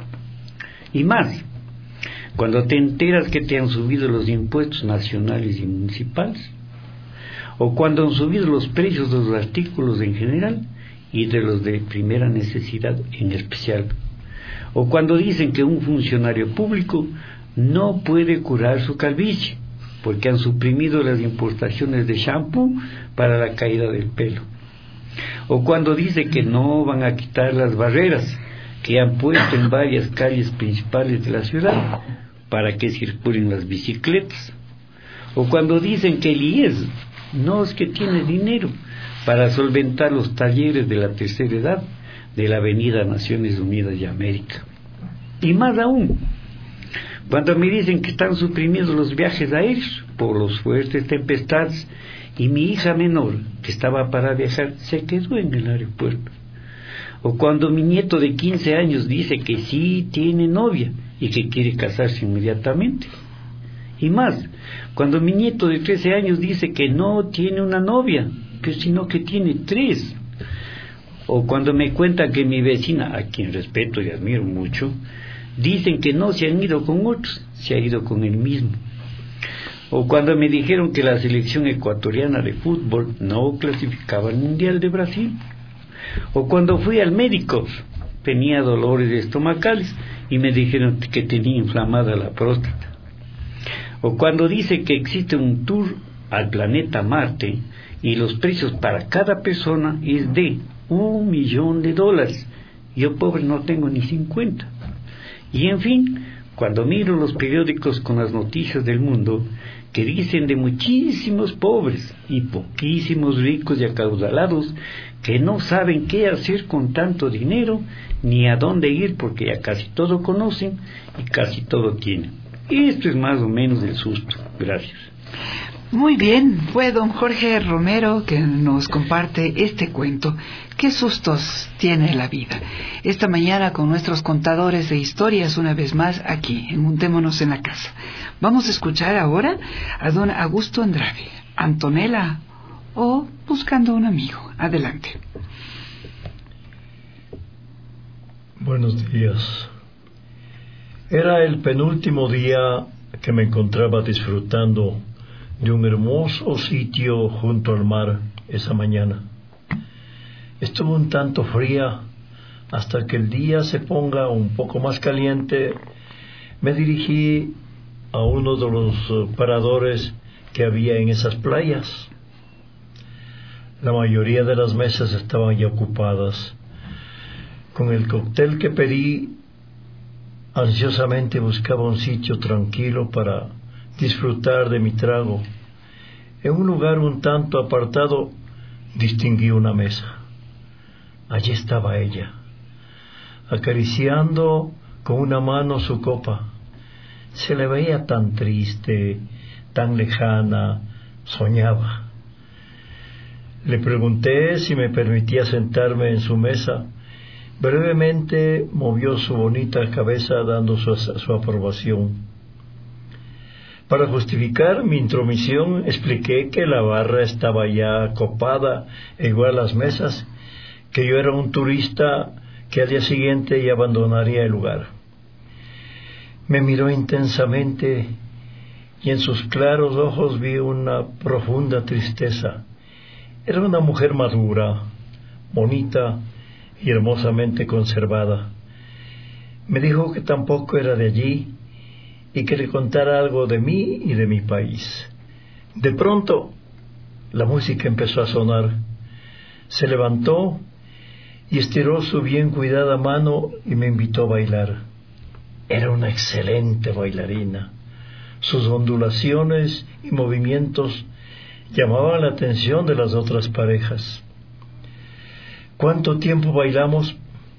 Speaker 8: Y más, cuando te enteras que te han subido los impuestos nacionales y municipales. O cuando han subido los precios de los artículos en general y de los de primera necesidad en especial. O cuando dicen que un funcionario público no puede curar su calvicie porque han suprimido las importaciones de shampoo para la caída del pelo. O cuando dice que no van a quitar las barreras que han puesto en varias calles principales de la ciudad para que circulen las bicicletas. O cuando dicen que el IES no es que tiene dinero para solventar los talleres de la tercera edad de la avenida Naciones Unidas de América. Y más aún, cuando me dicen que están suprimiendo los viajes aéreos por los fuertes tempestades y mi hija menor, que estaba para viajar, se quedó en el aeropuerto. O cuando mi nieto de 15 años dice que sí tiene novia y que quiere casarse inmediatamente. Y más, cuando mi nieto de 13 años dice que no tiene una novia, pero sino que tiene 3. O cuando me cuentan que mi vecina, a quien respeto y admiro mucho, dicen que no se han ido con otros, se ha ido con él mismo. O cuando me dijeron que la selección ecuatoriana de fútbol no clasificaba al Mundial de Brasil. O cuando fui al médico, tenía dolores estomacales y me dijeron que tenía inflamada la próstata. O cuando dice que existe un tour al planeta Marte y los precios para cada persona es de $1 millón. Yo pobre no tengo ni 50. Y en fin, cuando miro los periódicos con las noticias del mundo, que dicen de muchísimos pobres y poquísimos ricos y acaudalados que no saben qué hacer con tanto dinero ni a dónde ir, porque ya casi todo conocen y casi todo tienen. Esto es más o menos el susto. Gracias.
Speaker 2: Muy bien, fue don Jorge Romero que nos comparte este cuento. ¿Qué sustos tiene la vida? Esta mañana con nuestros contadores de historias, una vez más aquí, en Juntémonos en la Casa. Vamos a escuchar ahora a don Augusto Andrade, Antonella o Buscando un amigo. Adelante.
Speaker 9: Buenos días. Era el penúltimo día que me encontraba disfrutando de un hermoso sitio junto al mar esa mañana. Estuvo un tanto fría hasta que el día se ponga un poco más caliente. Me dirigí a uno de los paradores que había en esas playas. La mayoría de las mesas estaban ya ocupadas. Con el cóctel que pedí, ansiosamente buscaba un sitio tranquilo para disfrutar de mi trago. En un lugar un tanto apartado distinguí una mesa. Allí estaba ella, acariciando con una mano su copa. Se le veía tan triste, tan lejana, soñaba. Le pregunté si me permitía sentarme en su mesa. Brevemente movió su bonita cabeza dando su aprobación. Para justificar mi intromisión, expliqué que la barra estaba ya copada, e igual las mesas, que yo era un turista que al día siguiente ya abandonaría el lugar. Me miró intensamente y en sus claros ojos vi una profunda tristeza. Era una mujer madura, bonita y hermosamente conservada. Me dijo que tampoco era de allí y que le contara algo de mí y de mi país. De pronto, la música empezó a sonar. Se levantó y estiró su bien cuidada mano y me invitó a bailar. Era una excelente bailarina. Sus ondulaciones y movimientos llamaban la atención de las otras parejas. ¿Cuánto tiempo bailamos?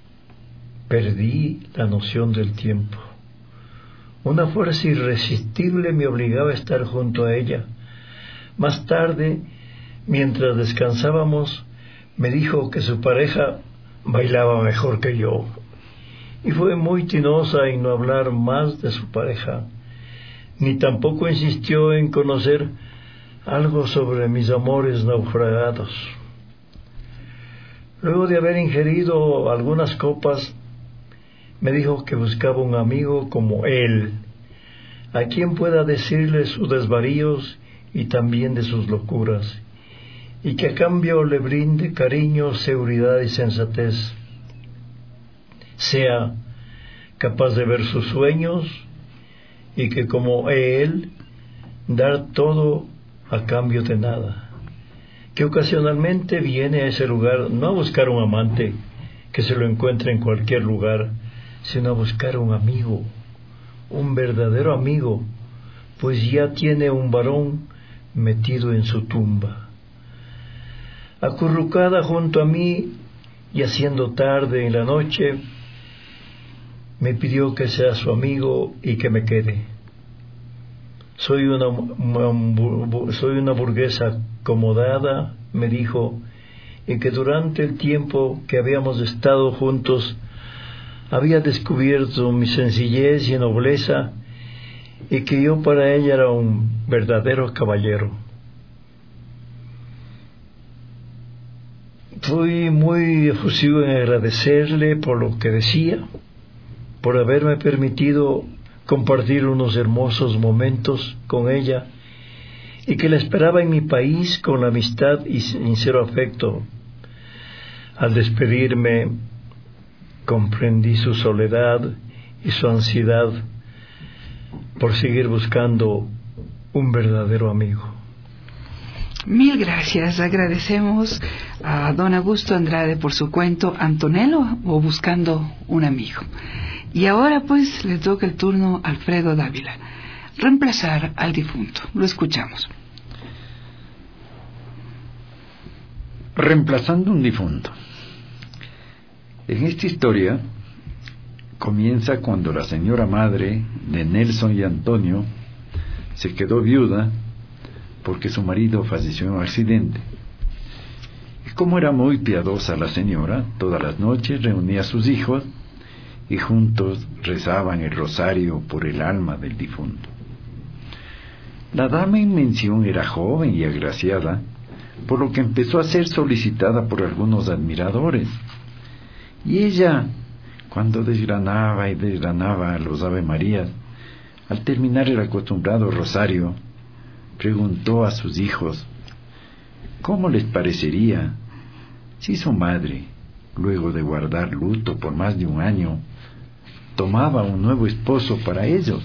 Speaker 9: Perdí la noción del tiempo. Una fuerza irresistible me obligaba a estar junto a ella. Más tarde, mientras descansábamos, me dijo que su pareja bailaba mejor que yo, y fue muy tinosa en no hablar más de su pareja, ni tampoco insistió en conocer algo sobre mis amores naufragados. Luego de haber ingerido algunas copas, me dijo que buscaba un amigo como él, a quien pueda decirle sus desvaríos y también de sus locuras, y que a cambio le brinde cariño, seguridad y sensatez. Sea capaz de ver sus sueños y que como él, dar todo a cambio de nada. Que ocasionalmente viene a ese lugar no a buscar un amante que se lo encuentre en cualquier lugar, sino a buscar un amigo, un verdadero amigo, pues ya tiene un varón metido en su tumba. Acurrucada junto a mí y haciendo tarde en la noche, me pidió que sea su amigo y que me quede. Soy una burguesa acomodada, me dijo, y que durante el tiempo que habíamos estado juntos había descubierto mi sencillez y nobleza, y que yo para ella era un verdadero caballero. Fui muy efusivo en agradecerle por lo que decía, por haberme permitido compartir unos hermosos momentos con ella, y que la esperaba en mi país con la amistad y sincero afecto. Al despedirme, comprendí su soledad y su ansiedad por seguir buscando un verdadero amigo.
Speaker 2: Mil gracias. Agradecemos a don Augusto Andrade por su cuento Antonella o Buscando un amigo. Y ahora pues le toca el turno a Alfredo Dávila, reemplazar al difunto. Lo escuchamos.
Speaker 10: Reemplazando un difunto. En esta historia comienza cuando la señora madre de Nelson y Antonio se quedó viuda porque su marido falleció en un accidente. Y como era muy piadosa la señora, todas las noches reunía a sus hijos y juntos rezaban el rosario por el alma del difunto. La dama en mención era joven y agraciada, por lo que empezó a ser solicitada por algunos admiradores. Y ella, cuando desgranaba y desgranaba los Ave Marías, al terminar el acostumbrado rosario, preguntó a sus hijos cómo les parecería si su madre, luego de guardar luto por más de un año, tomaba un nuevo esposo para ellos,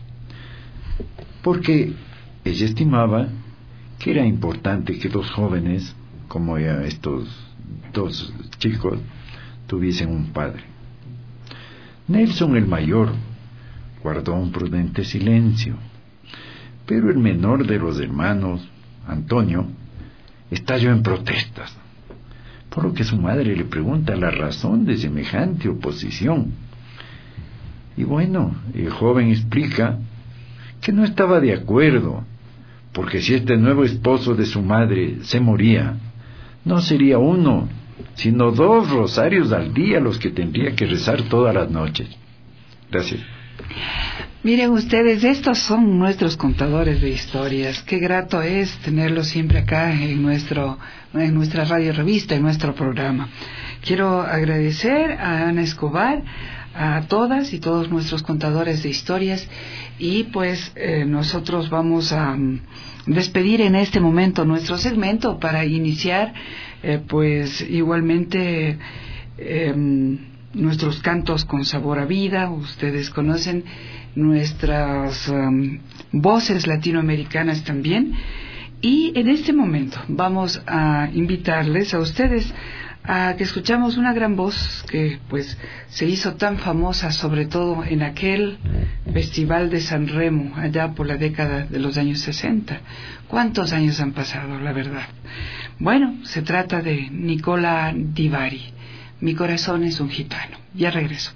Speaker 10: porque ella estimaba que era importante que dos jóvenes, como estos dos chicos, tuviesen un padre. Nelson, el mayor, guardó un prudente silencio, pero el menor de los hermanos, Antonio, estalló en protestas, por lo que su madre le pregunta la razón de semejante oposición. Y bueno, el joven explica que no estaba de acuerdo, porque si este nuevo esposo de su madre se moría, no sería uno, sino 2 rosarios al día los que tendría que rezar todas las noches. Gracias.
Speaker 2: Miren ustedes, estos son nuestros contadores de historias. Qué grato es tenerlos siempre acá en nuestra radio revista, en nuestro programa. Quiero agradecer a Ana Escobar, a todas y todos nuestros contadores de historias, y pues nosotros vamos a despedir en este momento nuestro segmento para iniciar pues igualmente nuestros cantos con sabor a vida. Ustedes conocen nuestras voces latinoamericanas también, y en este momento vamos a invitarles a ustedes a que escuchamos una gran voz que pues se hizo tan famosa, sobre todo en aquel Festival de San Remo allá por la década de los años 60. ¿Cuántos años han pasado, la verdad? Bueno, se trata de Nicola Di Bari. Mi corazón es un gitano. Ya regreso.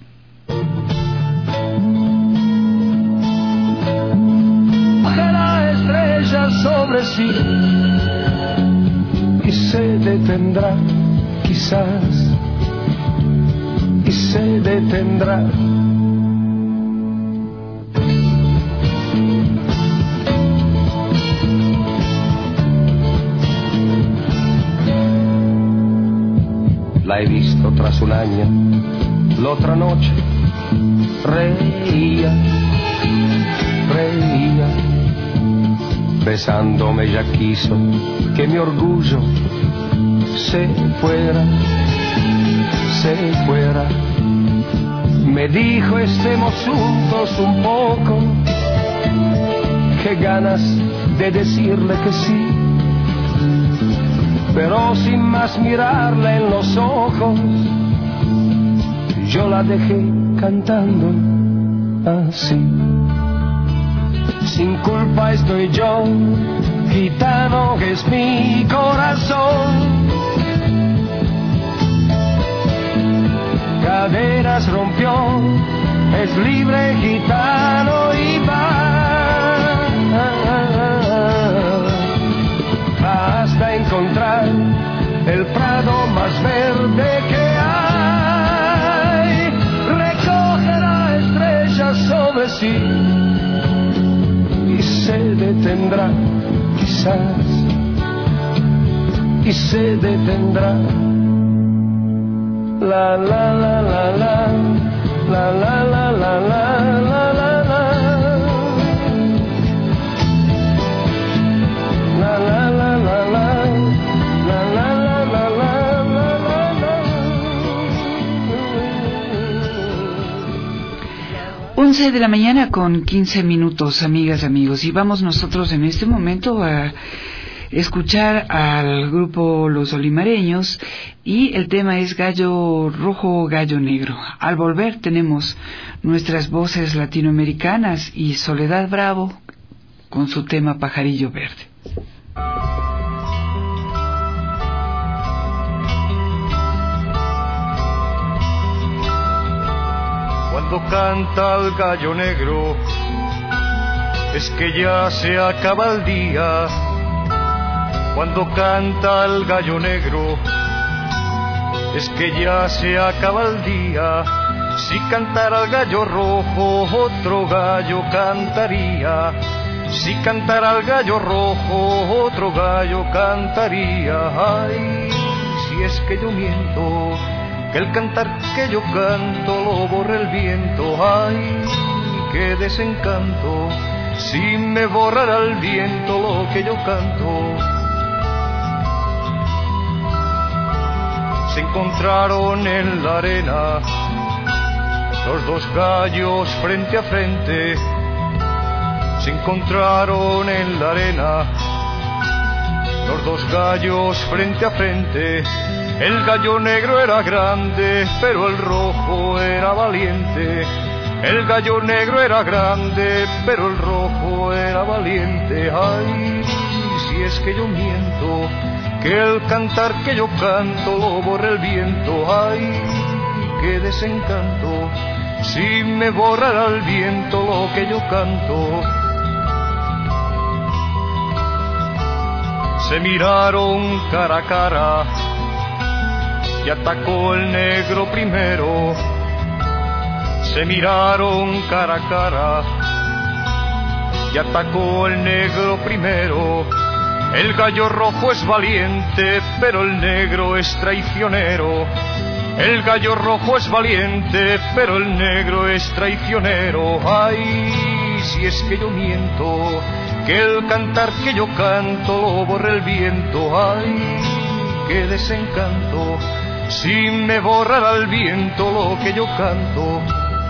Speaker 18: La estrella sobre sí y se detendrá, quizás, y se detendrá. La he visto tras un año, la otra noche reía, besándome ya quiso que mi orgullo se fuera. Me dijo estemos juntos un poco, qué ganas de decirle que sí, pero sin más mirarla en los ojos, yo la dejé cantando así. Sin culpa estoy yo, gitano es mi corazón. Caderas rompió, es libre gitano y va hasta encontrar el prado más verde que hay. Recogerá estrellas sobre sí y se detendrá, quizás, y se detendrá. La la la la la, la la la la la, la la la, la la la la la, la la la la la, la.
Speaker 2: 11 de la mañana con 15 minutos, amigas, amigos, y vamos nosotros en este momento a escuchar al grupo Los Olimareños y el tema es Gallo Rojo, Gallo Negro. Al volver tenemos nuestras voces latinoamericanas y Soledad Bravo con su tema Pajarillo Verde.
Speaker 11: Cuando canta el gallo negro, es que ya se acaba el día. Cuando canta el gallo negro, es que ya se acaba el día. Si cantara el gallo rojo, otro gallo cantaría. Si cantara el gallo rojo, otro gallo cantaría. Ay, si es que yo miento, que el cantar que yo canto lo borra el viento. Ay, qué desencanto, si me borrara el viento lo que yo canto. Se encontraron en la arena los dos gallos frente a frente. Se encontraron en la arena los dos gallos frente a frente. El gallo negro era grande, pero el rojo era valiente. El gallo negro era grande, pero el rojo era valiente. Ay, si es que yo miento, que el cantar que yo canto lo borra el viento. Ay, qué desencanto, si me borrara el viento lo que yo canto. Se miraron cara a cara y atacó el negro primero. Se miraron cara a cara y atacó el negro primero. El gallo rojo es valiente, pero el negro es traicionero. El gallo rojo es valiente, pero el negro es traicionero. Ay, si es que yo miento, que el cantar que yo canto lo borra el viento. Ay, qué desencanto, si me borrara el viento lo que yo canto.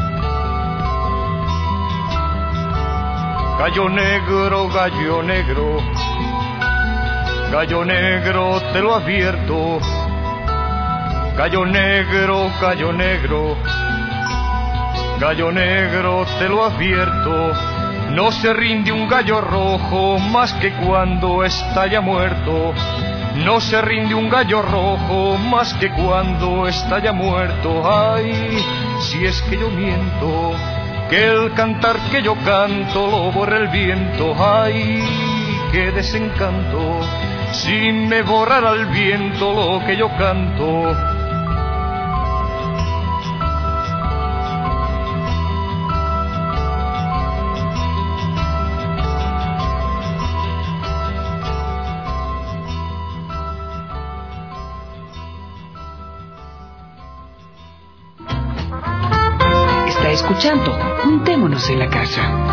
Speaker 11: Gallo negro, gallo negro, gallo negro, te lo advierto. Gallo negro, gallo negro, gallo negro, te lo advierto. No se rinde un gallo rojo más que cuando está ya muerto. No se rinde un gallo rojo más que cuando está ya muerto. Ay, si es que yo miento, que el cantar que yo canto lo borra el viento. Ay, qué desencanto, si me borrara el viento lo que yo canto.
Speaker 2: Escuchando, juntémonos en la casa.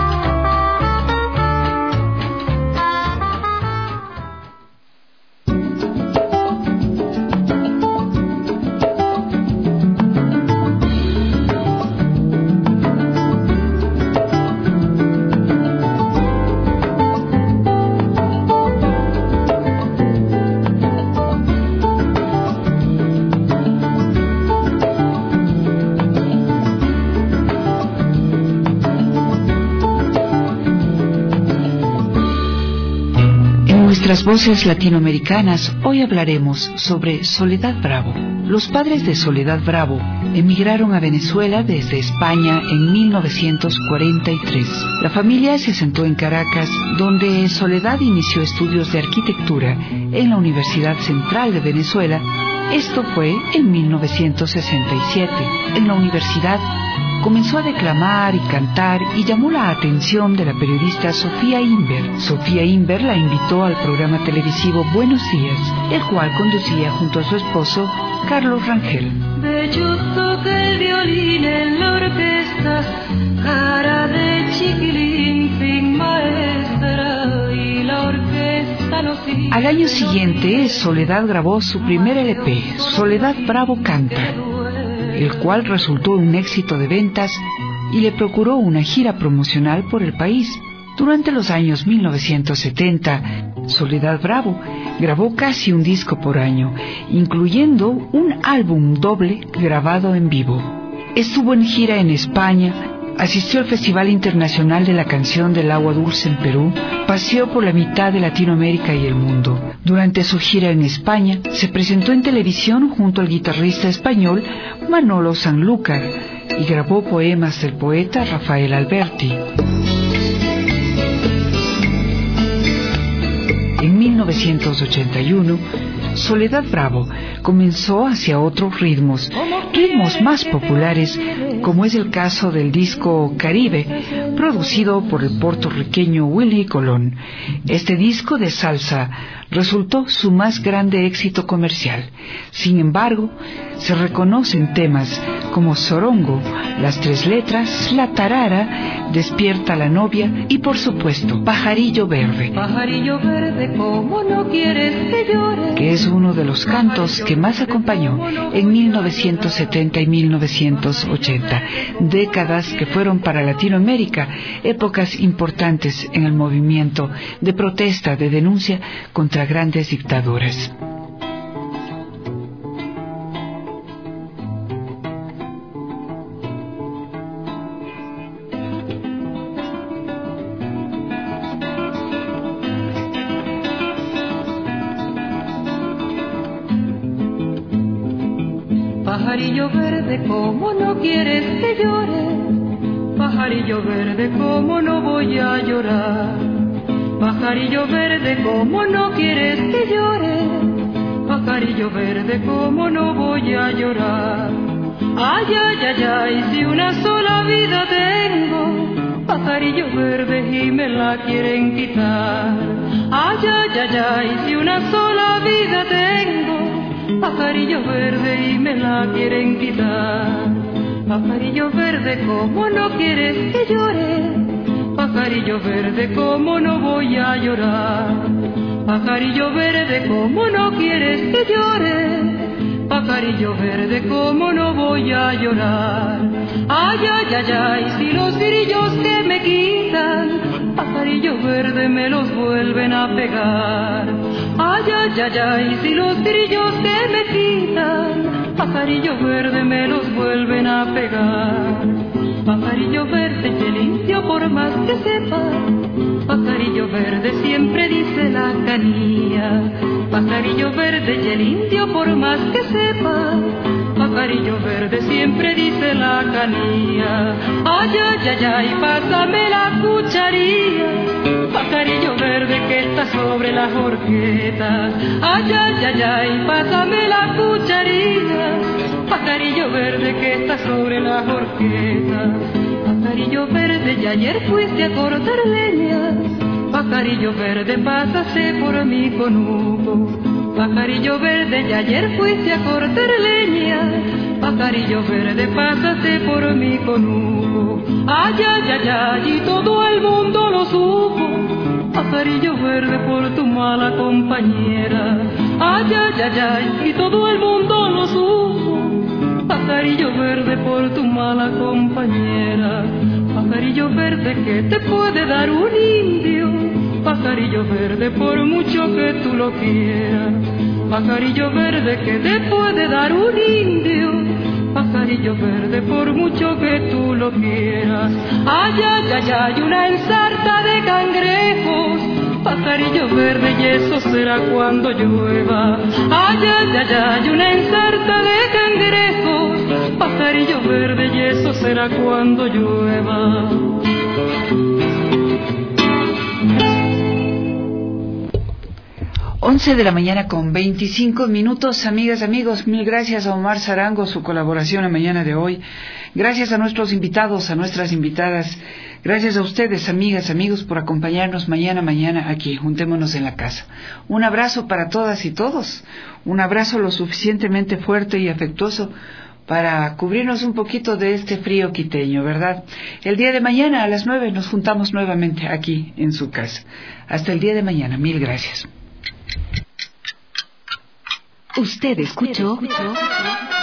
Speaker 2: Nuestras voces latinoamericanas, hoy hablaremos sobre Soledad Bravo. Los padres de Soledad Bravo emigraron a Venezuela desde España en 1943. La familia se asentó en Caracas, donde Soledad inició estudios de arquitectura en la Universidad Central de Venezuela. Esto fue en 1967. En la universidad comenzó a declamar y cantar y llamó la atención de la periodista Sofía Inver. Sofía Inver la invitó al programa televisivo Buenos Días, el cual conducía junto a su esposo Carlos Rangel.
Speaker 17: Bello toca el violín en la orquesta, cara de chiquilín sin maestra, y la orquesta no sigue.
Speaker 2: Al año siguiente, Soledad grabó su primer LP, Soledad Bravo Canta, el cual resultó un éxito de ventas y le procuró una gira promocional por el país. Durante los años 1970, Soledad Bravo grabó casi un disco por año, incluyendo un álbum doble grabado en vivo. Estuvo en gira en España, asistió al Festival Internacional de la Canción del Agua Dulce en Perú, paseó por la mitad de Latinoamérica y el mundo. Durante su gira en España, se presentó en televisión junto al guitarrista español Manolo Sanlúcar y grabó poemas del poeta Rafael Alberti. En 1981, Soledad Bravo comenzó hacia otros ritmos más populares, como es el caso del disco Caribe, producido por el puertorriqueño Willy Colón. Este disco de salsa resultó su más grande éxito comercial. Sin embargo, se reconocen temas como Sorongo, Las Tres Letras, La Tarara, Despierta la Novia y, por supuesto, Pajarillo Verde.
Speaker 17: Pajarillo verde, ¿cómo no quieres que llore?
Speaker 2: Que es uno de los cantos que más acompañó en 1970 y 1980, décadas que fueron para Latinoamérica épocas importantes en el movimiento de protesta, de denuncia contra grandes dictaduras.
Speaker 17: Pajarillo verde, ¿cómo no quieres que llore? Pajarillo verde, ¿cómo no voy a llorar? Pajarillo verde, ¿cómo no quieres que llore? Pajarillo verde, ¿cómo no voy a llorar? Ay, ay, ay, ay, si una sola vida tengo, pajarillo verde, y me la quieren quitar. Ay, ay, ay, ay, si una sola vida tengo, pajarillo verde, y me la quieren quitar. Pajarillo verde, ¿cómo no quieres que llore? Pajarillo verde, ¿cómo no voy a llorar? Pajarillo verde, ¿cómo no quieres que llore? Pajarillo verde, ¿cómo no voy a llorar? Ay, ay, ay, ay, si los grillos que me quitan, pajarillo verde, me los vuelven a pegar. Ay, ay, ay, ay, si los grillos que me quitan, pajarillo verde, me los vuelven a pegar. Pajarillo verde, que limpio por más que sepa, pajarillo verde, siempre dice la canilla. Pajarillo verde, y el indio por más que sepa, pajarillo verde, siempre dice la canilla. Ay, ay, ay, ay, pásame la cucharilla, pajarillo verde, que está sobre la horqueta. Ay, ay, ay, ay, pásame la cucharilla, pajarillo verde, que está sobre la horqueta. Pajarillo verde, y ayer fuiste a cortar leña, pajarillo verde, pásase por mi conuco. Pajarillo verde, y ayer fuiste a cortar leña, pajarillo verde, pásate por mi conuco. Ay, ay, ay, ay, y todo el mundo lo supo, pajarillo verde, por tu mala compañera. Ay, ay, ay, ay, y todo el mundo lo supo, pajarillo verde, por tu mala compañera. Pajarillo verde, que te puede dar un indio, pajarillo verde, por mucho que tú lo quieras. Pajarillo verde, que te puede dar un indio, pajarillo verde, por mucho que tú lo quieras. Ay, ay, ay, ay, una ensarta de cangrejos, pajarillo verde, y eso será cuando llueva. Ay, ay, ay, ay, una ensarta de cangrejos, pajarillo verde, y eso será cuando llueva.
Speaker 2: 11 de la mañana con 25 minutos, amigas, amigos. Mil gracias a Omar Zarango, su colaboración la mañana de hoy. Gracias a nuestros invitados, a nuestras invitadas. Gracias a ustedes, amigas, amigos, por acompañarnos mañana aquí. Juntémonos en la casa. Un abrazo para todas y todos. Un abrazo lo suficientemente fuerte y afectuoso para cubrirnos un poquito de este frío quiteño, ¿verdad? El día de mañana a las 9 nos juntamos nuevamente aquí en su casa. Hasta el día de mañana. Mil gracias.
Speaker 1: Usted escuchó